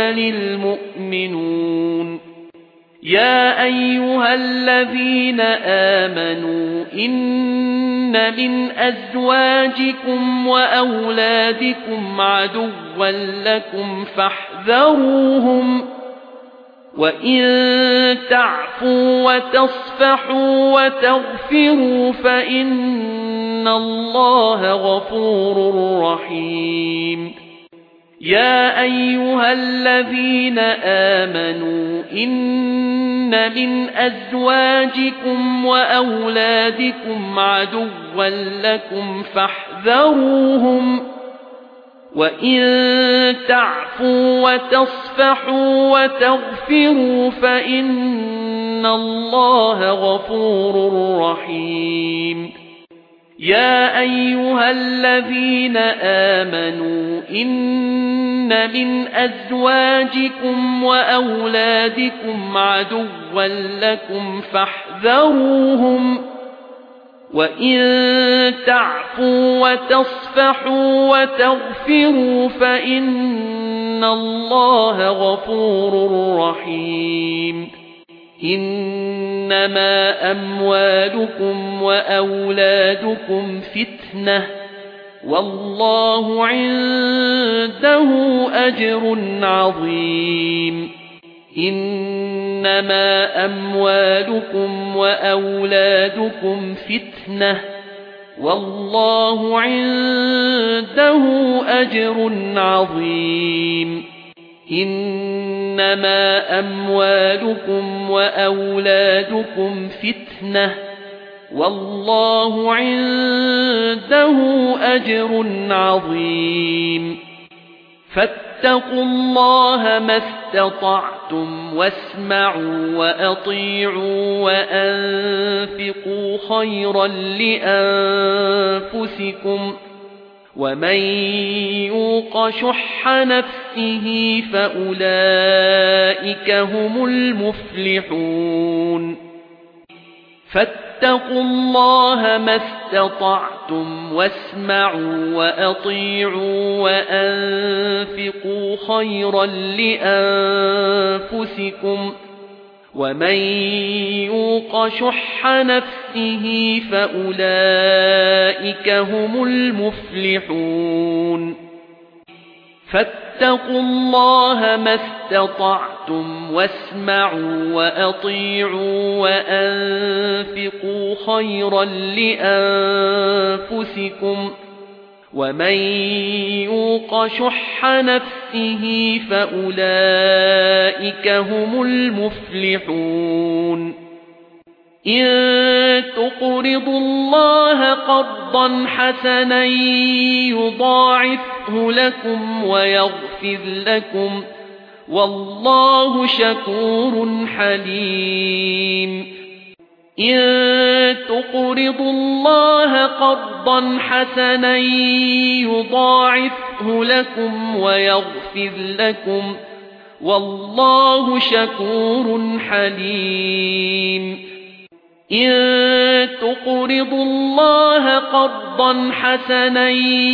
المؤمنون يا أيها الذين آمنوا إن من أزواجكم وأولادكم عدوا لكم فاحذروهم وإن تعفوا وتصفحوا وتغفروا فإن الله غفور رحيم يا أيها الذين آمنوا إن من أزواجكم وأولادكم عدوا لكم فاحذروهم وإن تعفوا وتصفحوا وتغفروا فإن الله غفور رحيم يا أيها الذين آمنوا إن من أزواجكم وأولادكم عدوا لكم فاحذروهم وإن تعفوا وتصفحوا وتغفروا فإن الله غفور رحيم إنما أموالكم وأولادكم فتنة والله عنده أجر عظيم إنما أموالكم وأولادكم فتنة والله عنده أجر عظيم إنما أموالكم وأولادكم فتنة والله عنده أجر عظيم فاتقوا الله ما استطعتم واسمعوا وأطيعوا وأنفقوا خيرا لأنفسكم ومن يوق شح نفسه فأولئك هم المفلحون فاتقوا الله ما استطعتم واسمعوا وأطيعوا وأنفقوا خيرا لأنفسكم ومن يوق شح نفسه فأولئك هم المفلحون فاتقوا الله ما استطعتم واسمعوا وأطيعوا وأنفقوا خيرا لأنفسكم ومن يوق شح نفسه فأولئك هم المفلحون إن تقرضوا الله قرضا حسنا يضاعفه لكم ويغفر لكم والله شكور حليم إن تقرضوا الله قرضا حسنا يضاعفه لكم ويغفر لكم والله شكور حليم إن تقرضوا الله قرضا حسنا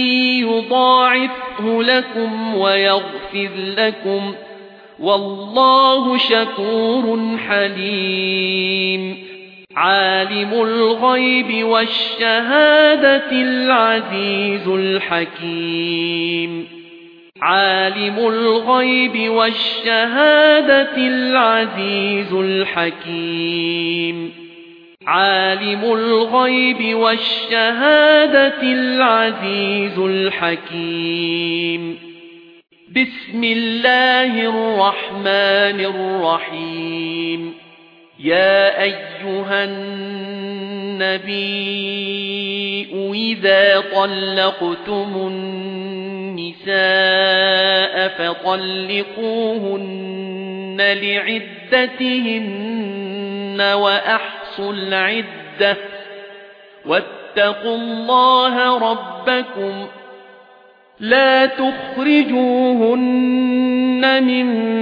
يضاعفه لكم ويغفر لكم والله شكور حليم عالم الغيب والشهادة العزيز الحكيم عالم الغيب والشهادة العزيز الحكيم عالم الغيب والشهادة العزيز الحكيم بسم الله الرحمن الرحيم يا أيها النبي إذا طلقتم النساء فطلقوهن لعدتهن وأحصوا العدة واتقوا الله ربكم لا تخرجوهن من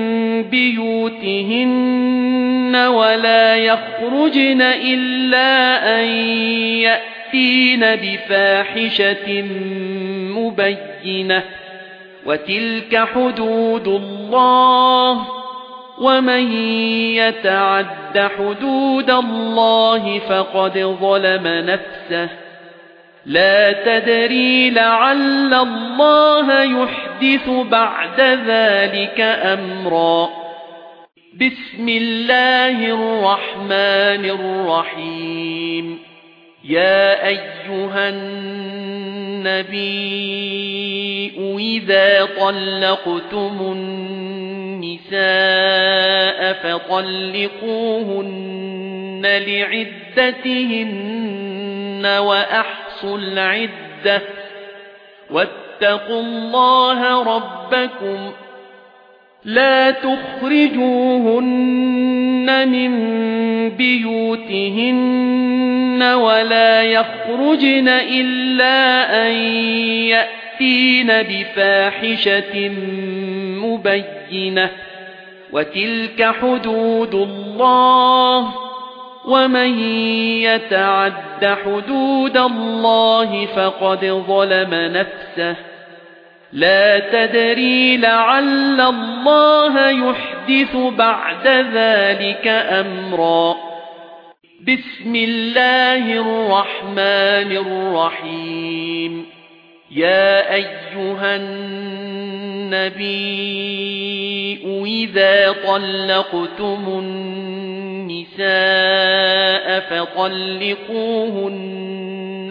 بيوتهن ولا يخرجن إلا أن يأتين بفاحشة مبينة وتلك حدود الله ومن يتعد حدود الله فقد ظلم نفسه لا تدري لعل الله يحدث بعد ذلك أمرا بسم الله الرحمن الرحيم يا أيها النبي إذا طلقتم النساء فطلقوهن لعدتهن وأحصوا العدة واتقوا الله ربكم لا تخرجوهن من بيوتهن ولا يخرجن إلا أن يأتين بفاحشة مبينة وتلك حدود الله ومن يتعد حدود الله فقد ظلم نفسه لا تدري لعل الله يحدث بعد ذلك أمرا بسم الله الرحمن الرحيم يا أيها النبي إذا طلقتم النساء فطلقوهن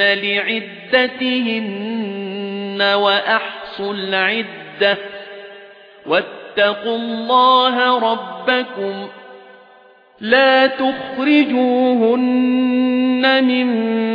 لعدتهن وأحصوا العدة واتقوا الله ربكم لا تخرجوهن من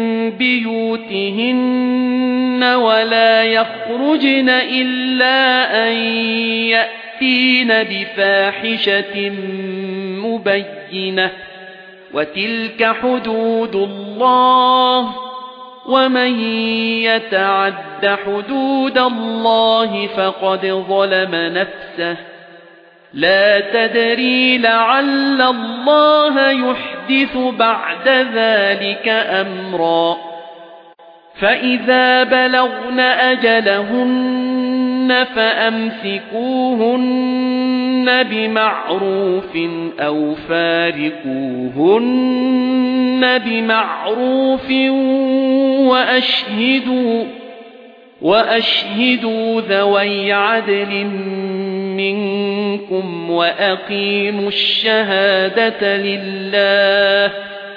بيوتهن ولا يخرجن إلا أن يأتين بفاحشة مبينة وتلك حدود الله ومن يتعد حدود الله فقد ظلم نفسه لا تدري لعل الله يحدث بعد ذلك أمرا فإذا بلغن أجلهن فأمسكوهن بمعروف أو فارقوهن بمعروف وأشهدوا وأشهدوا ذوي عدل منكم وأقيموا الشهادة لله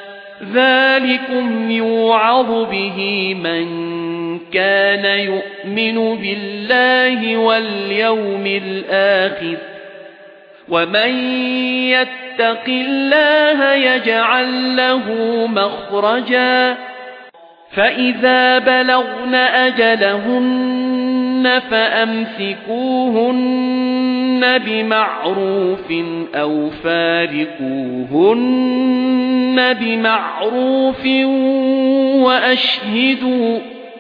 ذلكم يوعظ به من كان يؤمن بالله واليوم الآخر ومن يتق الله يجعل له مخرجا فإذا بلغن أجلهن فأمسكوهن بمعروف أو فارقوهن بمعروف وأشهدوا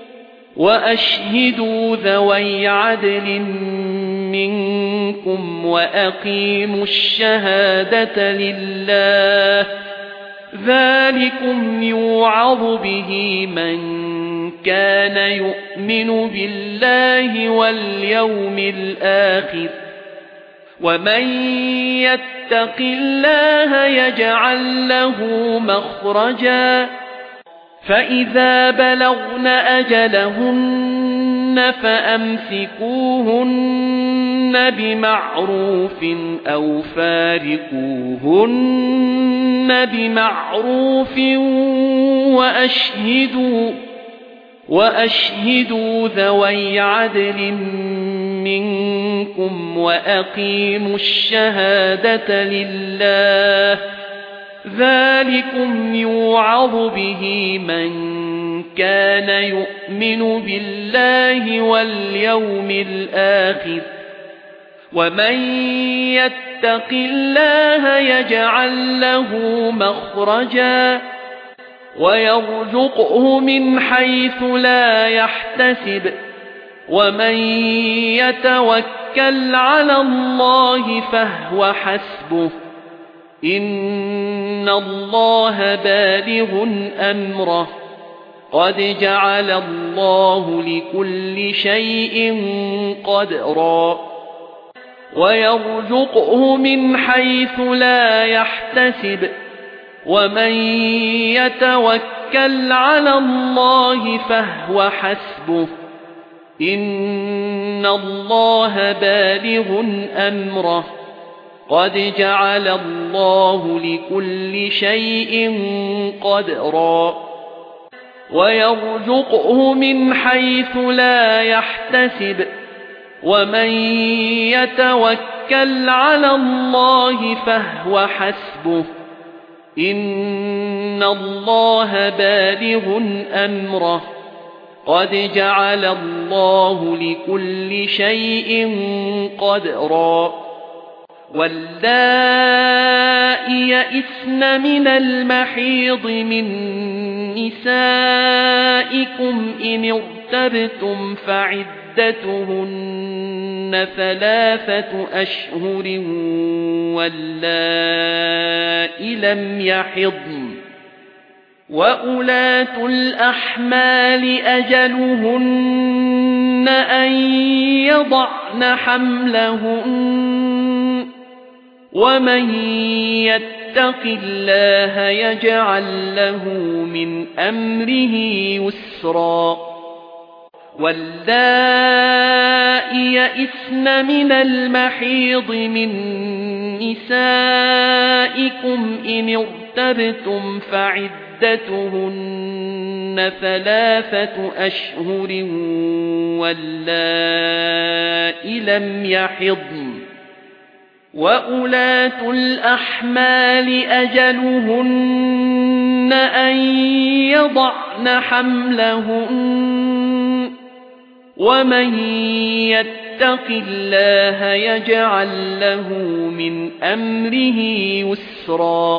وأشهدوا ذوي عدل منكم وأقيموا الشهادة لله ذلكم يوعظ به من كان يؤمن بالله واليوم الآخر ومن يتق الله يجعل له مخرجا فإذا بلغن أجلهن فأمسكوهن بمعروف أو فارقوهن بمعروف وأشهدوا وأشهدوا ذوي عدل منكم وأقيموا الشهادة لله ذلكم يوعظ به من كان يؤمن بالله واليوم الآخر ومن يتق الله يجعل له مخرجا ويرزقه من حيث لا يحتسب ومن يتوكل على الله فهو حسبه إن الله بالغ أمره قد جعل الله لكل شيء قدرا ويرزقه من حيث لا يحتسب ومن يتوكل على الله فهو حسبه إن الله بالغ أمره قد جعل الله لكل شيء قدرا ويرزقه من حيث لا يحتسب ومن يتوكل على الله فهو حسبه إن الله بالغ أمره قد جعل الله لكل شيء قدرا واللائي يئسن من المحيض من نسائكم إن ارتبتم فعدتهن ثلاثة أشهر واللائي لم يحضن وأولاة الأحمال أجلهن أن يضعن حملهن ومن يتق الله يجعل له من أمره يسرا واللائي يئسن من المحيض من نسائكم إن ارتبتم فعدتهن ثلاثة أشهر واللائي لم يحضن وأولاة الأحمال أجلهن أن يضعن حملهن ومن يتق الله يجعل له من أمره يسرا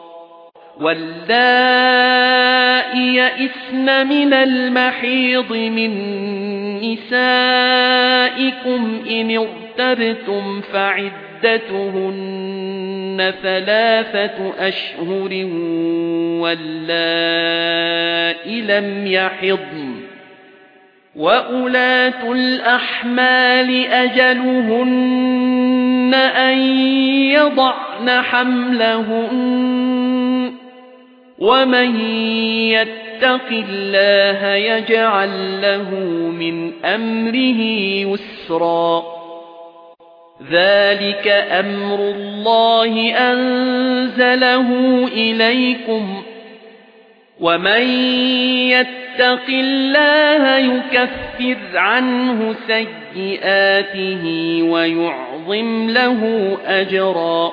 واللائي يئسن من المحيض من نسائكم إن ارتبتم فعدتهن ثلاثة أشهر واللائي لم يحضن وأولاة الأحمال أجلهن أن يضعن حملهن ومن يتق الله يجعل له من أمره يسرا ذلك أمر الله أنزله إليكم ومن يتق الله يكفر عنه سيئاته ويعظم له أجرا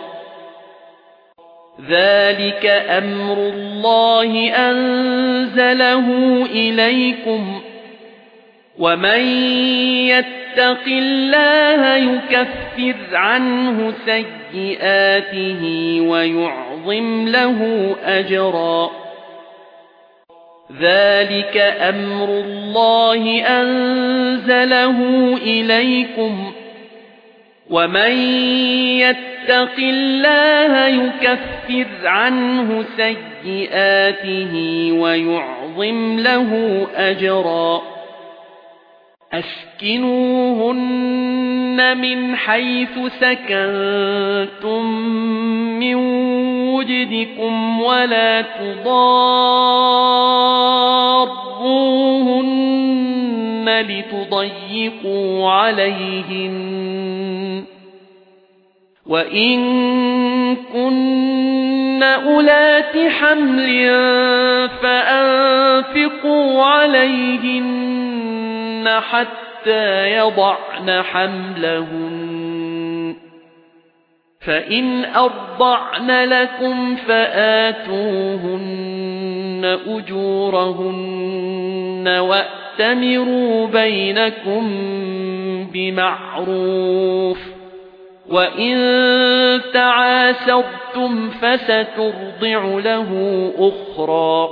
ذلك أمر الله أنزله إليكم ومن يتق الله يكفر عنه سيئاته ويعظم ويعظم له أجرا ذلك أمر الله أنزله إليكم ومن يتق الله يكفر عنه سيئاته ويعظم له أجرا أسكنوهن من حيث سكنتم من وجدكم ولا تضاروهن لتضيقوا عليهن وإن كن أولات حمل فأنفقوا عليهن حتى يضعن حملهن فإن أرضعن لكم فآتوهن أجورهن وأتمروا بينكم بمعروف وإن تعاسرتم فسترضع له أخرى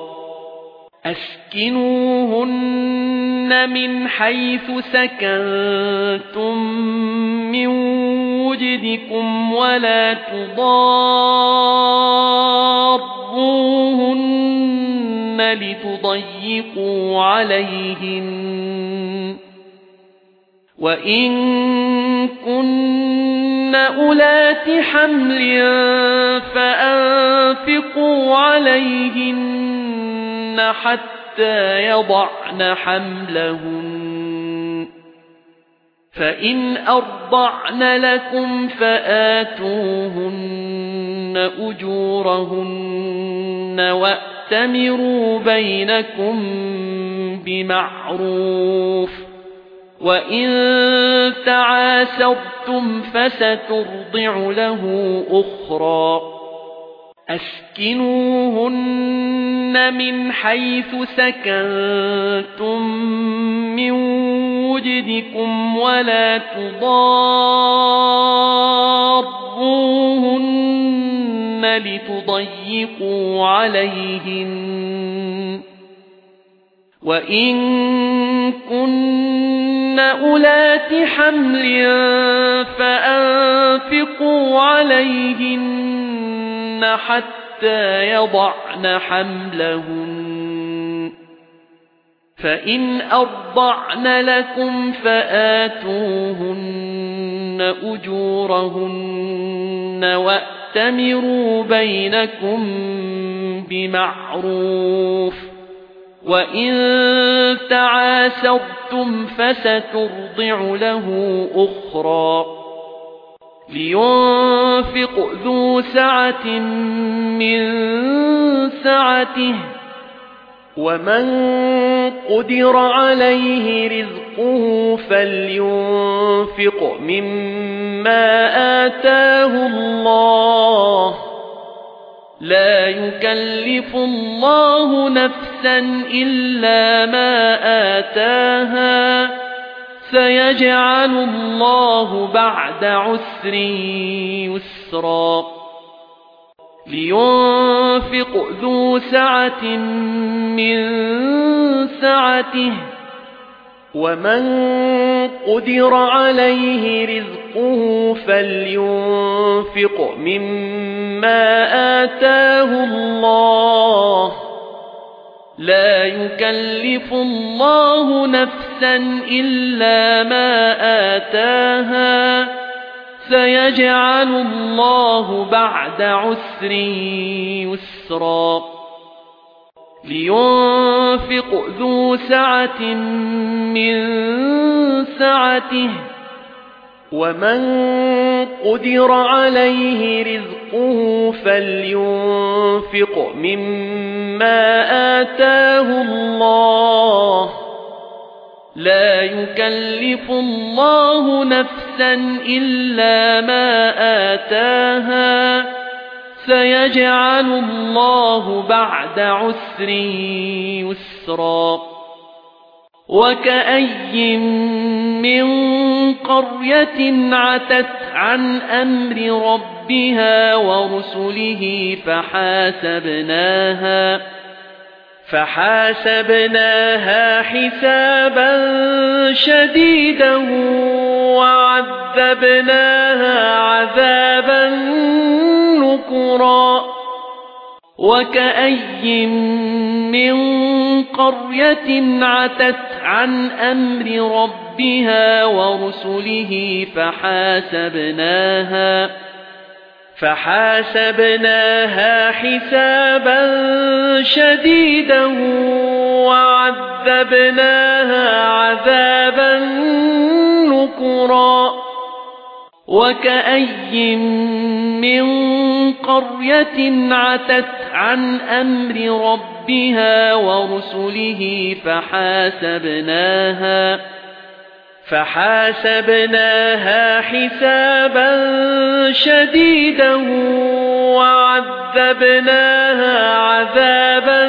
أسكنوهن من حيث سكنتم من وجدكم ولا تضاروهن لتضيقوا عليهن وإن كن أولات حمل فأنفقوا عليهن حتى يضعن حملهن فإن أرضعن لكم فآتوهن أجورهن وأتمروا بينكم بمعروف وإن تعاسرتم فسترضع له أخرى أسكنوهن من حيث سكنتم من وجدكم ولا تضاروهن لتضيقوا عليهن وإن كن أولات حمل فأنفقوا عليهن حتى يضعن حملهن فإن أرضعن لكم فآتوهن أجورهن وأتمروا بينكم بمعروف وإن تعاسرتم فسترضع له أخرى لينفق ذو سعة من سعته ومن قدر عليه رزقه فلينفق مما آتاه الله لا يكلف الله نفسا إلا ما آتاها سيجعل الله بعد عسر يسرا لينفق ذو سعة من سعته ومن قدر عليه رزقه فلينفق مما آتاه الله لا يكلف الله نفسا إلا ما آتاها سيجعل الله بعد عسر يسرا لينفق ذو سعة من سعته ومن قدر عليه رزقه فلينفق مما آتاه الله لا يكلف الله نفسا إلا ما آتاها سيجعل الله بعد عسر يسرا وكأي من قرية عتت عن أمر ربها ورسله فحاسبناها فحاسبناها حسابا شديدا وعذبناها عذابا نكرا وكأي من قرية عتت عن أمر ربها ورسله فحاسبناها فحاسبناها حسابا شديدا وعذبناها عذابا نكرا وكأي من قرية عتت عن أمر ربها ورسله فحاسبناها فحاسبناها حسابا شديدا وعذبناها عذابا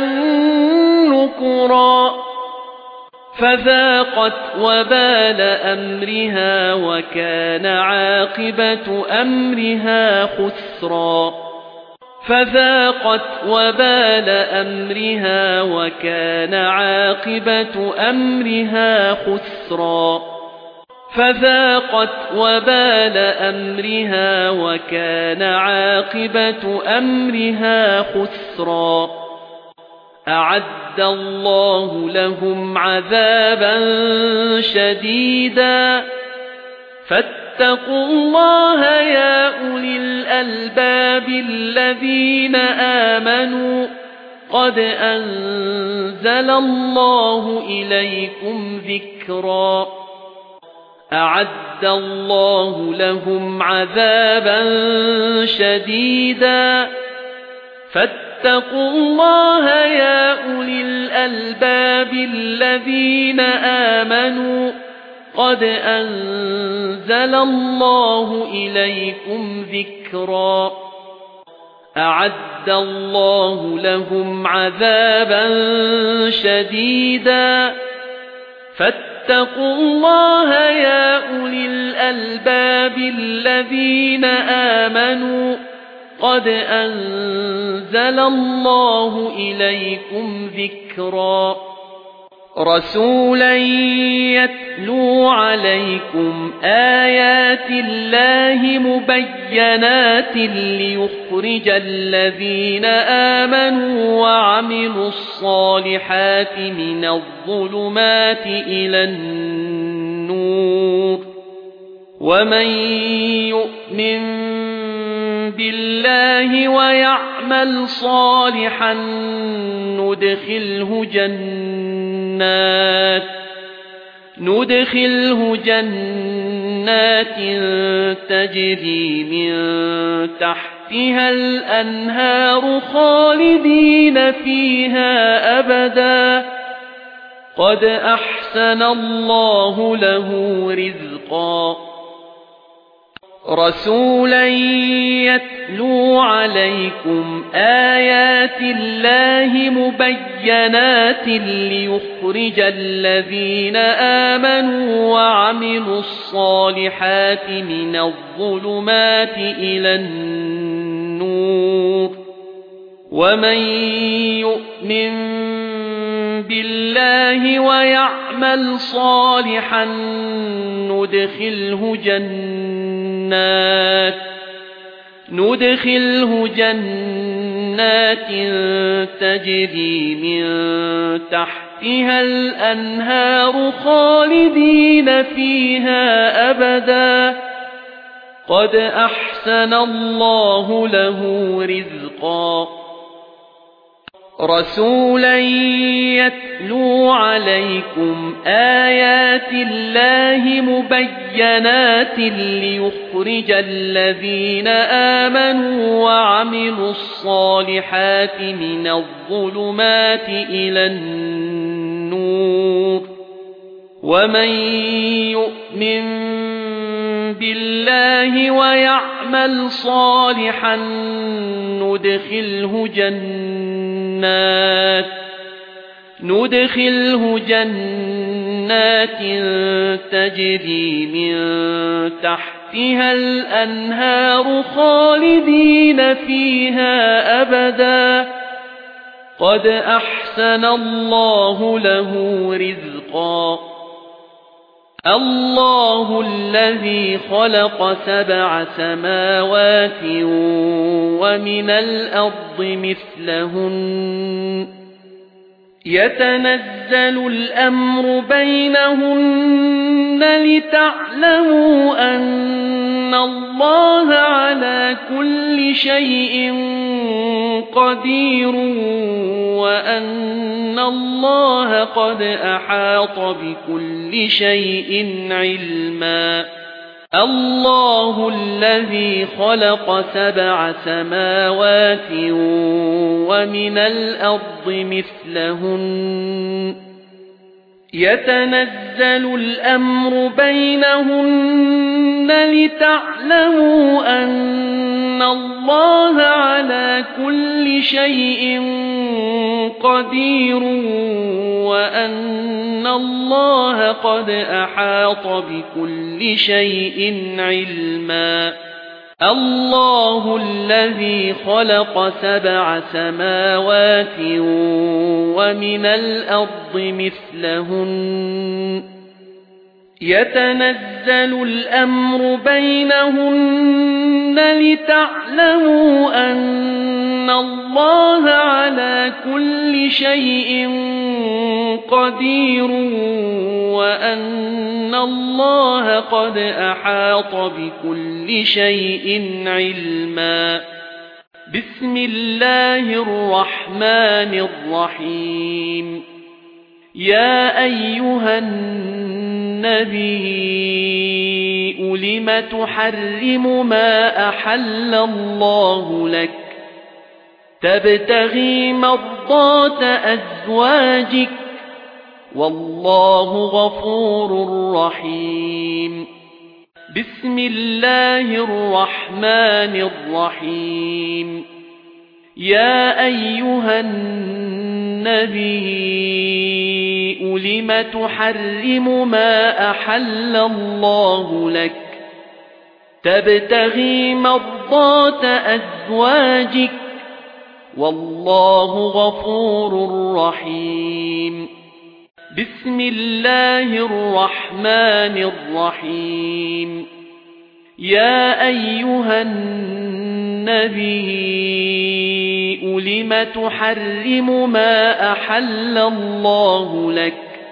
نكرا فذاقت وبال أمرها وكان عاقبة أمرها خسرا فذاقت وبال أمرها وكان عاقبة أمرها خسرا فذاقت وبال أمرها وكان عاقبة أمرها خسرا أعد الله لهم عذابا شديدا فاتقوا الله يا أولي الألباب الذين آمنوا قد أنزل الله إليكم ذكرا أعد الله لهم عذابا شديدا فاتقوا الله يا أولي الألباب الذين آمنوا قد أنزل الله إليكم ذكرا أعد الله لهم عذابا شديدا فاتقوا الله يا أولي الألباب الذين آمنوا قد أنزل الله إليكم ذكرا رسولا يتلو عليكم آيات الله مبينات ليخرج الذين آمنوا وعملوا الصالحات من الظلمات إلى النور ومن يؤمن بالله ويعمل صالحا ندخله جنات ندخله جنات تجري من تحتها الأنهار خالدين فيها أبدا قد أحسن الله له رزقا رسولا يتلو عليكم آيات الله مبينات ليخرج الذين آمنوا وعملوا الصالحات من الظلمات إلى النور ومن يؤمن بالله ويعمل صالحا ندخله جنات ندخله جنات تجري من تحتها الأنهار خالدين فيها أبدا قد أحسن الله له رزقا رسولا يتلو عليكم آيات الله مبينات ليخرج الذين آمنوا وعملوا الصالحات من الظلمات إلى النور ومن يؤمن بالله ويعمل صالحا ندخله جنات ندخله جنات تجري من تحتها تحتها الأنهار خالدين فيها أبدا قد أحسن الله له رزقا الله الذي خلق سبع سماوات ومن الأرض مثلهن يتنزل الأمر بينهن لتعلموا أن الله على كل شيء قدير وأن الله قد أحاط بكل شيء علما الله الذي خلق سبع سماوات ومن الأرض مثلهن يتنزل الأمر بينهن لتعلموا أن الله على كل شيء قدير وأن الله قد أحاط بكل شيء علما الله الذي خلق سبع سماوات ومن الأرض مثلهن يتنزل الأمر بينهن لتعلموا أن الله على كل شيء قدير وأن الله قد أحاط بكل شيء علما بسم الله الرحمن الرحيم يا أيها النبي لم تحرم ما أحل الله لك تبتغي مرضات أزواجك والله غفور رحيم بسم الله الرحمن الرحيم يا أيها النبي لم تحرم ما أحل الله لك تبتغي مرضات أزواجك والله غفور رحيم بسم الله الرحمن الرحيم يا أيها النبي لم تحرم ما أحل الله لك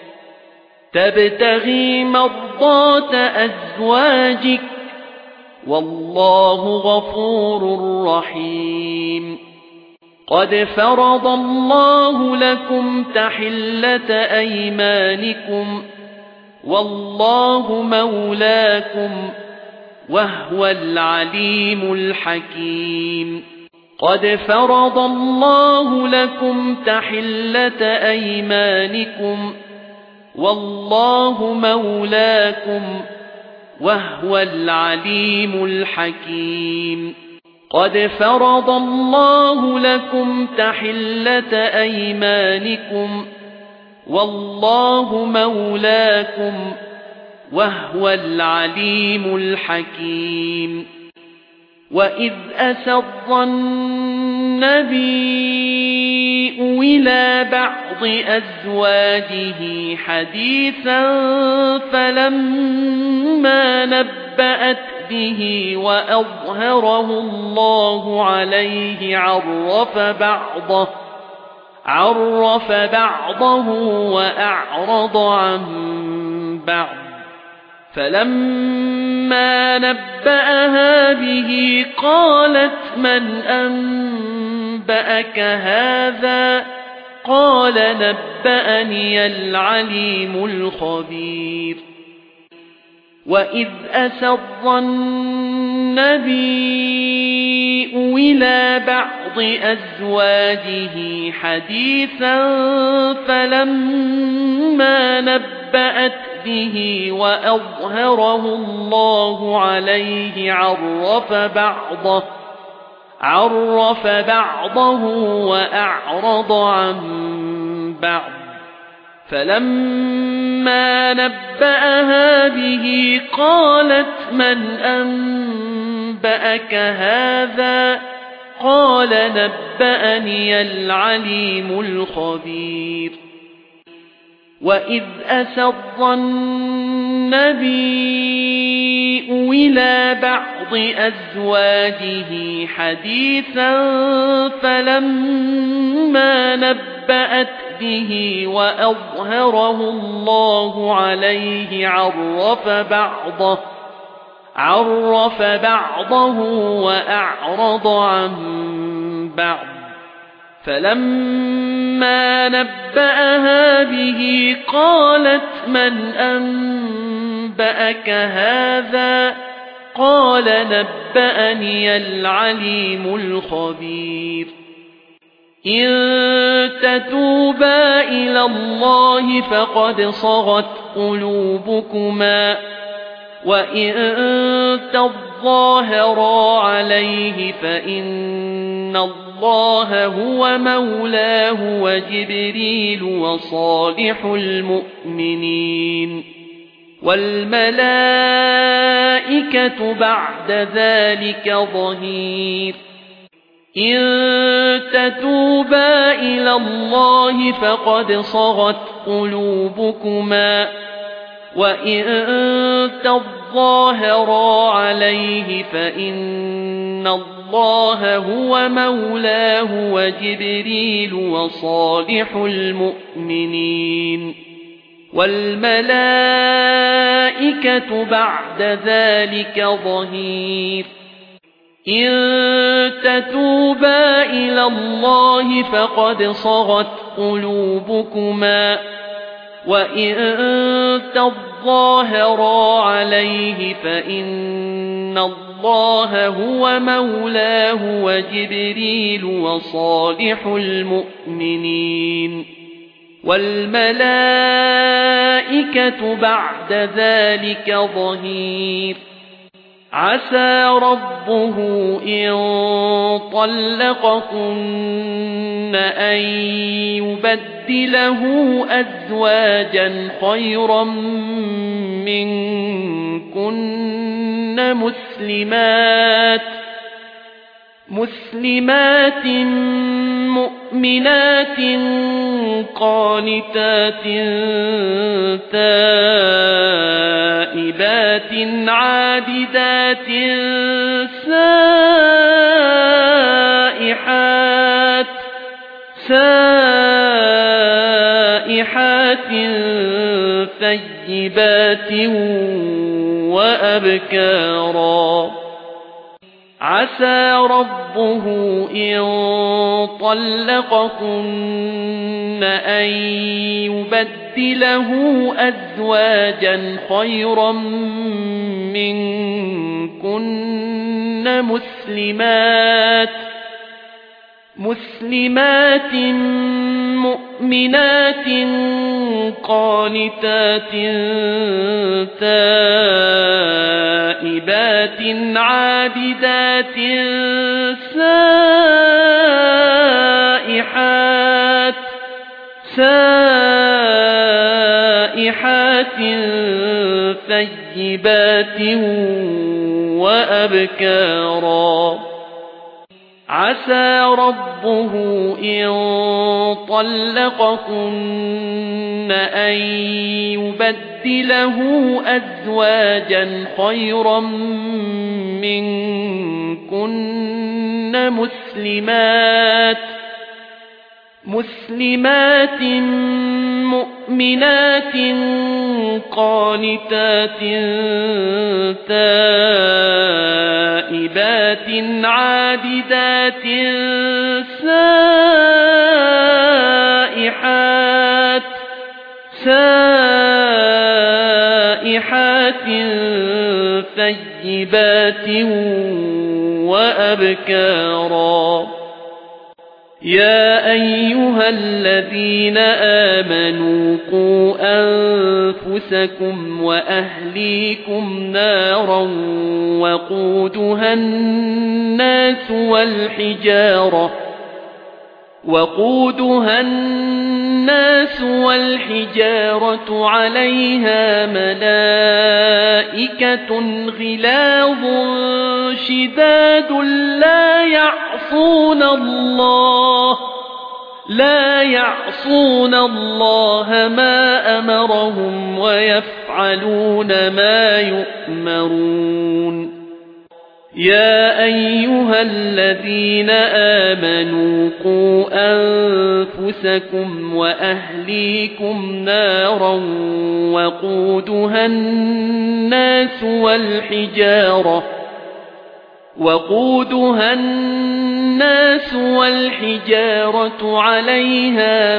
تبتغي مرضات أزواجك والله غفور رحيم قد فرض الله لكم تحلة أيمانكم والله مولاكم وهو العليم الحكيم قد فرض الله لكم تحلة أيمانكم والله مولاكم وهو العليم الحكيم قد فرض الله لكم تحلة أيمانكم والله مولاكم وهو العليم الحكيم وإذ أسر النبي إلى بعض أزواجه حديثا فلما نبأت به وأظهره الله عليه عرف بعضه عرف بعضه وأعرض عن بعض فلما نبأها به قالت من أنبأك هذا قال نبأني العليم الخبير وإذ أسر النبي إلى بعض أزواجه حديثا فلما نبأت به وأظهره الله عليه عرف بعضه عرف بعضه وأعرض عن بعض فلما نبأها به قالت من أنبأك هذا قال نبأني العليم الخبير وإذ أسر النبي إلى بعض أزواجه حديثا فلما نبأت به وأظهره الله عليه عرف بعضه عرف بعضه وأعرض عن بعض فلما نبأها به قالت من أنبأك هذا قال نبأني العليم الخبير إن تتوبا إلى الله فقد صغت قلوبكما وإن تظاهرا عليه فإن الله هو مولاه وجبريل وصالح المؤمنين والملائكة بعد ذلك ظهير إن تتوبا إلى الله فقد صغت قلوبكما وإن تظاهرا عليه فإن الله هو مولاه وجبريل وصالح المؤمنين والملائكة بعد ذلك ظهير إن تتوبا إلى الله فقد صغت قلوبكما وإن تظاهرا عليه فإن الله هو مولاه وجبريل وصالح المؤمنين والملائكة بعد ذلك ظهير عسى ربه إن طلقكن أن يبدله أزواجا خيرا منكن مسلمات مسلمات مؤمنات قانتات تائبات عابدات سائحات سائحات ثيبات وأبكارا عسى ربه إن طلقكن أن يبدله أزواجا خيرا منكن مسلمات مسلمات مؤمنات قانتات تائبات عابدات سائحات سائحات ثيبات وأبكارا عسى ربه إن طلقكن أن يبدله أزواجا خيرا منكن مسلمات مسلمات مؤمنات قانتات تائبات عابدات سائحات سائحات ثيبات وأبكارا يا أيها الذين آمنوا قوا أنفسكم وأهليكم نارا وقودها الناس والحجارة وقودها الناس الناس والحجارة عليها ملائكة غلاظ شداد لا يعصون الله لا يعصون الله ما أمرهم ويفعلون ما يؤمرون يا أيها الذين آمنوا قوا أنفسكم وأهليكم نارا وقودها الناس والحجارة وقودها الناس والحجارة عليها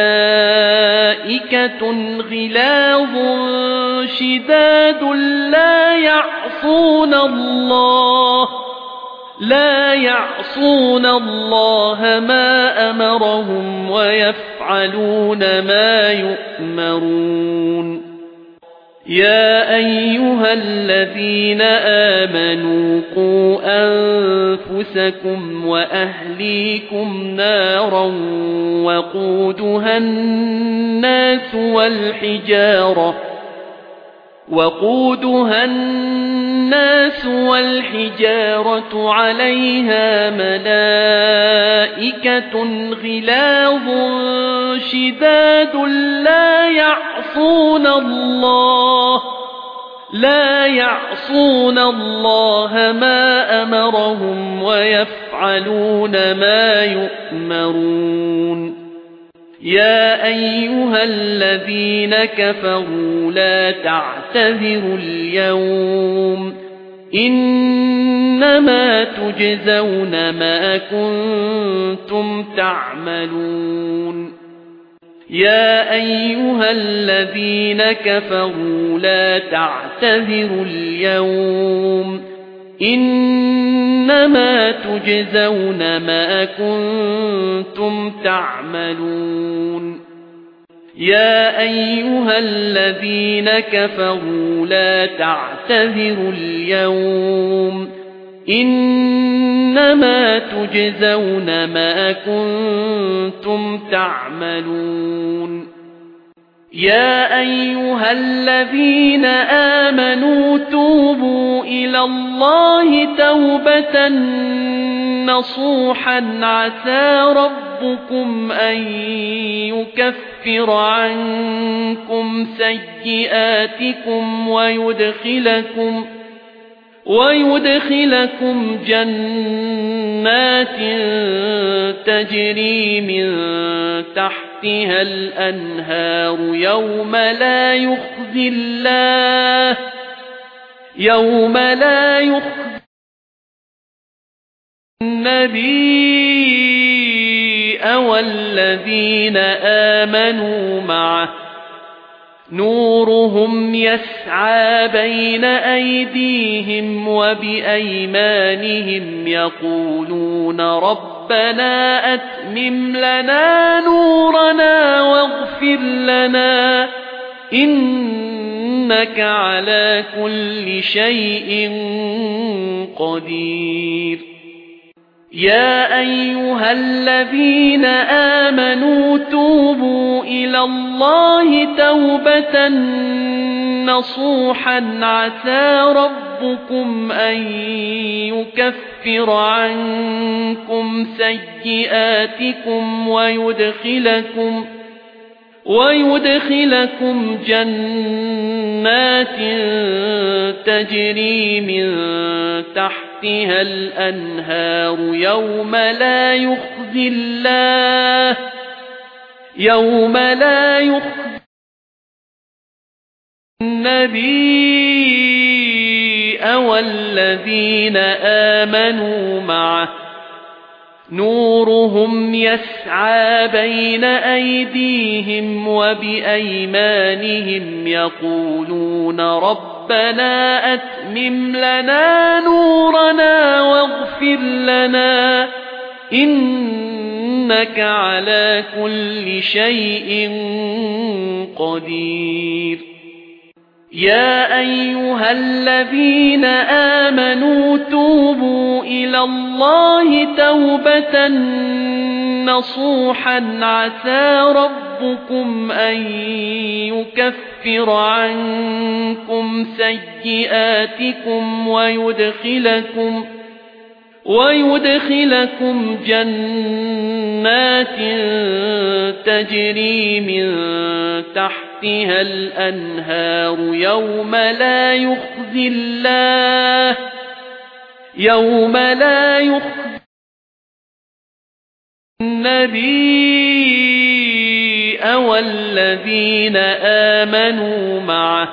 ملائكة غلاظ شداد لا يعصون الله لا يعصون الله ما أمرهم ويفعلون ما يؤمرون يا أيها الذين آمنوا قوا أنفسكم وأهليكم نارا وقودها الناس والحجارة وقودها الناس والحجارة عليها ملائكة غلاظ شداد لا يعصون الله لا يعصون الله ما أمرهم ويفعلون ما يؤمرون يا أيها الذين كفروا لا تعتذروا اليوم إنما تجزون ما كنتم تعملون يا أيها الذين كفروا لا تعتذروا اليوم إنما تجزون ما كنتم تعملون يا أيها الذين كفروا لا تعتذروا اليوم إنما تجزون ما كنتم تعملون يا أيها الذين آمنوا توبوا إلى الله توبة نصوحا عسى ربكم أن يكفر عنكم سيئاتكم ويدخلكم ويدخلكم جنات تجري من تحتها الأنهار يوم لا يخزي الله يوم لا يخزي النبي والذين آمنوا معه نورهم يسعى بين أيديهم وبأيمانهم يقولون ربنا أتمم لنا نورنا واغفر لنا إنك على كل شيء قدير يا أيها الذين آمنوا توبوا إلى الله توبة نصوحا عسى ربكم أن يكفر عنكم سيئاتكم ويدخلكم ويدخلكم جنات تجري من تحتها الأنهار يوم لا يخزي الله يوم لا يخزي النبي والذين آمنوا معه نورهم يسعى بين أيديهم وبأيمانهم يقولون ربنا أتمم لنا نورنا واغفر لنا إنك على كل شيء قدير يا أيها الذين آمنوا توبوا إلى الله توبة نصوحا عسى ربكم أن يكفر عنكم سيئاتكم ويدخلكم ويدخلكم جنات تجري من تحتها الأنهار يوم لا يخزي الله يوم لا يخزي النبي والذين آمنوا معه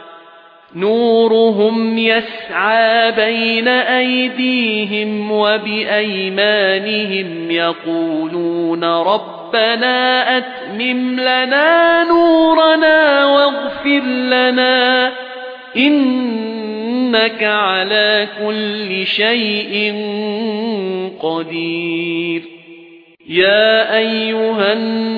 نورهم يسعى بين أيديهم وبأيمانهم يقولون ربنا أتمم لنا نورنا واغفر لنا إنك على كل شيء قدير يا أيها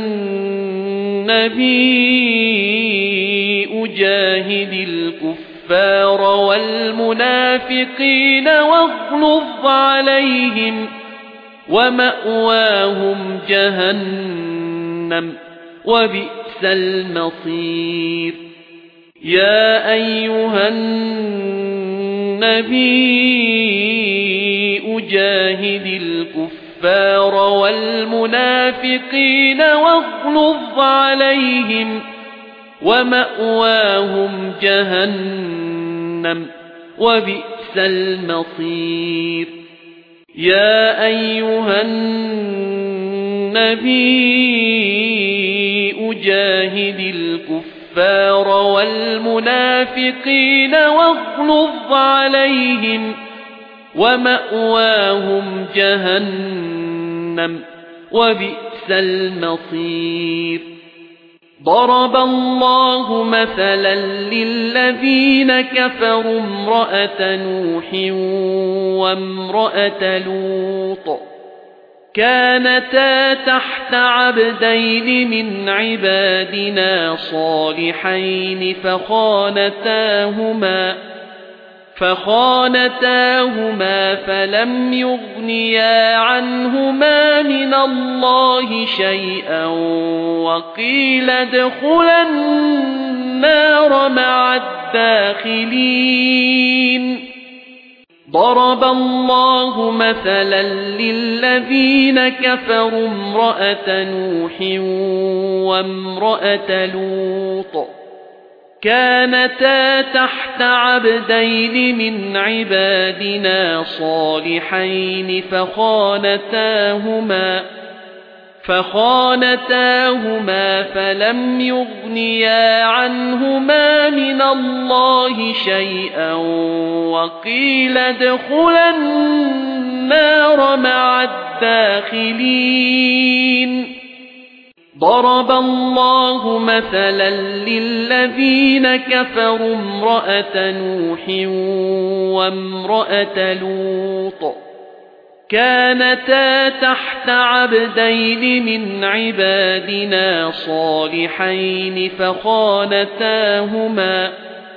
النبي جاهد الكفار والمنافقين واغلظ عليهم ومأواهم جهنم وبئس المصير يا أيها النبي جاهد الكفار والمنافقين واغلظ عليهم ومأواهم جهنم وبئس المصير يا أيها النبي جاهد الكفار والمنافقين واغلظ عليهم ومأواهم جهنم وبئس المصير ضرب الله مثلا للذين كفروا امرأة نوح وامرأة لوط كانتا تحت عبدين من عبادنا صالحين فخانتاهما فخانتاهما فلم يغنيا عنهما من الله شيئا وقيل ادخلا النار مع الداخلين ضرب الله مثلا للذين كفروا امرأة نوح وامرأة لوط كانتا تحت عبدين من عبادنا صالحين فخانتاهما فخانتاهما فلم يغنيا عنهما من الله شيئا وقيل ادخلا النار مع الداخلين ضرب الله مثلا للذين كفروا امرأة نوح وامرأة لوط كانتا تحت عبدين من عبادنا صالحين فخانتاهما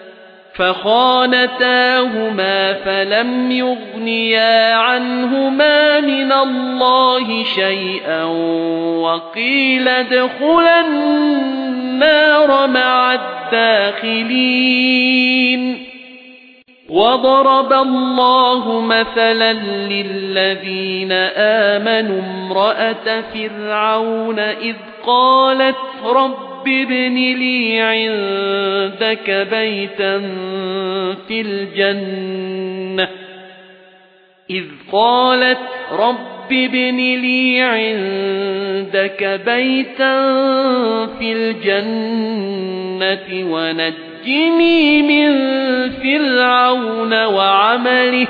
فخانتاهما فلم يغنيا عنهما من الله شيئا وقيل ادخلا النار مع الداخلين وضرب الله مثلا للذين آمنوا امرأة فرعون إذ قالت رب ابن لي عندك بيتا في الجنة إذ قالت رب ابن لي عندك بيتا في الجنة ونجني من فرعون وعمله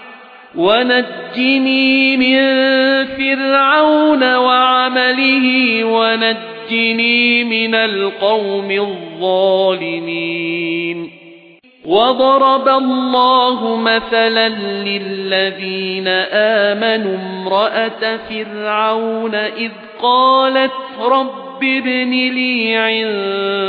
ونجني من فرعون وعمله ونجني من القوم الظالمين وضرب الله مثلا للذين آمنوا امرأة فرعون إذ قالت رب ابن لي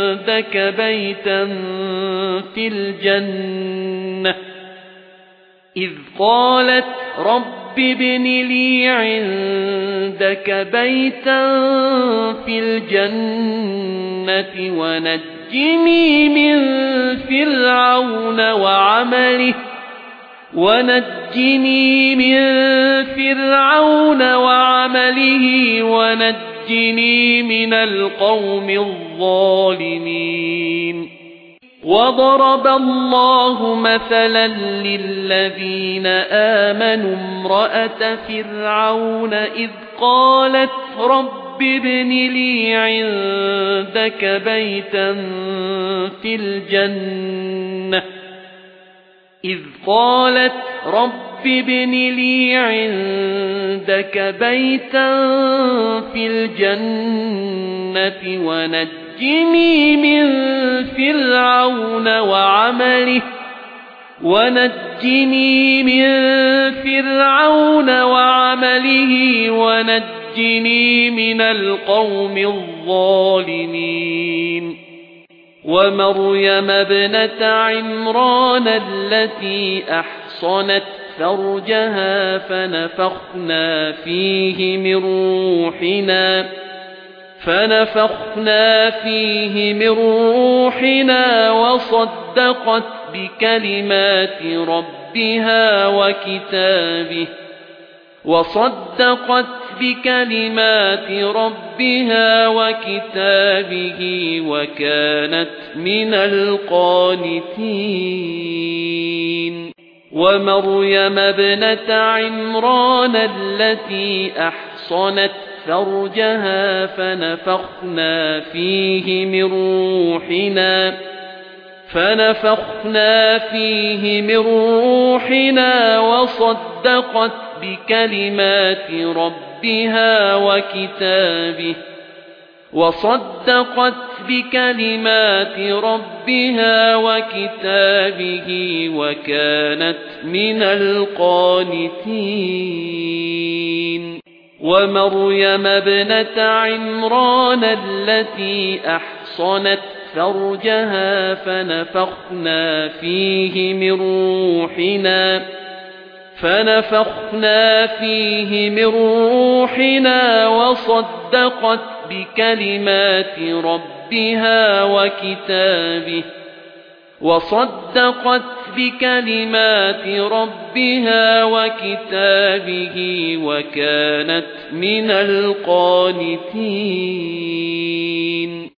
عندك بيتا في الجنة إذ قالت رب ابن لي عندك بيتا في الجنة ونجني من فرعون وعمله ونجني من فرعون وعمله ونجني من القوم الظالمين. وضرب الله مثلا للذين آمنوا امرأة فرعون إذ قالت رب ابن لي عندك بيتا في الجنة إذ قالت رب ابن لي عندك بيتا في الجنة ونجني من فرعون وعمله ونجني من فرعون وعمله ونجني من القوم الظالمين. ومريم ابنة عمران التي أحصنت فرجها فنفخنا فيه من روحنا فنفخنا فيه من روحنا وصدقت بكلمات ربها وكتابه وصدقت بكلمات ربها وكتابه وكانت من القانتين. ومريم ابنة عمران التي أحصنت فرجها فنفخنا فيه من روحنا فنفخنا فيه من روحنا وصدقت بكلمات ربها وكتابه وصدقت بكلمات ربها وكتابه وكانت من القانتين. ومريم ابنة عمران التي أحصنت فرجها فنفخنا فيه من روحنا فنفخنا فيه من روحنا وصدقت بكلمات ربها وكتابه وصدقت بكلمات ربها وكتابه وكانت من القانتين.